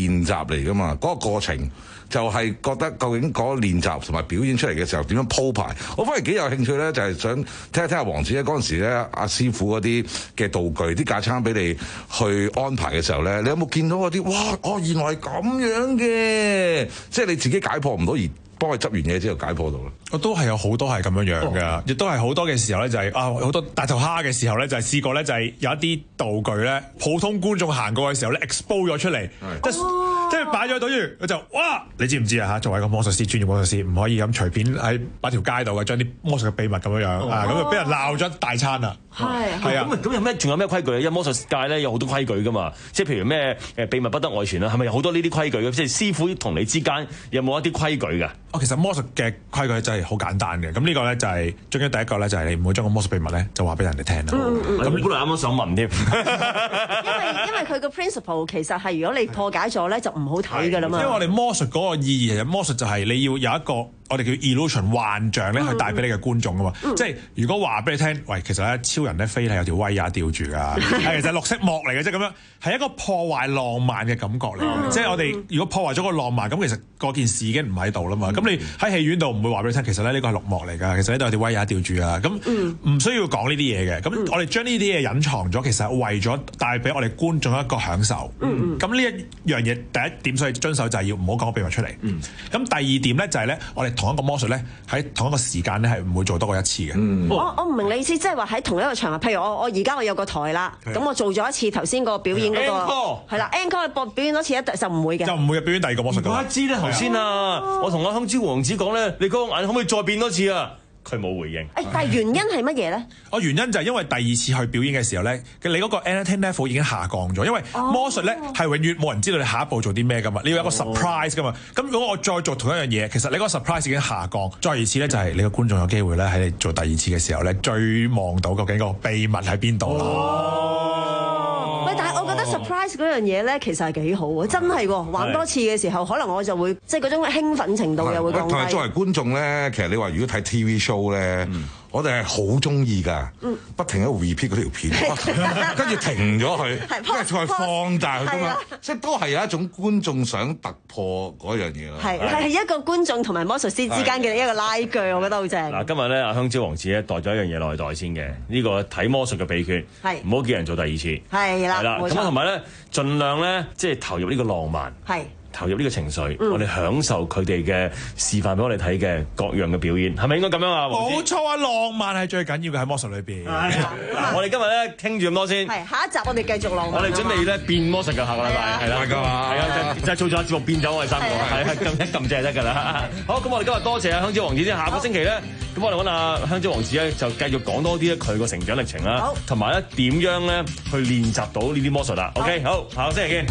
嚟㗎嘛，嗰、嗰個過程就係覺得究竟嗰個練習同埋表演出嚟嘅時候點樣鋪排。我反而幾有興趣咧，就係想聽一聽下黃子咧嗰陣時咧，阿師傅嗰啲嘅道具、啲架撐俾你去安排嘅時候咧，你有冇見到嗰啲？哇！哦，原來係咁樣嘅，即係你自己解破唔到而幫佢執完嘢之後解破到啦。 我都係有好多係咁樣樣嘅，亦都係好多嘅時候咧，就係啊好多大頭蝦嘅時候咧，就係試過咧，就係有一啲道具咧，普通觀眾行過嘅時候咧 expose 咗出嚟，即係即係擺咗喺度，佢就哇！你知唔知啊嚇？作為一個魔術師，專業魔術師唔可以咁隨便喺擺條街度嘅，將啲魔術嘅秘密咁樣樣啊，咁就俾人鬧咗大餐啦。 係係啊，咁咁有咩？仲有咩規矩？因為魔術界咧有好多規矩噶嘛，即係譬如咩誒秘密不得外傳啦，係咪有好多呢啲規矩嘅？即係師傅同你之間有冇一啲規矩㗎？ 哦，其實魔術嘅規矩真係好簡單嘅。咁呢個咧就係最緊第一個咧，就係你唔好將個魔術秘密咧就話俾人哋聽啦。 咁本來啱啱想問添， 因為因為佢個 principle 其實係如果你破解咗咧就唔好睇㗎啦嘛。 因為我哋魔術嗰個意義係魔術就係你要有一個我哋叫 illusion 幻象咧，去帶俾你嘅觀眾㗎嘛。嗯、即係如果話俾你聽，喂，其實咧超人咧飛係有條威亞吊住㗎，係其實綠色幕嚟嘅啫，咁樣係一個破壞浪漫嘅感覺嚟嘅。嗯、即係我哋如果破壞咗個浪漫，咁其實嗰件事已經唔喺度啦嘛。咁、嗯、你喺戲院度唔會話俾你聽，其實咧呢個係綠幕嚟㗎，其實呢度有條威亞吊住啊。咁唔需要講呢啲嘢嘅。咁、嗯、我哋將呢啲嘢隱藏咗，其實係為咗帶俾我哋觀眾一個享受。咁呢、嗯嗯、一樣嘢第一點，所以遵守就係要唔好講個秘密出嚟。咁、嗯、第二點咧就係咧，我哋同一個魔術咧喺同一個時間咧係唔會做多過一次嘅。嗯、 我我唔明你意思，即係話喺同一個場合，譬如我我而家我有個台啦，咁的我做咗一次頭先個表演嗰、那個係啦 encore 播表演多次一就唔會嘅，就唔會表演第二個魔術嘅。 我知咧頭先啊，我同阿香蕉王子講咧，你嗰個眼可唔可以再變多次啊？佢冇回應。 誒，但係原因係乜嘢咧？ 哦，原因就係因為第二次去表演嘅時候咧，你嗰個 entertain level 已經下降咗，因為魔術咧係永遠冇人知道你下一步做啲咩噶嘛，你要有一個 surprise 噶嘛。咁、哦、如果我再做同一樣嘢，其實你嗰個 surprise 已經下降。再而次咧就係你個觀眾有機會咧喺你做第二次嘅時候咧，追望到究竟個秘密喺邊度啦。 喂、哦，但係我覺得 surprise 嗰樣嘢咧，其實係幾好喎，真係喎，玩多次嘅時候，可能我就會即係嗰種興奮程度又會降低。 同埋作為觀眾咧，其實你話如果睇 T V show 咧。嗯我哋係好中意㗎，不停喺度 repeat 嗰條片，跟住停咗佢，跟住再放大佢㗎嘛，即係都係有一種觀眾想突破嗰樣嘢咯。 係係一個觀眾同埋魔術師之間嘅一個拉鋸，我覺得好正。 嗱，今日咧阿香蕉王子咧帶咗一樣嘢落去袋先嘅，呢個睇魔術嘅秘訣，係唔好叫人做第二次。係啦，係啦，咁同埋咧，盡量咧即係投入呢個浪漫。係。投入呢個情緒，嗯、我哋享受佢哋嘅示範俾我哋睇嘅各樣嘅表演，係咪應該咁樣啊？ 冇錯啊，浪漫係最緊要嘅喺魔術裏邊。 我哋今日咧傾住咁多先。 係下一集我哋繼續浪漫。 我哋準備咧變魔術嘅下個禮拜，係啦，係啊，就就做咗節目變咗我哋三個，係啊，撳一撳掣就得㗎啦。好，咁我哋今日多謝啊香蕉王子先，下個星期咧，咁我哋揾阿香蕉王子咧就繼續講多啲咧佢個成長歷程啦，同埋咧點樣咧去練習到呢啲魔術啦。OK，好，下個星期見。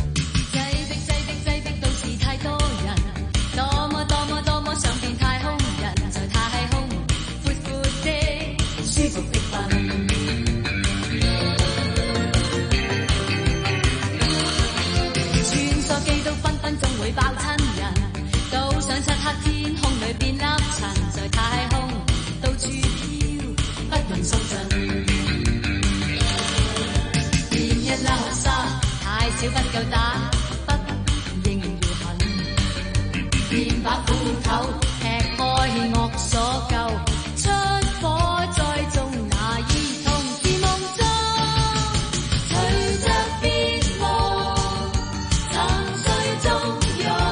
爆親人，都想漆黑天空裏變粒塵，在太空到處飄，不容數盡。變一粒沙，太少不夠打，不應要狠。變把斧頭，劈開惡所救，出火再種那兒童是夢中，隨着變夢，沉睡中。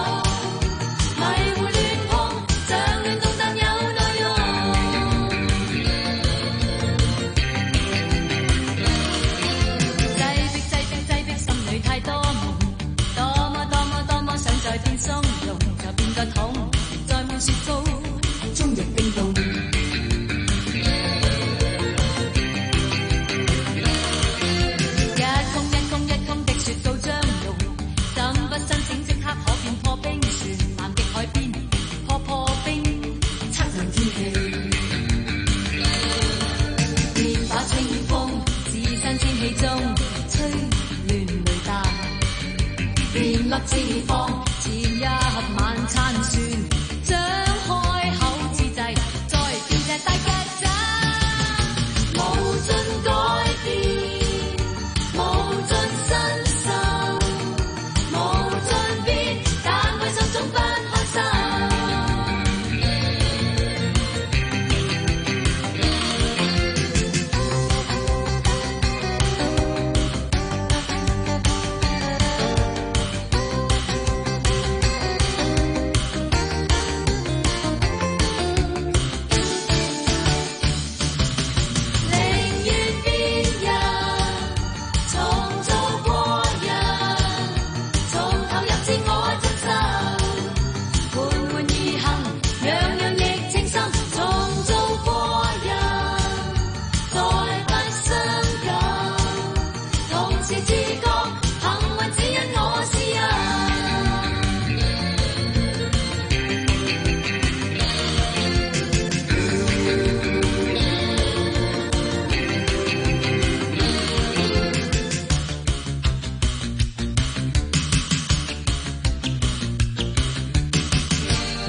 翅膀前一晚餐算，張開口之際，再變隻大曱甴，無盡改變，無盡身受，無盡變。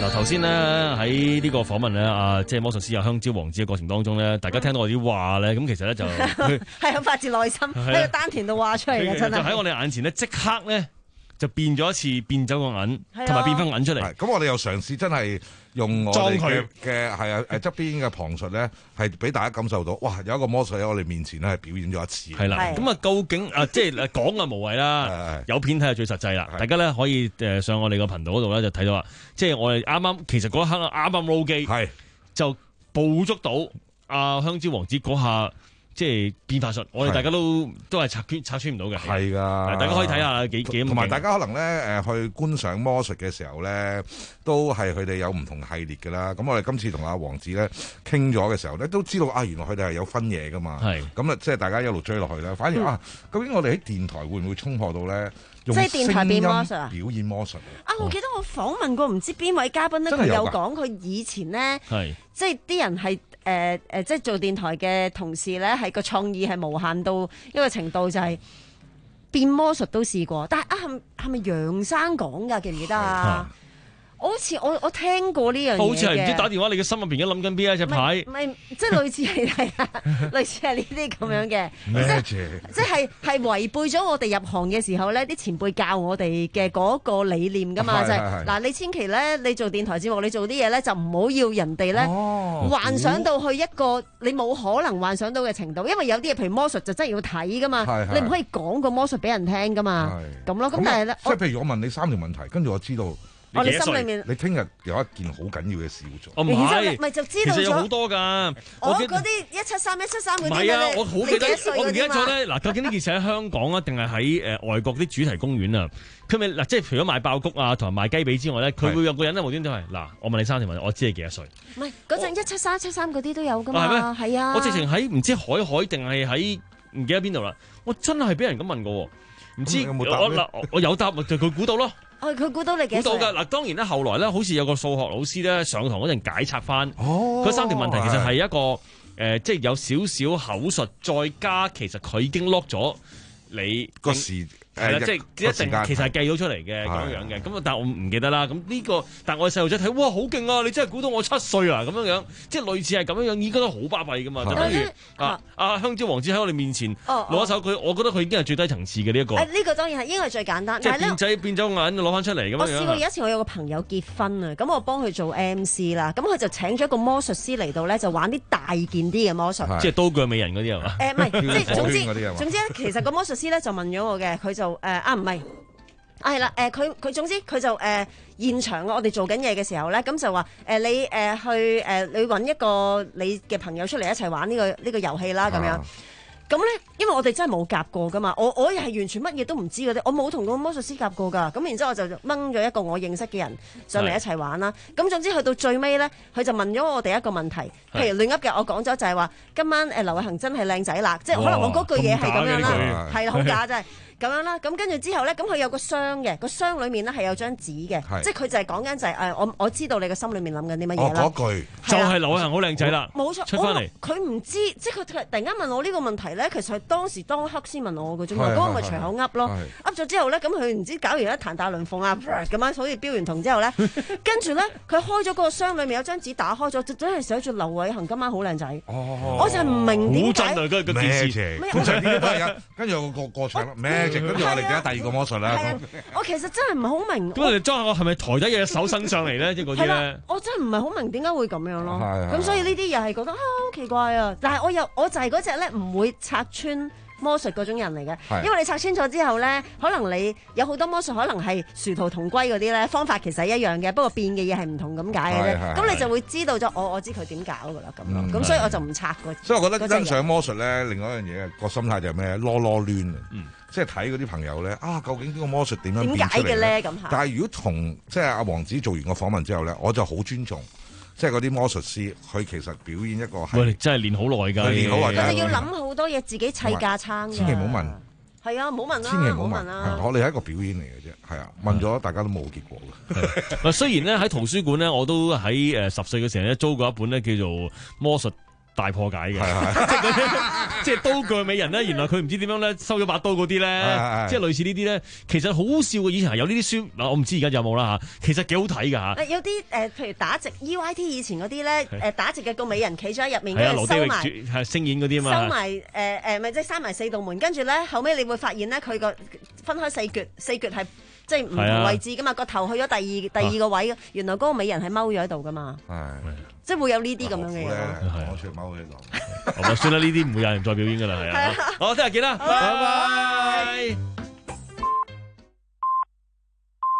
嗱，頭先咧喺呢個訪問咧，啊，即係魔術師有香蕉王子嘅過程當中咧，大家聽到我啲話咧，咁其實咧就係好發自內心喺個丹田度話出嚟嘅，真係就喺我哋眼前咧，即刻咧就變咗一次變走個銀，同埋變翻銀出嚟。 咁我哋又嘗試真係用我哋嘅嘅係啊誒側邊嘅旁述咧，係俾大家感受到，哇！有一個魔術喺我哋面前咧係表演咗一次。 係啦，咁啊究竟啊即係講啊無謂啦，有片睇係最實際啦。大家咧可以誒上我哋個頻道嗰度咧就睇到啦，即係我哋啱啱其實嗰一刻啱啱 roll 機，係就捕捉到阿香蕉王子嗰下。即係變化術，我哋大家都都係拆穿拆穿唔到嘅。係㗎，大家可以睇下幾幾咁。 同埋大家可能咧誒去觀賞魔術嘅時候咧，都係佢哋有唔同系列㗎啦。咁我哋今次同阿王子咧傾咗嘅時候咧，都知道啊，原來佢哋係有分嘢㗎嘛。係咁啊，即係大家一路追落去啦。反而、嗯、啊，究竟我哋喺電台會唔會衝破到咧？ 即係電台變魔術啊！ 表演魔術啊！我記得我訪問過唔知邊位嘉賓咧，佢有講佢以前咧，即係啲人係誒誒，即係做電台嘅同事咧，係個創意係無限到一個程度，就係變魔術都試過。但係啊，係係咪楊生講㗎？記唔記得啊？我好似我我聽過呢樣嘢， 好似係唔知打電話，你嘅心入邊而家諗緊邊一隻牌？ 唔係，即係類似係係啊，類似係呢啲咁樣嘅，即係即係係違背咗我哋入行嘅時候咧，啲前輩教我哋嘅嗰個理念噶嘛，就係嗱，你千祈咧，你做電台節目，你做啲嘢咧，就唔好要人哋咧幻想到去一個你冇可能幻想到嘅程度，因為有啲嘢譬如魔術就真係要睇噶嘛，你唔可以講個魔術俾人聽噶嘛，咁咯。咁但係咧， 即係譬如我問你三條問題，跟住我知道。 我哋心裏面， 你聽日有一件好緊要嘅事要做。 我唔係， 咪就知道咗。 其實有好多㗎。 我嗰啲一七三一七三嗰啲咧， 我好記得，我唔記得咗咧。嗱，究竟呢件事喺香港啊，定係喺誒外國啲主題公園啊？佢咪嗱，即係除咗賣爆谷啊，同埋賣雞髀之外咧，佢會有個人咧無端端係嗱，我問你三條問題，我知你幾多歲？ 唔係嗰陣一七三一七三嗰啲都有㗎嘛？係啊。 我直情喺唔知海海定係喺唔記得邊度啦。我真係俾人咁問過，唔知我嗱我有答就佢估到咯。 哦，佢估到你幾歲？ 估到㗎嗱，當然咧，後來咧，好似有個數學老師咧上堂嗰陣解拆翻，嗰三條問題其實係一個誒、呃，即係有少少口述，再加其實佢已經 lock 咗你個時。 係啦，即係一定其實係計到出嚟嘅咁樣樣嘅，咁但係我唔記得啦。咁呢個，但係我哋細路仔睇，哇，好勁啊！你真係估到我七歲啊！咁樣樣，即係類似係咁樣樣，已經覺得好巴閉噶嘛。就等於啊啊香蕉王子喺我哋面前攞一手，佢我覺得佢已經係最低層次嘅呢一個。 呢個當然係應該係最簡單。 即係變仔變咗眼攞翻出嚟咁樣樣。 我試過有一次，我有個朋友結婚啊，咁我幫佢做 M C 啦，咁佢就請咗一個魔術師嚟到咧，就玩啲大件啲嘅魔術， 即係刀鋸美人嗰啲係嘛？ 誒唔係，即係總之總之咧，其實個魔術師咧就問咗我嘅，佢就誒啊唔係。啊係啦，誒佢佢總之佢就誒、呃、現場我哋做緊嘢嘅時候咧，咁就話誒、呃、你誒、呃、去誒、呃、你揾一個你嘅朋友出嚟一齊玩呢、呢個呢、呢個遊戲啦咁樣。咁咧，因為我哋真係冇夾過噶嘛，我我又係完全乜嘢都唔知嗰啲，我冇同個魔術師夾過噶。咁然之後我就掹咗一個我認識嘅人上嚟一齊玩啦。咁總之去到最尾咧，佢就問咗我哋一個問題，譬如亂噏嘅，我講咗就係話今晚誒劉偉恒真係靚仔啦，即係可能我嗰句嘢係咁樣啦，係好假真係。咁樣啦，咁跟住之後咧，咁佢有個箱嘅，個箱裡面咧係有張紙嘅，即係佢就係講緊就係誒，我我知道你嘅心裡面諗緊啲乜嘢啦。 哦，嗰句就係劉偉恒好靚仔啦， 冇錯， 出翻嚟。 佢唔知，即係佢突然間問我呢個問題咧，其實係當時當刻先問我嘅啫嘛，嗰個咪隨口噏咯，噏咗之後咧，咁佢唔知搞完一壇大輪鳳啊咁樣，好似標完銅之後咧，跟住咧佢開咗嗰個箱裡面有張紙打開咗，就真係寫住劉偉恒今晚好靚仔。我就唔明點解。 好真啊！嗰個件事， 通常啲都係有，跟住個過場咩？跟住我哋而家。第二個魔術啦， 我其實真係唔係好明。 咁你裝下我係咪抬低嘢手伸上嚟咧？即係嗰啲咧。 我真係唔係好明點解會咁樣咯。咁所以呢啲又係覺得啊好奇怪啊！但係我又我就係嗰隻咧唔會拆穿魔術嗰種人嚟嘅，因為你拆穿咗之後咧，可能你有好多魔術可能係殊途同歸嗰啲咧，方法其實係一樣嘅，不過變嘅嘢係唔同咁解嘅啫。咁你就會知道咗，我我知佢點搞噶啦咁咯。咁所以我就唔拆個。 所以我覺得欣賞魔術咧，另外一樣嘢個心態就係咩？囉囉攣啊！即係睇嗰啲朋友咧，啊，究竟呢個魔術點樣變出嚟？點解嘅咧？咁但係如果同即係阿王子做完個訪問之後咧，我就好尊重，即係嗰啲魔術師，佢其實表演一個係， 喂，真係練好耐㗎， 練好耐。 佢哋要諗好多嘢，自己砌架撐嘅。 千祈唔好問。 係啊，唔好問啦。 千祈唔好問啦。 我哋係一個表演嚟嘅啫，係啊，問咗大家都冇結果嘅。 雖然咧喺圖書館咧，我都喺誒十歲嘅時候咧租過一本咧叫做魔術大破解嘅，即係嗰啲即係刀鋸美人咧，原來佢唔知點樣咧收咗把刀嗰啲咧，即係類似呢啲咧，其實好笑嘅。以前係有呢啲書，嗱我唔知而家有冇啦嚇，其實幾好睇㗎嚇。 有啲誒，譬如打直 E Y T 以前嗰啲咧，誒打直嘅個美人企咗喺入面，跟住收埋係星演嗰啲嘛， 收埋誒誒咪即係閂埋四道門，跟住咧後尾你會發現咧佢個分開四橛，四橛係。即係唔同位置噶嘛，個頭去咗第二第二個位，原來嗰個美人係踎咗喺度噶嘛，即係會有呢啲咁樣嘅嘢。 我出踎喺度， 算啦，呢啲唔會有人再表演噶啦，係啊。好，聽日見啦，拜拜。